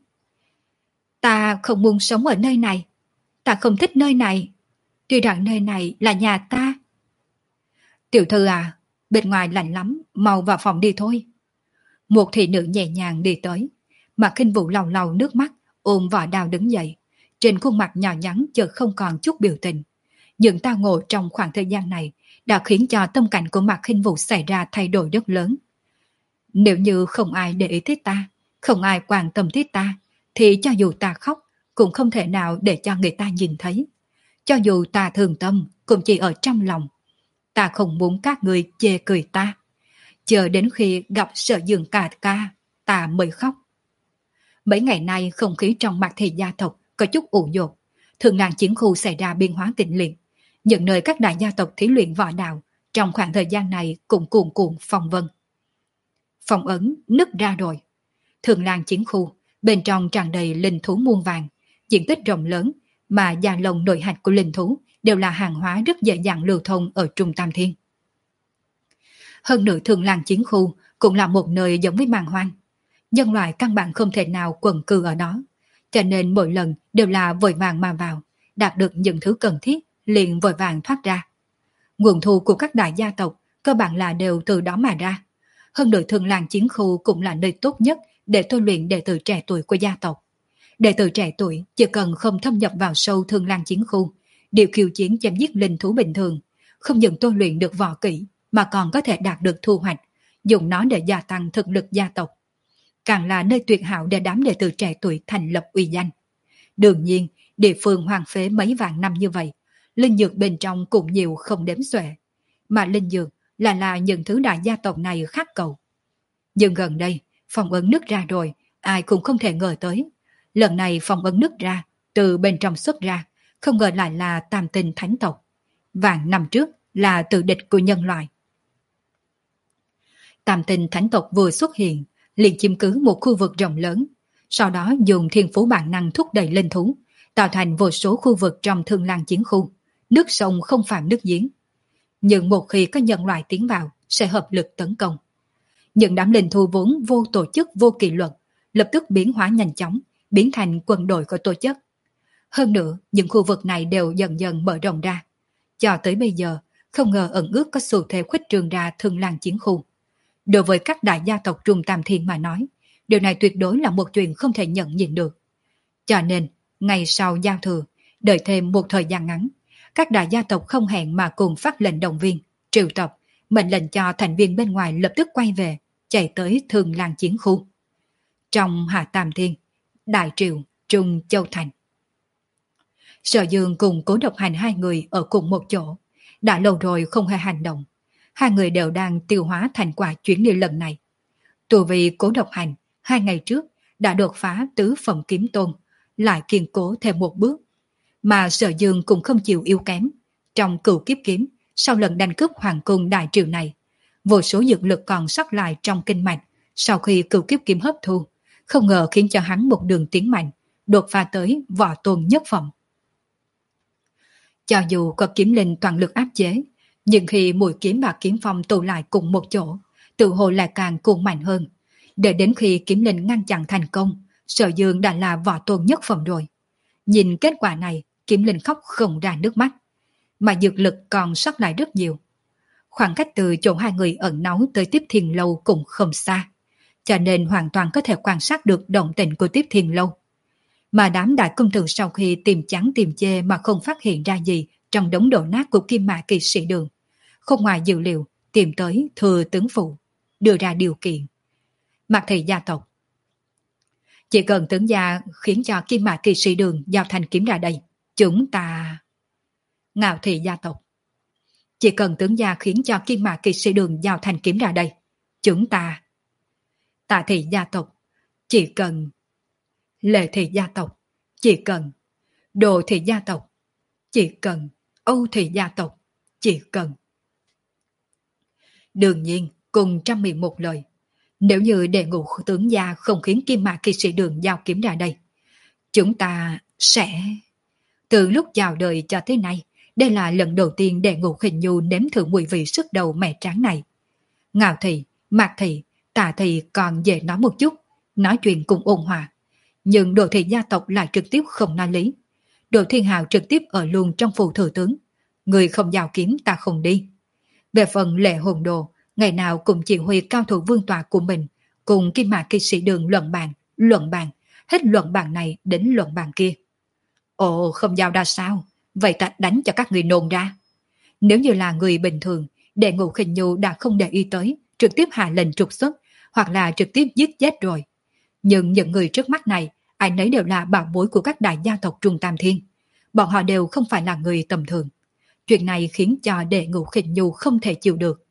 Speaker 1: Ta không muốn sống ở nơi này, ta không thích nơi này, tuy rằng nơi này là nhà ta. Tiểu thư à, bên ngoài lạnh lắm, mau vào phòng đi thôi. Một thị nữ nhẹ nhàng đi tới, Mạc Khinh Vũ lau lau nước mắt, ôm vỏ đao đứng dậy. Trên khuôn mặt nhỏ nhắn chợt không còn chút biểu tình. Những tao ngộ trong khoảng thời gian này đã khiến cho tâm cảnh của Mạc Khinh Vũ xảy ra thay đổi rất lớn. Nếu như không ai để ý tới ta, không ai quan tâm tới ta, thì cho dù ta khóc cũng không thể nào để cho người ta nhìn thấy. Cho dù ta thương tâm cũng chỉ ở trong lòng. Ta không muốn các người chê cười ta. Chờ đến khi gặp Sở Dương ca ca, ta mới khóc. Mấy ngày nay không khí trong Mạc thị gia tộc có chút ủ dột. Thường Lan chiến khu xảy ra biến hóa kịch liệt. Những nơi các đại gia tộc thí luyện võ đạo trong khoảng thời gian này cũng cuồn cuộn phong vân. Phong ấn nứt ra rồi. Thường Lan chiến khu bên trong tràn đầy linh thú muôn vàng, diện tích rộng lớn mà da lông nội hạch của linh thú đều là hàng hóa rất dễ dàng lưu thông ở Trung Tam Thiên. Hơn nữa Thường Lan chiến khu cũng là một nơi giống với màn hoang. Nhân loại căn bản không thể nào quần cư ở đó, cho nên mỗi lần đều là vội vàng mà vào, đạt được những thứ cần thiết liền vội vàng thoát ra. Nguồn thu của các đại gia tộc cơ bản là đều từ đó mà ra. Hơn nữa Thường Lan chiến khu cũng là nơi tốt nhất để tôi luyện đệ tử trẻ tuổi của gia tộc. Đệ tử trẻ tuổi chỉ cần không thâm nhập vào sâu Thường Lan chiến khu, điều khiêu chiến chém giết linh thú bình thường, không những tôi luyện được võ kỹ mà còn có thể đạt được thu hoạch, dùng nó để gia tăng thực lực gia tộc. Càng là nơi tuyệt hảo để đám đệ tử trẻ tuổi thành lập uy danh. Đương nhiên, địa phương hoang phế mấy vạn năm như vậy, linh dược bên trong cũng nhiều không đếm xuể. Mà linh dược là là những thứ đại gia tộc này khắc cầu. Nhưng gần đây, phong ấn nứt ra rồi, ai cũng không thể ngờ tới. Lần này phong ấn nứt ra, từ bên trong xuất ra, không ngờ lại là Tam Tinh Thánh tộc. Vạn năm trước là tự địch của nhân loại. Tam Tinh Thánh tộc vừa xuất hiện, liền chiếm cứ một khu vực rộng lớn, sau đó dùng thiên phú bản năng thúc đẩy linh thú, tạo thành vô số khu vực trong Thương Lan chiến khu, nước sông không phạm nước giếng. Nhưng một khi có nhân loại tiến vào, sẽ hợp lực tấn công. Những đám linh thú vốn vô tổ chức vô kỷ luật, lập tức biến hóa nhanh chóng, biến thành quân đội có tổ chức. Hơn nữa, những khu vực này đều dần dần mở rộng ra. Cho tới bây giờ, không ngờ ẩn ước có xu thế khuếch trương ra Thương Lan chiến khu. Đối với các đại gia tộc Trung Tam Thiên mà nói, điều này tuyệt đối là một chuyện không thể nhận nhìn được. Cho nên, ngày sau giao thừa, đợi thêm một thời gian ngắn, các đại gia tộc không hẹn mà cùng phát lệnh động viên, triệu tập, mệnh lệnh cho thành viên bên ngoài lập tức quay về, chạy tới Thường Lan chiến khu. Trong Hạ Tam Thiên, Đại Triều, Trung Châu Thành. Sở Dương cùng Cố Độc Hành hai người ở cùng một chỗ, đã lâu rồi không hề hành động. Hai người đều đang tiêu hóa thành quả chuyến đi lần này. Tù vì Cố Độc Hành, hai ngày trước đã đột phá tứ phẩm kiếm tôn, lại kiên cố thêm một bước. Mà Sở Dương cũng không chịu yếu kém. Trong Cửu Kiếp Kiếm, sau lần đánh cướp hoàng cung Đại Triều này, vô số dược lực còn sót lại trong kinh mạch, sau khi Cửu Kiếp Kiếm hấp thu, không ngờ khiến cho hắn một đường tiến mạnh, đột phá tới võ tôn nhất phẩm. Cho dù có kiếm linh toàn lực áp chế, nhưng khi mũi kiếm và kiếm phong tụ lại cùng một chỗ, tự hồ lại càng cuồng mạnh hơn. Để đến khi kiếm linh ngăn chặn thành công, Sở Dương đã là võ tôn nhất phẩm rồi. Nhìn kết quả này, kiếm linh khóc không ra nước mắt, mà dược lực còn sót lại rất nhiều. Khoảng cách từ chỗ hai người ẩn náu tới Tiếp Thiên Lâu cũng không xa, cho nên hoàn toàn có thể quan sát được động tĩnh của Tiếp Thiên Lâu. Mà đám đại công tử sau khi tìm trắng tìm chê mà không phát hiện ra gì trong đống đổ nát của Kim Mã Kỳ Sĩ Đường, không ngoài dự liệu tìm tới Thừa Tướng Phụ, đưa ra điều kiện. Mạc Thị gia tộc, chỉ cần tướng gia khiến cho Kim Mã Kỳ Sĩ Đường giao thanh kiếm ra đây, chúng ta... Ngạo Thị gia tộc, chỉ cần tướng gia khiến cho Kim Mã Kỳ Sĩ Đường giao thanh kiếm ra đây, chúng ta... Tạ Thị gia tộc, chỉ cần... Lệ Thị gia tộc, chỉ cần... Đồ Thị gia tộc, chỉ cần... Âu Thị gia tộc, chỉ cần... Đương nhiên, cùng trăm miệng một lời. Nếu như đệ ngũ tướng gia không khiến Kim Mã Kỳ Sĩ Đường giao kiếm ra đây, chúng ta sẽ... Từ lúc chào đời cho tới nay, đây là lần đầu tiên đệ ngũ Khinh Nhu nếm thử mùi vị sức đầu mẹ tráng này. Ngạo Thị, Mạc Thị, Tạ Thị còn dễ nói một chút, nói chuyện cũng ôn hòa. Nhưng Đồ Thị gia tộc lại trực tiếp không nói lý. Đồ Thiên Hào trực tiếp ở luôn trong phủ thừa tướng. Người không giao kiếm ta không đi. Về phần Lệ Hồn Đồ, ngày nào cũng chỉ huy cao thủ vương tọa của mình, cùng Kim Mã Kỳ Sĩ Đường luận bàn, luận bàn, hết luận bàn này đến luận bàn kia. Ồ, không giao ra sao? Vậy ta đánh cho các người nôn ra. Nếu như là người bình thường, đệ ngũ Khinh Nhu đã không để ý tới, trực tiếp hạ lệnh trục xuất, hoặc là trực tiếp giết chết rồi. Nhưng những người trước mắt này, ai nấy đều là bảo bối của các đại gia tộc Trung Tam Thiên. Bọn họ đều không phải là người tầm thường. Chuyện này khiến cho đệ ngũ Khinh Nhu không thể chịu được.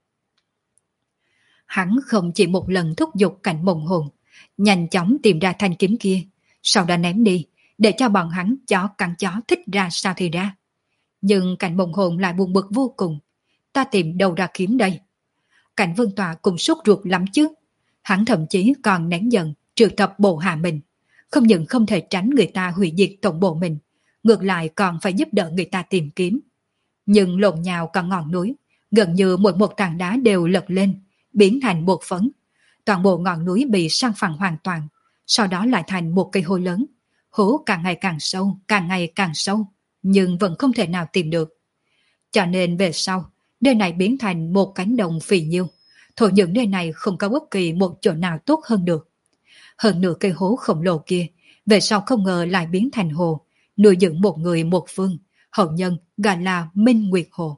Speaker 1: Hắn không chỉ một lần thúc giục Cảnh Mộng Hồn, nhanh chóng tìm ra thanh kiếm kia, sau đó ném đi, để cho bọn hắn chó cắn chó thích ra sao thì ra. Nhưng Cảnh Mộng Hồn lại buồn bực vô cùng. Ta tìm đâu ra kiếm đây? Cảnh Vương Tọa cũng sốt ruột lắm chứ. Hắn thậm chí còn nén giận, triệu tập bộ hạ mình. Không những không thể tránh người ta hủy diệt tổng bộ mình, ngược lại còn phải giúp đỡ người ta tìm kiếm. Nhưng lộn nhào cả ngọn núi, gần như mỗi một tảng đá đều lật lên, biến thành bột phấn. Toàn bộ ngọn núi bị san phẳng hoàn toàn, sau đó lại thành một cây hố lớn. Hố càng ngày càng sâu, càng ngày càng sâu, nhưng vẫn không thể nào tìm được. Cho nên về sau, nơi này biến thành một cánh đồng phì nhiêu. Thổ nhưỡng nơi này không có bất kỳ một chỗ nào tốt hơn được. Hơn nửa cây hố khổng lồ kia, về sau không ngờ lại biến thành hồ, nuôi dưỡng một người một phương, hậu nhân gọi là Minh Nguyệt Hồ.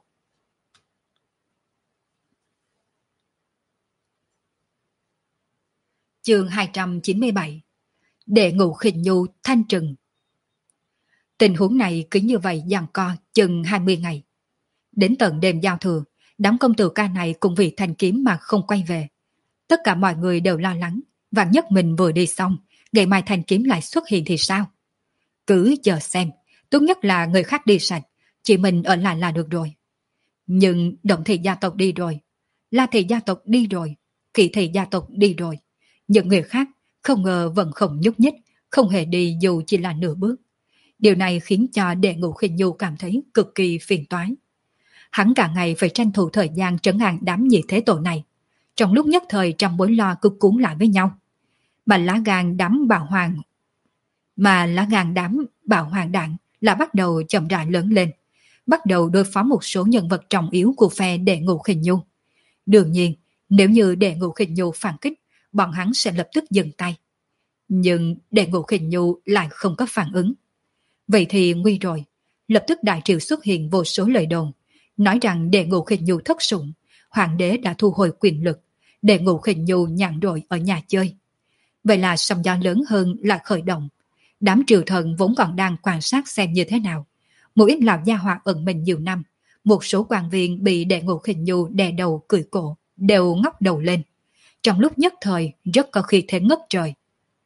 Speaker 1: Chương hai trăm chín mươi bảy. Đệ ngũ Khinh Nhu thanh trừng. Tình huống này cứ như vậy giằng co chừng hai mươi ngày. Đến tận đêm giao thừa, đám công tử ca này cũng vì thanh kiếm mà không quay về. Tất cả mọi người đều lo lắng, vạn nhất mình vừa đi xong, ngày mai thanh kiếm lại xuất hiện thì sao? Cứ chờ xem, tốt nhất là người khác đi sạch, chỉ mình ở lại là được rồi. Nhưng Động Thị gia tộc đi rồi, La Thị gia tộc đi rồi, Kỷ Thị gia tộc đi rồi. Những người khác không ngờ vẫn không nhúc nhích, không hề đi dù chỉ là nửa bước. Điều này khiến cho đệ ngũ Khinh Nhu cảm thấy cực kỳ phiền toái. Hắn cả ngày phải tranh thủ thời gian trấn an đám nhị thế tổ này. Trong lúc nhất thời trăm mối lo cứ cuốn lại với nhau. Mà lá gan đám bảo hoàng Mà lá gan đám bảo hoàng đạn là bắt đầu chậm rãi lớn lên. Bắt đầu đối phó một số nhân vật trọng yếu của phe đệ ngũ Khinh Nhu. Đương nhiên, Nếu như Đệ Ngũ Khinh Nhu phản kích, bọn hắn sẽ lập tức dừng tay. Nhưng Đệ Ngũ Khinh Nhu lại không có phản ứng. Vậy thì nguy rồi. Lập tức đại triều xuất hiện vô số lời đồn, nói rằng Đệ Ngũ Khinh Nhu thất sủng, hoàng đế đã thu hồi quyền lực, Đệ Ngũ Khinh Nhu nhàn rỗi ở nhà chơi. Vậy là sóng gió lớn hơn là khởi động. Đám triều thần vốn còn đang quan sát xem như thế nào. Một ít lão gia hỏa ẩn mình nhiều năm, một số quan viên bị Đệ Ngũ Khinh Nhu đè đầu cười cổ, đều ngóc đầu lên. Trong lúc nhất thời rất có khí thế ngất trời.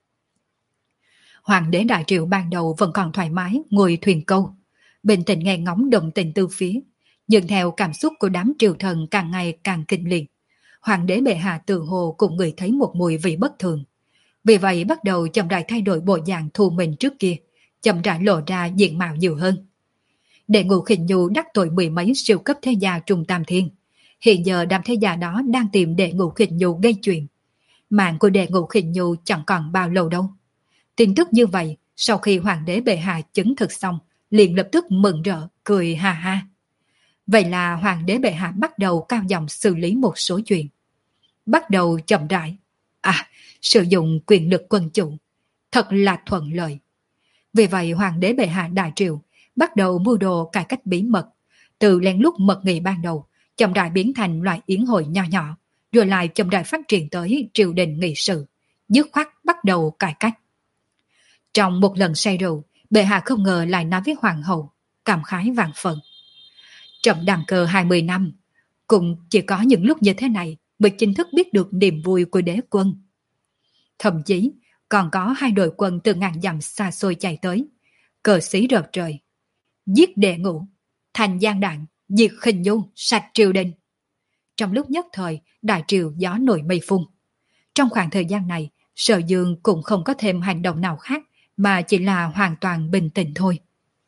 Speaker 1: Hoàng đế đại triệu ban đầu vẫn còn thoải mái ngồi thuyền câu, bình tĩnh nghe ngóng động tình từ phía, nhưng theo cảm xúc của đám triều thần càng ngày càng kinh liệt, hoàng đế bệ hạ tự hồ cũng ngửi thấy một mùi vị bất thường. Vì vậy bắt đầu chậm rãi thay đổi bộ dạng thu mình trước kia, chậm rãi lộ ra diện mạo nhiều hơn. Đệ Ngũ Khinh Nhu đắc tội mười mấy siêu cấp thế gia Trung Tam Thiên. Hiện giờ đám thế gia đó đang tìm Đệ Ngũ Khinh Nhu gây chuyện. Mạng của Đệ Ngũ Khinh Nhu chẳng còn bao lâu đâu. Tin tức như vậy, sau khi hoàng đế bệ hạ chứng thực xong, liền lập tức mừng rỡ, cười ha ha. Vậy là hoàng đế bệ hạ bắt đầu cao giọng xử lý một số chuyện. Bắt đầu chậm rãi. À, sử dụng quyền lực quân chủ. Thật là thuận lợi. Vì vậy hoàng đế bệ hạ đại triều bắt đầu mưu đồ cải cách bí mật. Từ lén lút mật nghị ban đầu, chậm rãi biến thành loại yến hội nho nhỏ, rồi lại chậm rãi phát triển tới triều đình nghị sự, dứt khoát bắt đầu cải cách. Trong một lần say rượu, bệ hạ không ngờ lại nói với hoàng hậu, cảm khái vạn phần. Trẫm đăng cơ hai mươi năm, cũng chỉ có những lúc như thế này mới chính thức biết được niềm vui của đế quân. Thậm chí còn có hai đội quân từ ngàn dặm xa xôi chạy tới, cờ xí rợp trời. Giết Đệ Ngũ, thành gian đạn, diệt Khinh Nhu, sạch triều đình. Trong lúc nhất thời, đại triều gió nổi mây phun. Trong khoảng thời gian này, Sở Dương cũng không có thêm hành động nào khác, mà chỉ là hoàn toàn bình tĩnh thôi.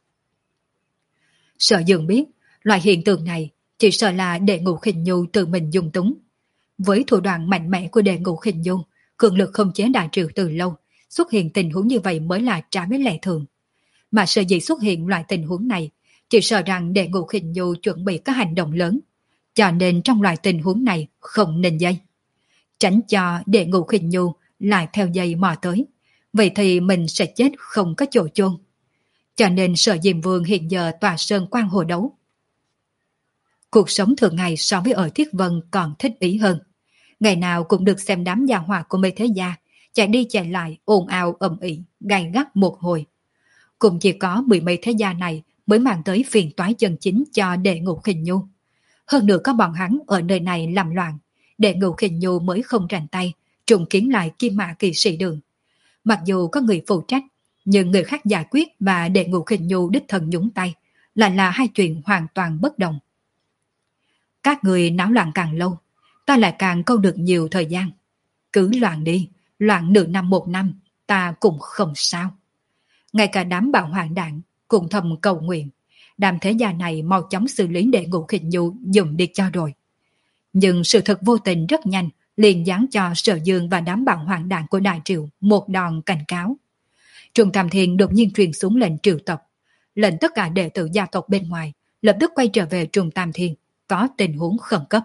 Speaker 1: Sở Dương biết, loại hiện tượng này chỉ sợ là Đệ Ngũ Khinh Nhu tự mình dung túng. Với thủ đoạn mạnh mẽ của Đệ Ngũ Khinh Nhu, cường lực không chế đại triều từ lâu, xuất hiện tình huống như vậy mới là trái với lẽ thường. Mà sở dĩ xuất hiện loại tình huống này, chỉ sợ rằng Đệ Ngũ Khinh Nhu chuẩn bị các hành động lớn, cho nên trong loại tình huống này không nên dây. Tránh cho Đệ Ngũ Khinh Nhu lại theo dây mò tới, vậy thì mình sẽ chết không có chỗ chôn. Cho nên Sở Diêm Vương hiện giờ tòa sơn quan hồ đấu. Cuộc sống thường ngày so với ở Thiết Vân còn thích ý hơn. Ngày nào cũng được xem đám gia hỏa của mấy thế gia chạy đi chạy lại ồn ào ầm ĩ, gay gắt một hồi. Cũng chỉ có mười mấy thế gia này mới mang tới phiền toái chân chính cho Đệ Ngũ Khinh Nhu. Hơn nữa có bọn hắn ở nơi này làm loạn, Đệ Ngũ Khinh Nhu mới không rành tay trùng kiến lại Kim Mã Kỵ Sĩ Đường. Mặc dù có người phụ trách, nhưng người khác giải quyết và Đệ Ngũ Khinh Nhu đích thân nhúng tay lại là hai chuyện hoàn toàn bất đồng. Các người náo loạn càng lâu, ta lại càng câu được nhiều thời gian. Cứ loạn đi, loạn nửa năm một năm, ta cũng không sao. Ngay cả đám bạo hoạn đạn cũng thầm cầu nguyện, đám thế gia này mau chóng xử lý Đệ Ngũ Khinh Nhu dùng đi cho rồi. Nhưng sự thật vô tình rất nhanh liền giáng cho Sở Dương và đám bạo hoạn đạn của đại triều một đòn cảnh cáo. Trung Tam Thiên đột nhiên truyền xuống lệnh triệu tập, lệnh tất cả đệ tử gia tộc bên ngoài lập tức quay trở về Trung Tam Thiên, có tình huống khẩn cấp.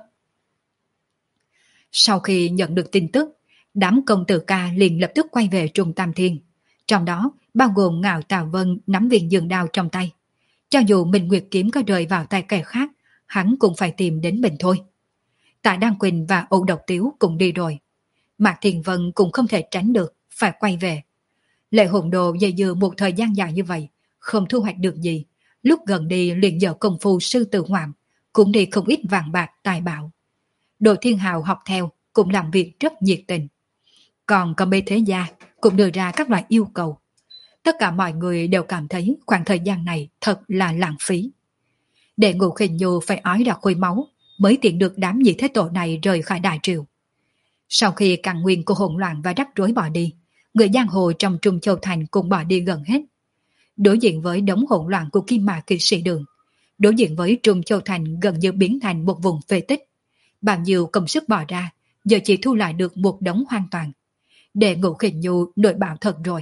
Speaker 1: Sau khi nhận được tin tức, đám công tử ca liền lập tức quay về Trung Tam Thiên, trong đó bao gồm Ngạo Tào Vân nắm viên dương đao trong tay. Cho dù Minh Nguyệt kiếm có rơi vào tay kẻ khác, hắn cũng phải tìm đến mình thôi. Tạ Đăng Quỳnh và Âu Độc Tiếu cũng đi rồi. Mạc Thiền Vân cũng không thể tránh được, phải quay về. Lệ Hồn Đồ dây dưa một thời gian dài như vậy, không thu hoạch được gì. Lúc gần đi liền dở công phu sư tử ngoạm, cũng đi không ít vàng bạc tài bảo. Đồ Thiên Hào học theo, cũng làm việc rất nhiệt tình. Còn có mấy thế gia cũng đưa ra các loại yêu cầu. Tất cả mọi người đều cảm thấy khoảng thời gian này thật là lãng phí. Đệ Ngũ Khinh Nhu phải ói ra khối máu mới tiện được đám nhị thế tổ này rời khỏi đại triều. Sau khi căn nguyên của hỗn loạn và rắc rối bỏ đi, người giang hồ trong Trung Châu Thành cũng bỏ đi gần hết. Đối diện với đống hỗn loạn của Kim Mã Kỵ Sĩ Đường, đối diện với Trung Châu Thành gần như biến thành một vùng phế tích. Bao nhiêu công sức bỏ ra, giờ chỉ thu lại được một đống hoang toàn. Đệ Ngũ Khinh Nhu nội bạo thật rồi.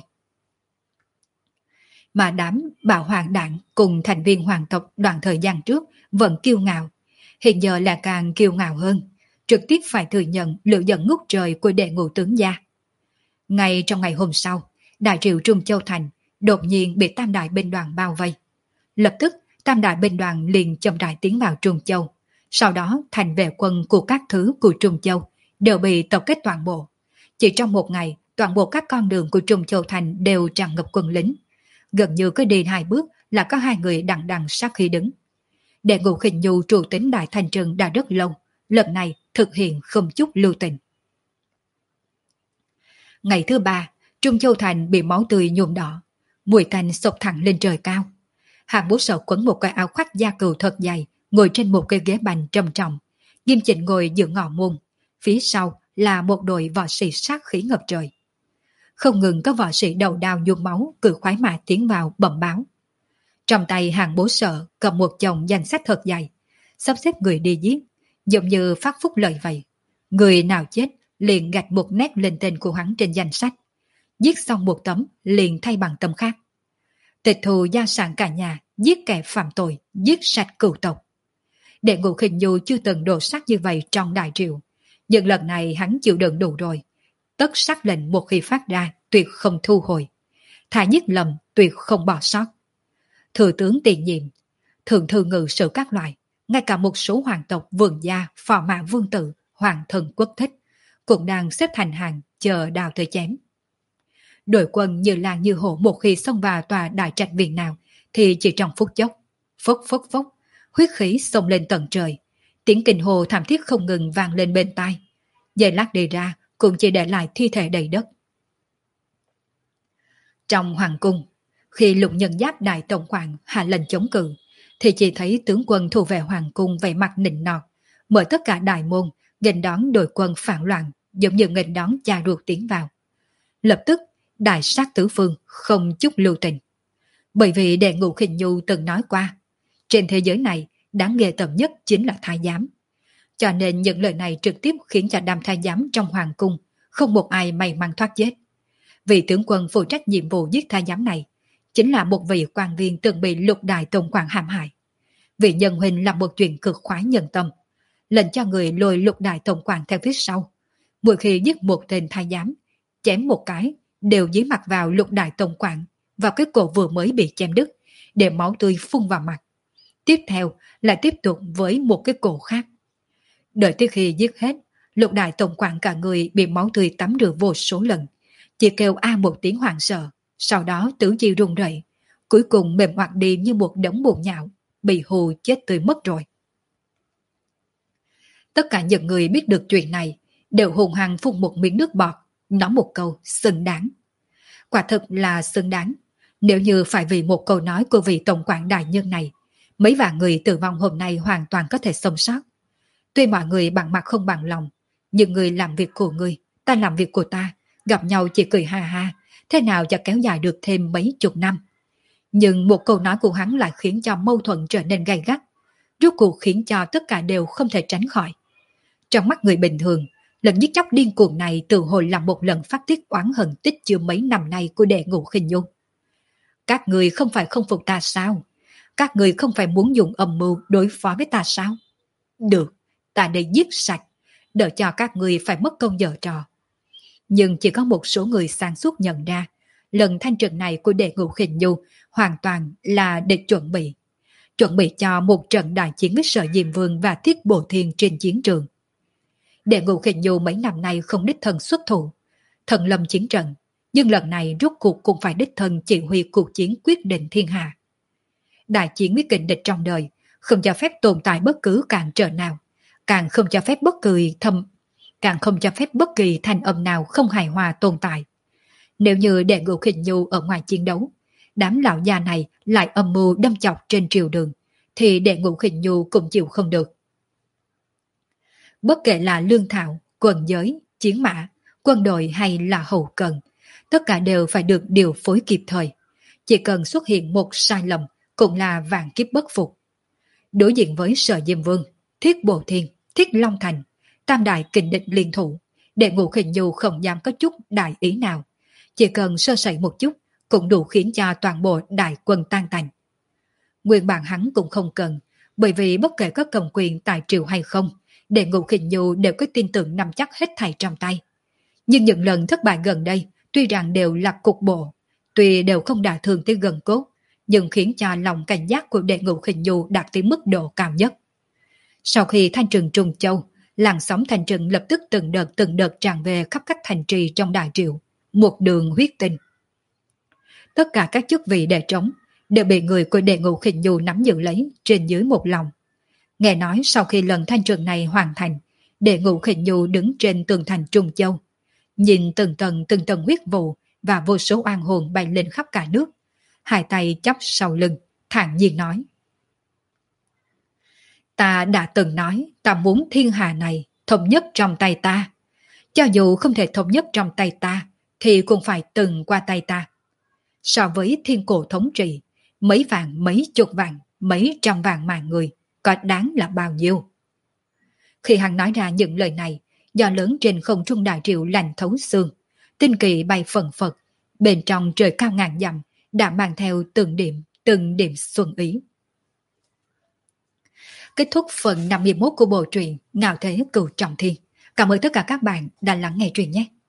Speaker 1: Mà đám bạo hoàng đảng cùng thành viên hoàng tộc đoạn thời gian trước vẫn kiêu ngạo, hiện giờ là càng kiêu ngạo hơn. trực tiếp phải thừa nhận lửa giận ngút trời của đệ ngũ tướng gia. Ngay trong ngày hôm sau, đại triệu Trung Châu Thành đột nhiên bị tam đại binh đoàn bao vây. Lập tức, tam đại binh đoàn liền chậm rãi tiến vào Trung Châu. Sau đó, thành vệ quân của các thứ của Trung Châu đều bị tập kết toàn bộ. Chỉ trong một ngày, toàn bộ các con đường của Trung Châu Thành đều tràn ngập quân lính. Gần như cứ đi hai bước là có hai người đằng đằng sát khí đứng. Đệ ngũ Khinh Nhu trụ tính Đại Thành Trừng đã rất lâu, lần này thực hiện không chút lưu tình. Ngày thứ ba, Trung Châu Thành bị máu tươi nhuộm đỏ, mùi tanh xộc thẳng lên trời cao. Hạng Bố Sở quấn một cái áo khoác da cừu thật dày, ngồi trên một cái ghế bành trầm trọng. Nghiêm Chỉnh ngồi giữa ngõ môn, phía sau là một đội võ sĩ sát khí ngập trời. Không ngừng có võ sĩ đầu đao nhuốm máu cự khoái mã tiến vào bẩm báo. Trong tay Hạng Bố Sở cầm một chồng danh sách thật dày, sắp xếp người đi giết, giống như phát phúc lợi vậy. Người nào chết liền gạch một nét lên tên của hắn trên danh sách. Giết xong một tấm liền thay bằng tấm khác. Tịch thu gia sản cả nhà, giết kẻ phạm tội, giết sạch cửu tộc. Đệ ngũ Khinh Nhu chưa từng đổ sát như vậy trong đại triệu, nhưng lần này hắn chịu đựng đủ rồi. Tất sắc lệnh một khi phát ra tuyệt không thu hồi, thà giết lầm tuyệt không bỏ sót. Thừa tướng tiền nhiệm, thượng thư ngự sử các loại, ngay cả một số hoàng tộc vườn gia, phò mã vương tử, hoàng thần quốc thích cũng đang xếp thành hàng chờ đào tới chém. Đội quân như là như hổ một khi xông vào tòa đại trạch viện nào thì chỉ trong phút chốc, phốc phốc phốc, huyết khí xông lên tận trời, tiếng kinh hồ thảm thiết không ngừng vang lên bên tai. Giây lát đi ra cũng chỉ để lại thi thể đầy đất. Trong hoàng cung, khi Lục Nhân Giáp đại tổng quản hạ lệnh chống cự, thì chỉ thấy tướng quân thủ vệ hoàng cung vẻ mặt nịnh nọt, mở tất cả đại môn, nghênh đón đội quân phản loạn, giống như nghênh đón cha ruột tiến vào. Lập tức, đại sát tứ phương, không chút lưu tình. Bởi vì Đệ ngũ Khinh Nhu từng nói qua, trên thế giới này, đáng ghê tởm nhất chính là thái giám. Cho nên những lời này trực tiếp khiến cho đám thái giám trong hoàng cung không một ai may mắn thoát chết. Vị tướng quân phụ trách nhiệm vụ giết thái giám này chính là một vị quan viên từng bị Lục đại tổng quản hãm hại. Vị nhân huynh làm một chuyện cực khoái nhân tâm, lệnh cho người lôi Lục đại tổng quản theo phía sau. Mỗi khi giết một tên thái giám, chém một cái đều dí mặt vào Lục đại tổng quản, vào cái cổ vừa mới bị chém đứt, để máu tươi phun vào mặt. Tiếp theo lại tiếp tục với một cái cổ khác. Đợi tới khi giết hết, Lục đại tổng quản cả người bị máu tươi tắm rửa vô số lần, chỉ kêu a một tiếng hoảng sợ, sau đó tứ chi run rẩy, cuối cùng mềm oặt đi như một đống bùn nhão, bị hù chết tươi mất rồi. Tất cả những người biết được chuyện này đều hùng hăng phun một miếng nước bọt, nói một câu xứng đáng. Quả thực là xứng đáng. Nếu như phải vì một câu nói của vị tổng quản đại nhân này, mấy vạn người tử vong hôm nay hoàn toàn có thể sống sót. Tuy mọi người bằng mặt không bằng lòng, nhưng người làm việc của người, ta làm việc của ta, gặp nhau chỉ cười ha ha, thế nào cho kéo dài được thêm mấy chục năm. Nhưng một câu nói của hắn lại khiến cho mâu thuẫn trở nên gay gắt, rốt cuộc khiến cho tất cả đều không thể tránh khỏi. Trong mắt người bình thường, lần giết chóc điên cuồng này tự hồi là một lần phát tiết oán hận tích chứa mấy năm nay của Đệ ngũ Khinh Nhu. Các người không phải không phục ta sao? Các người không phải muốn dùng âm mưu đối phó với ta sao? Được, ta để giết sạch, đỡ cho các người phải mất công giở trò. Nhưng chỉ có một số người sáng suốt nhận ra, lần thanh trừng này của Đệ ngũ Khinh Nhu hoàn toàn là để chuẩn bị. Chuẩn bị cho một trận đại chiến với Sở Diêm Vương và Thiết Bổ Thiên trên chiến trường. Đệ ngũ Khinh Nhu mấy năm nay không đích thân xuất thủ, thần lâm chiến trận, nhưng lần này rốt cuộc cũng phải đích thân chỉ huy cuộc chiến quyết định thiên hạ. Đại chiến với kình địch trong đời, không cho phép tồn tại bất cứ cản trở nào, càng không cho phép bất kỳ thâm, càng không cho phép bất kỳ thanh âm nào không hài hòa tồn tại. Nếu như Đệ ngũ Khinh Nhu ở ngoài chiến đấu, đám lão già này lại âm mưu đâm chọc trên triều đường, thì Đệ ngũ Khinh Nhu cũng chịu không được. Bất kể là lương thảo, quân giới, chiến mã, quân đội hay là hậu cần, tất cả đều phải được điều phối kịp thời. Chỉ cần xuất hiện một sai lầm cũng là vạn kiếp bất phục. Đối diện với Sở Diêm Vương, Thiết Bổ Thiên, Thiết Long Thành, tam đại kình địch liên thủ, Đệ ngũ Khinh Nhu không dám có chút đại ý nào. Chỉ cần sơ sẩy một chút cũng đủ khiến cho toàn bộ đại quân tan tành. Nguyên bản hắn cũng không cần, bởi vì bất kể có cầm quyền tại triều hay không, Đệ Ngũ Khinh Nhu đều có tin tưởng nắm chắc hết thảy trong tay. Nhưng những lần thất bại gần đây tuy rằng đều là cục bộ, tuy đều không đả thương tới gần cốt, nhưng khiến cho lòng cảnh giác của Đệ Ngũ Khinh Nhu đạt tới mức độ cao nhất. Sau khi thanh trừng trùng châu, làn sóng thanh trừng lập tức từng đợt từng đợt tràn về khắp các thành trì trong Đại Triệu, một đường huyết tinh. Tất cả các chức vị đệ trống đều bị người của Đệ Ngũ Khinh Nhu nắm giữ lấy trên dưới một lòng. Nghe nói sau khi lần thanh trừng này hoàn thành, Đệ Ngũ Khinh Nhu đứng trên tường thành Trung Châu, nhìn từng tầng từng tầng huyết vụ và vô số oan hồn bay lên khắp cả nước, hai tay chắp sau lưng, thản nhiên nói: Ta đã từng nói ta muốn thiên hà này thống nhất trong tay ta. Cho dù không thể thống nhất trong tay ta, thì cũng phải từng qua tay ta. So với thiên cổ thống trị, mấy vạn, mấy chục vạn, mấy trăm vạn mạng người, có đáng là bao nhiêu? Khi hắn nói ra những lời này, gió lớn trên không trung Đại Triệu lạnh thấu xương, tinh kỳ bay phần phật, bên trong trời cao ngàn dặm đã mang theo từng điểm, từng điểm xuân ý. Kết thúc phần năm mươi mốt của bộ truyện Ngạo Thế Cửu Trọng Thiên. Cảm ơn tất cả các bạn đã lắng nghe truyện nhé.